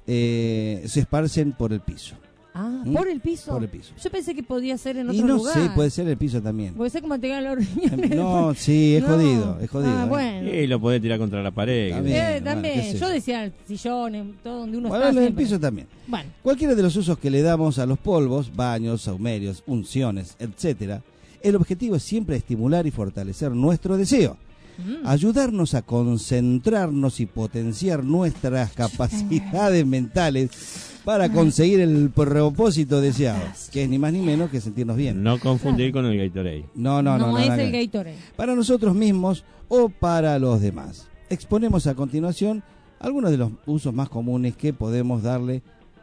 eh, se esparcen por el piso. Ah, ¿Mm? por el piso. Por el piso. Yo pensé que podía ser en otro Y no lugar. sé, puede ser el piso también. Puede ser como te quedan los riñones. No, sí, es No. jodido, es jodido. Ah, ¿eh? bueno. Y lo podés tirar contra la pared. También. Eh, bueno, también. qué sé Yo yo. decía el sillón, en todo donde uno Bueno, está. en el siempre. piso también. Bueno. Cualquiera de los usos que le damos a los polvos, baños, saumerios, unciones, etcétera, el objetivo es siempre estimular y fortalecer nuestro deseo, Mm. ayudarnos a concentrarnos y potenciar nuestras capacidades mentales para conseguir el propósito deseado, que es ni más ni menos que sentirnos bien. No confundir con el Gatorade. No, no, no. No, no, es nada el que ver. Gatorade. Para nosotros mismos o para los demás. Exponemos a continuación algunos de los usos más comunes que podemos darle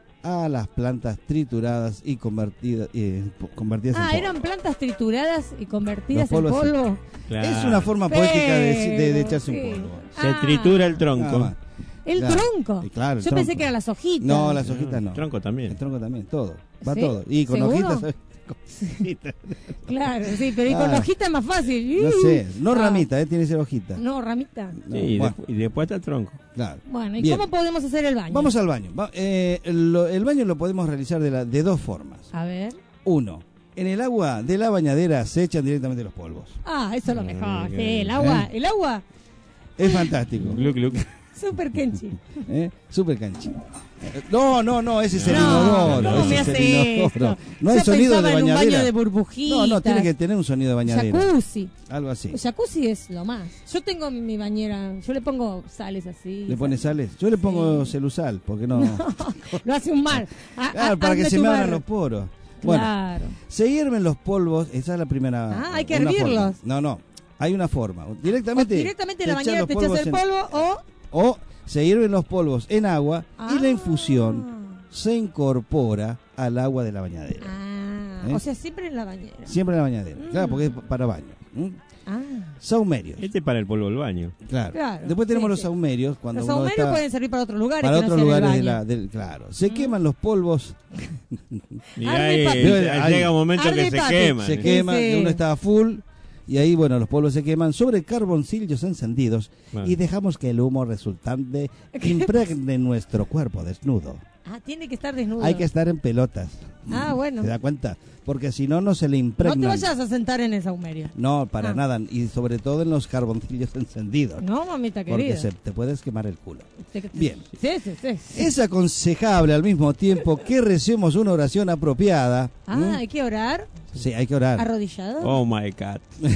a las plantas trituradas y convertidas, eh, po- convertidas en Ah, polvo. eran plantas trituradas y convertidas Los polvos, en polvo. Claro. Es una forma poética de, de- de Pero, echarse sí. un polvo. Se Ah. tritura el Nada tronco. más. El Claro. tronco. Y claro, el Yo pensé tronco. que eran las hojitas. No, las hojitas no. El tronco también. El tronco también, todo. Va ¿Sí? todo. Y con ¿Seguro? hojitas. ¿sabes? Con hojitas. Claro, sí, pero y con Ah. hojitas es más fácil. No sé, no Ah. ramita, eh, tiene que ser hojita. No, ramita. No, Sí, y, bueno, despu- y después está el tronco. claro. Bueno, ¿y Bien. cómo podemos hacer el baño? Vamos al baño. Va- eh, lo- el baño lo podemos realizar de, la- de dos formas. A ver. Uno, en el agua de la bañadera se echan directamente los polvos. Ah, eso es lo mejor. Sí, ¿Eh? el agua, el agua, Es fantástico. Gluc, gluc. super kenchi. ¿Eh? Super canchi. Eh, No, no, no, ese es el No, inodoro. ¿cómo ese me es el hace inodoro. esto? No hay Yo sonido pensaba de en un bañadera. baño de burbujitas. No, no, tiene que tener un sonido de bañadera. Jacuzzi. Algo así. El jacuzzi es lo más. Yo tengo mi bañera, yo le pongo sales así. ¿Le pones sales? Yo le pongo celusal, porque no. Lo hace un mal. Ah, Claro, ah, para que hazme se tu me abran bar. los poros. Bueno, Claro. se hierven los polvos, esa es la primera. Ah, hay que una hervirlos. forma. No, no, hay una forma. Directamente. O directamente en la te echas bañera los te echas polvos el en- polvo o... O se hierven los polvos en agua y la Ah. infusión se incorpora al agua de la bañadera. Ah, ¿Eh? o sea, siempre en la bañera. Siempre en la bañadera. Mm. Claro, porque es para baño. ¿Mm? Ah, Saumerios. Este es para el polvo del baño. Claro. Claro, Después tenemos sí, los sí. saumerios. Cuando los uno saumerios está pueden servir para otros lugares. para que no otros sea en el lugares de baño. la, del, claro. Se queman los polvos. Y Arde ahí, papi. ahí Ay, llega un momento arde que se papi. queman. Se quema, Sí. que uno está a full. Y ahí, bueno, los polvos se queman sobre carboncillos encendidos Bueno. y dejamos que el humo resultante impregne nuestro cuerpo desnudo. Ah, tiene que estar desnudo. Hay que estar en pelotas. Ah, bueno. ¿Se da cuenta? Porque si no, no se le No te impregna. vayas a sentar en el saumerio. No, para Ah. nada. Y sobre todo en los carboncillos encendidos. No, mamita Porque querida. se, te puedes quemar el culo. Te- te- Bien. Sí, sí, sí. Es aconsejable al mismo tiempo que recemos una oración apropiada. Ah, ¿Mm? hay que orar. Sí, hay que orar. ¿Arrodillado? Oh my God.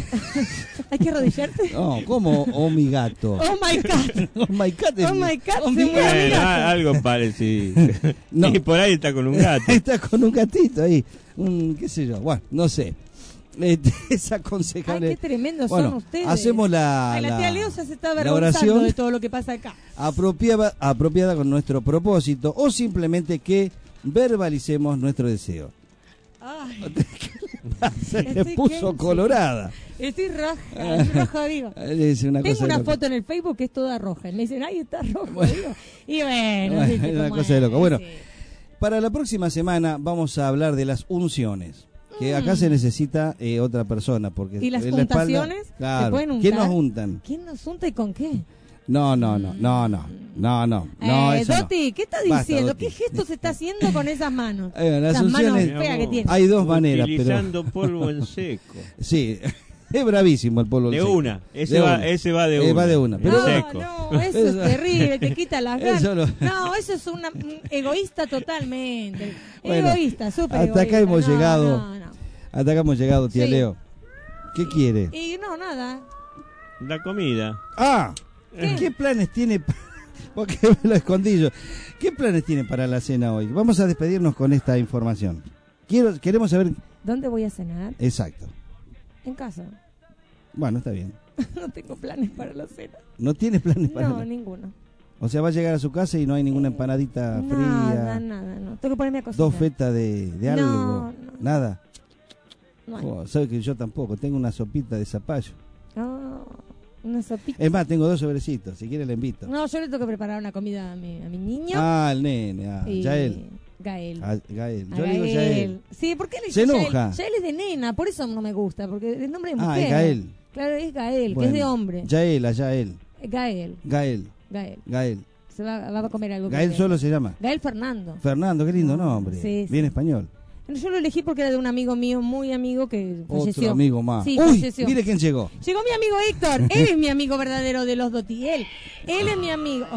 ¿Hay que arrodillarte? No, ¿cómo? Oh, mi gato. Oh my God. Oh, my God. es Oh mi- my God. oh, se mi murió gato. mi Bueno, gato. a- algo parecido. No. Y por ahí está con un gato. Está con un gatito ahí. Un, qué sé yo. Bueno, no sé. Este, es aconsejable. Ay, qué tremendos Bueno, son ustedes. hacemos la, Ay, la, la- tía Leo ya se está la avergonzando oración de todo lo que pasa acá. apropiada, apropiada con nuestro propósito o simplemente que verbalicemos nuestro deseo. Ay, Se le Estoy puso que- colorada. estoy roja, estoy roja, digo. Es una Tengo cosa una de loco. foto en el Facebook que es toda roja. Y me dicen, ay, está roja. Bueno. digo. Y bueno, Bueno, viste es una cómo cosa de es, loco. Bueno, sí. para la próxima semana vamos a hablar de las unciones. Que acá Mm. se necesita eh, otra persona. Porque ¿Y las en la espalda- untaciones? ¿Se Claro. pueden untar? ¿Quién nos untan? ¿Quién nos unta y con qué? No, no, no, no, no, no, no, no, eh, eso no. Doti, ¿qué está Basta, diciendo? Doti. ¿Qué gesto se está haciendo con esas manos? Eh, las Esas manos unciones- feas que tiene. Hay dos maneras, pero Utilizando polvo en seco. sí, es bravísimo el polvo De seco. una, ese va- ese va de Eh, va una. de una, pero No, seco. no, eso es terrible, te quita las ganas. Eso no. No, eso es una un egoísta totalmente. Bueno, Egoísta, súper hasta acá egoísta. hemos No, llegado. no, no. Hasta acá hemos llegado, tía Sí. Leo. ¿Qué quiere? Y no, nada. La comida. Ah, ¿Qué? ¿qué, planes tiene? pa- Porque me lo escondí yo. ¿Qué planes tiene para la cena hoy? Vamos a despedirnos con esta información. Quiero, queremos saber. ¿Dónde voy a cenar? Exacto. En casa. Bueno, está bien. No tengo planes para la cena. ¿No tiene planes para No, la- ninguno. O sea, va a llegar a su casa y no hay ninguna empanadita Nada, fría, nada, no. Tengo que ponerme a cocinar. dos fetas de, de No, algo, no. nada. No hay. Oh, ¿sabe que yo tampoco? Tengo una sopita de zapallo. Ah, una sopita. Es más, tengo dos sobrecitos. Si quiere le invito. No, yo le tengo que preparar una comida a mi, a mi niño. Ah, el nene, ah, y- Yael. Gael. Ah, Gael. A Yo le digo Gael. Yael. Sí, ¿por qué le Se dice enoja. Yael? Yael es de nena, por eso no me gusta, porque el nombre de Ah, mujer. es Gael. Claro, es Gael, Bueno, que es de hombre. Yael, a Yael. Gael, Gael. Gael. Gael. Se va, va a comer algo. Gael con solo se llama. Gael Fernando. Fernando, qué lindo nombre. Sí, Bien sí. español. Yo lo elegí porque era de un amigo mío, muy amigo, que falleció. Otro amigo más. Sí, Uy, falleció. mire quién llegó. Llegó mi amigo Héctor. Él es mi amigo verdadero de los Doti. Él, él es mi amigo.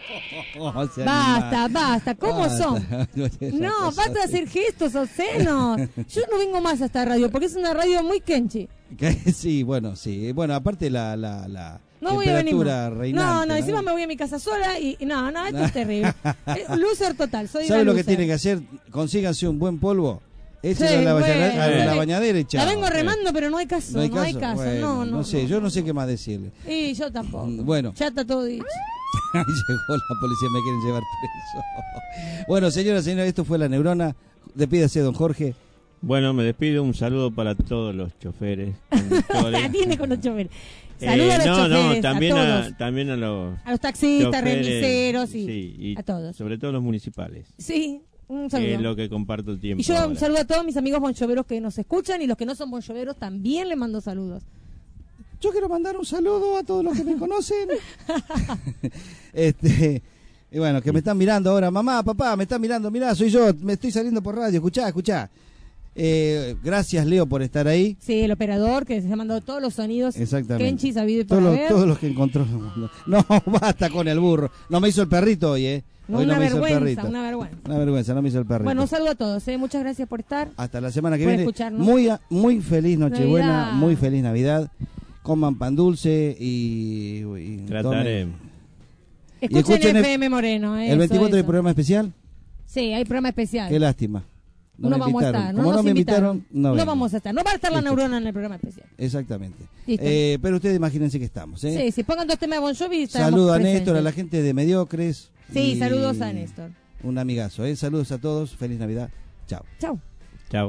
Oh, se Basta, anima. basta. ¿Cómo Basta. son? No, basta de hacer gestos obscenos. Yo no vengo más a esta radio porque es una radio muy kenchi. Que- Sí, bueno, sí. Bueno, aparte la, la, la No voy a venir temperatura más. reinante. No, no, encima me voy a mi casa sola y y no, no, esto es terrible. Es loser total, soy ¿Sabe una lo que loser. tiene que hacer? Consíganse un buen polvo. Échelo Sí, a la, bueno, bañadera- a la sí. bañadera y chao. La vengo remando, pero no hay caso, no hay caso. Bueno, no, no, sé, yo no sé qué más decirle. Y yo tampoco. Bueno. Ya está todo dicho. Ahí llegó la policía, me quieren llevar preso. Bueno, señoras y señores, esto fue La Neurona. Despídase, don Jorge. Bueno, me despido. Un saludo para todos los choferes. conductores. Tiene con los choferes. Eh, Saludos a los no, choferes, no, también a a, todos. también a los A los taxistas, choferes, remiseros y, sí, y a todos. sobre todo los municipales. Sí, un Que saludo. es lo que comparto el tiempo. Y yo ahora. un saludo a todos mis amigos bonchoveros que nos escuchan y los que no son bonchoveros también les mando saludos. Yo quiero mandar un saludo a todos los que me conocen. este, y bueno, que me están mirando ahora. Mamá, papá, me están mirando. Mirá, soy yo. Me estoy saliendo por radio. Escuchá, escuchá. Eh, gracias, Leo, por estar ahí. Sí, el operador que se ha mandado todos los sonidos. Exactamente. Kenchi, sabido y por Todos los, haber. todos los que encontró. No, basta con el burro. No me hizo el perrito hoy, ¿eh? No, Hoy una no me hizo el vergüenza, perrito. una vergüenza. Una vergüenza, no me hizo el perrito. Bueno, un saludo a todos. ¿eh? Muchas gracias por estar. Hasta la semana que por viene. escucharnos. Muy, a- muy feliz Nochebuena, Navidad. muy feliz Navidad. Coman pan dulce y. y Trataremos. Y Escuchen, escuchen F M Moreno. eh, ¿El veinticuatro eso, hay eso. programa especial? Sí, hay programa especial. Qué lástima. No, No, me vamos a invitaron. estar. Como no no nos me invitaron. invitaron, no, no vengo. vamos a estar. No va a estar la Listo. neurona en el programa especial. Exactamente. Listo. Eh, pero ustedes imagínense que estamos. ¿eh? Sí, si pongan dos temas de Bon Jovi, estaremos Saludo a presentes. Néstor, a la gente de Mediocres. Sí, y saludos a Néstor. Un amigazo. ¿eh? Saludos a todos. Feliz Navidad. Chao. Chao. Chao.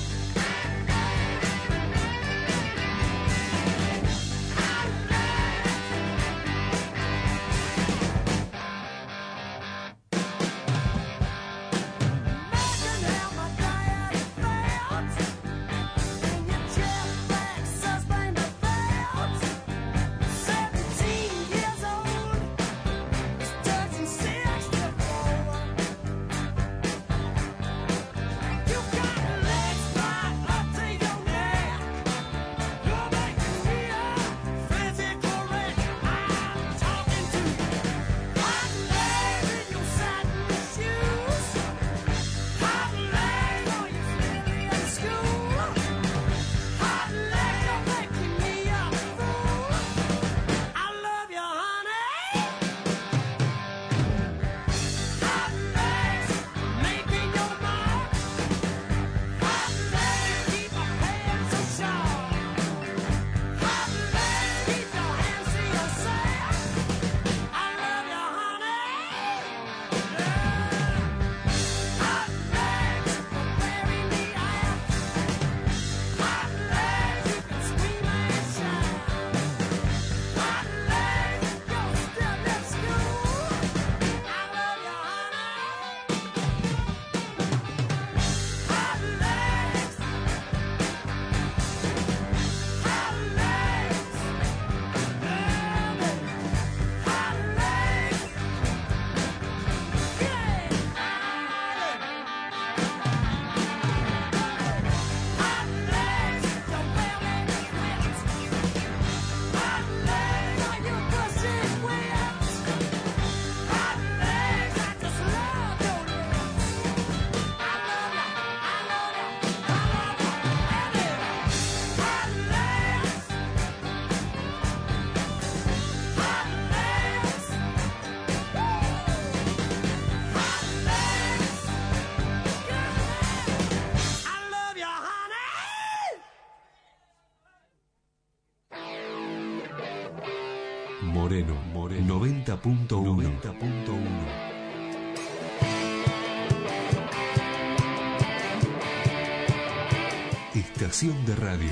I Moreno, Moreno. noventa punto uno. Estación de radio.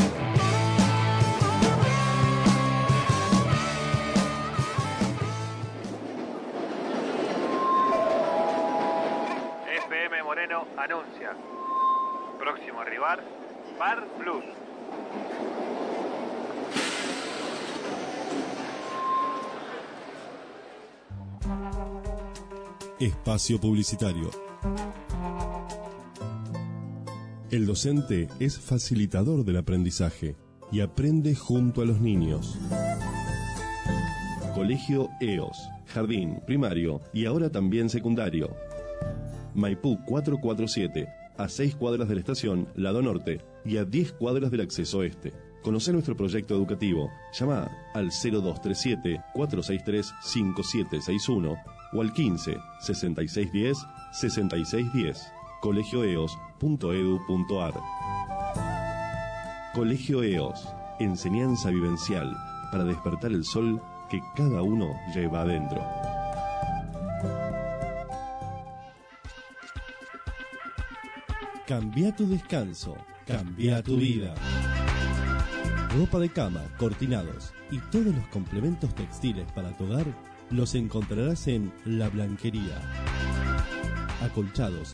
F M Moreno anuncia. Próximo rival, Bar Blues. Espacio publicitario. El docente es facilitador del aprendizaje y aprende junto a los niños. Colegio E O S, jardín, primario y ahora también secundario. Maipú cuatrocientos cuarenta y siete, a seis cuadras de la estación Lado Norte y a diez cuadras del acceso este. Conoce nuestro proyecto educativo. Llama al cero dos tres siete, cuatro seis tres, cinco siete seis uno o al quince, sesenta y seis diez, sesenta y seis diez. colegio e o s punto e d u punto a r. Colegio E O S, enseñanza vivencial para despertar el sol que cada uno lleva adentro. Cambia tu descanso, cambia tu vida. Ropa de cama, cortinados y todos los complementos textiles para tu hogar los encontrarás en La Blanquería. Acolchados,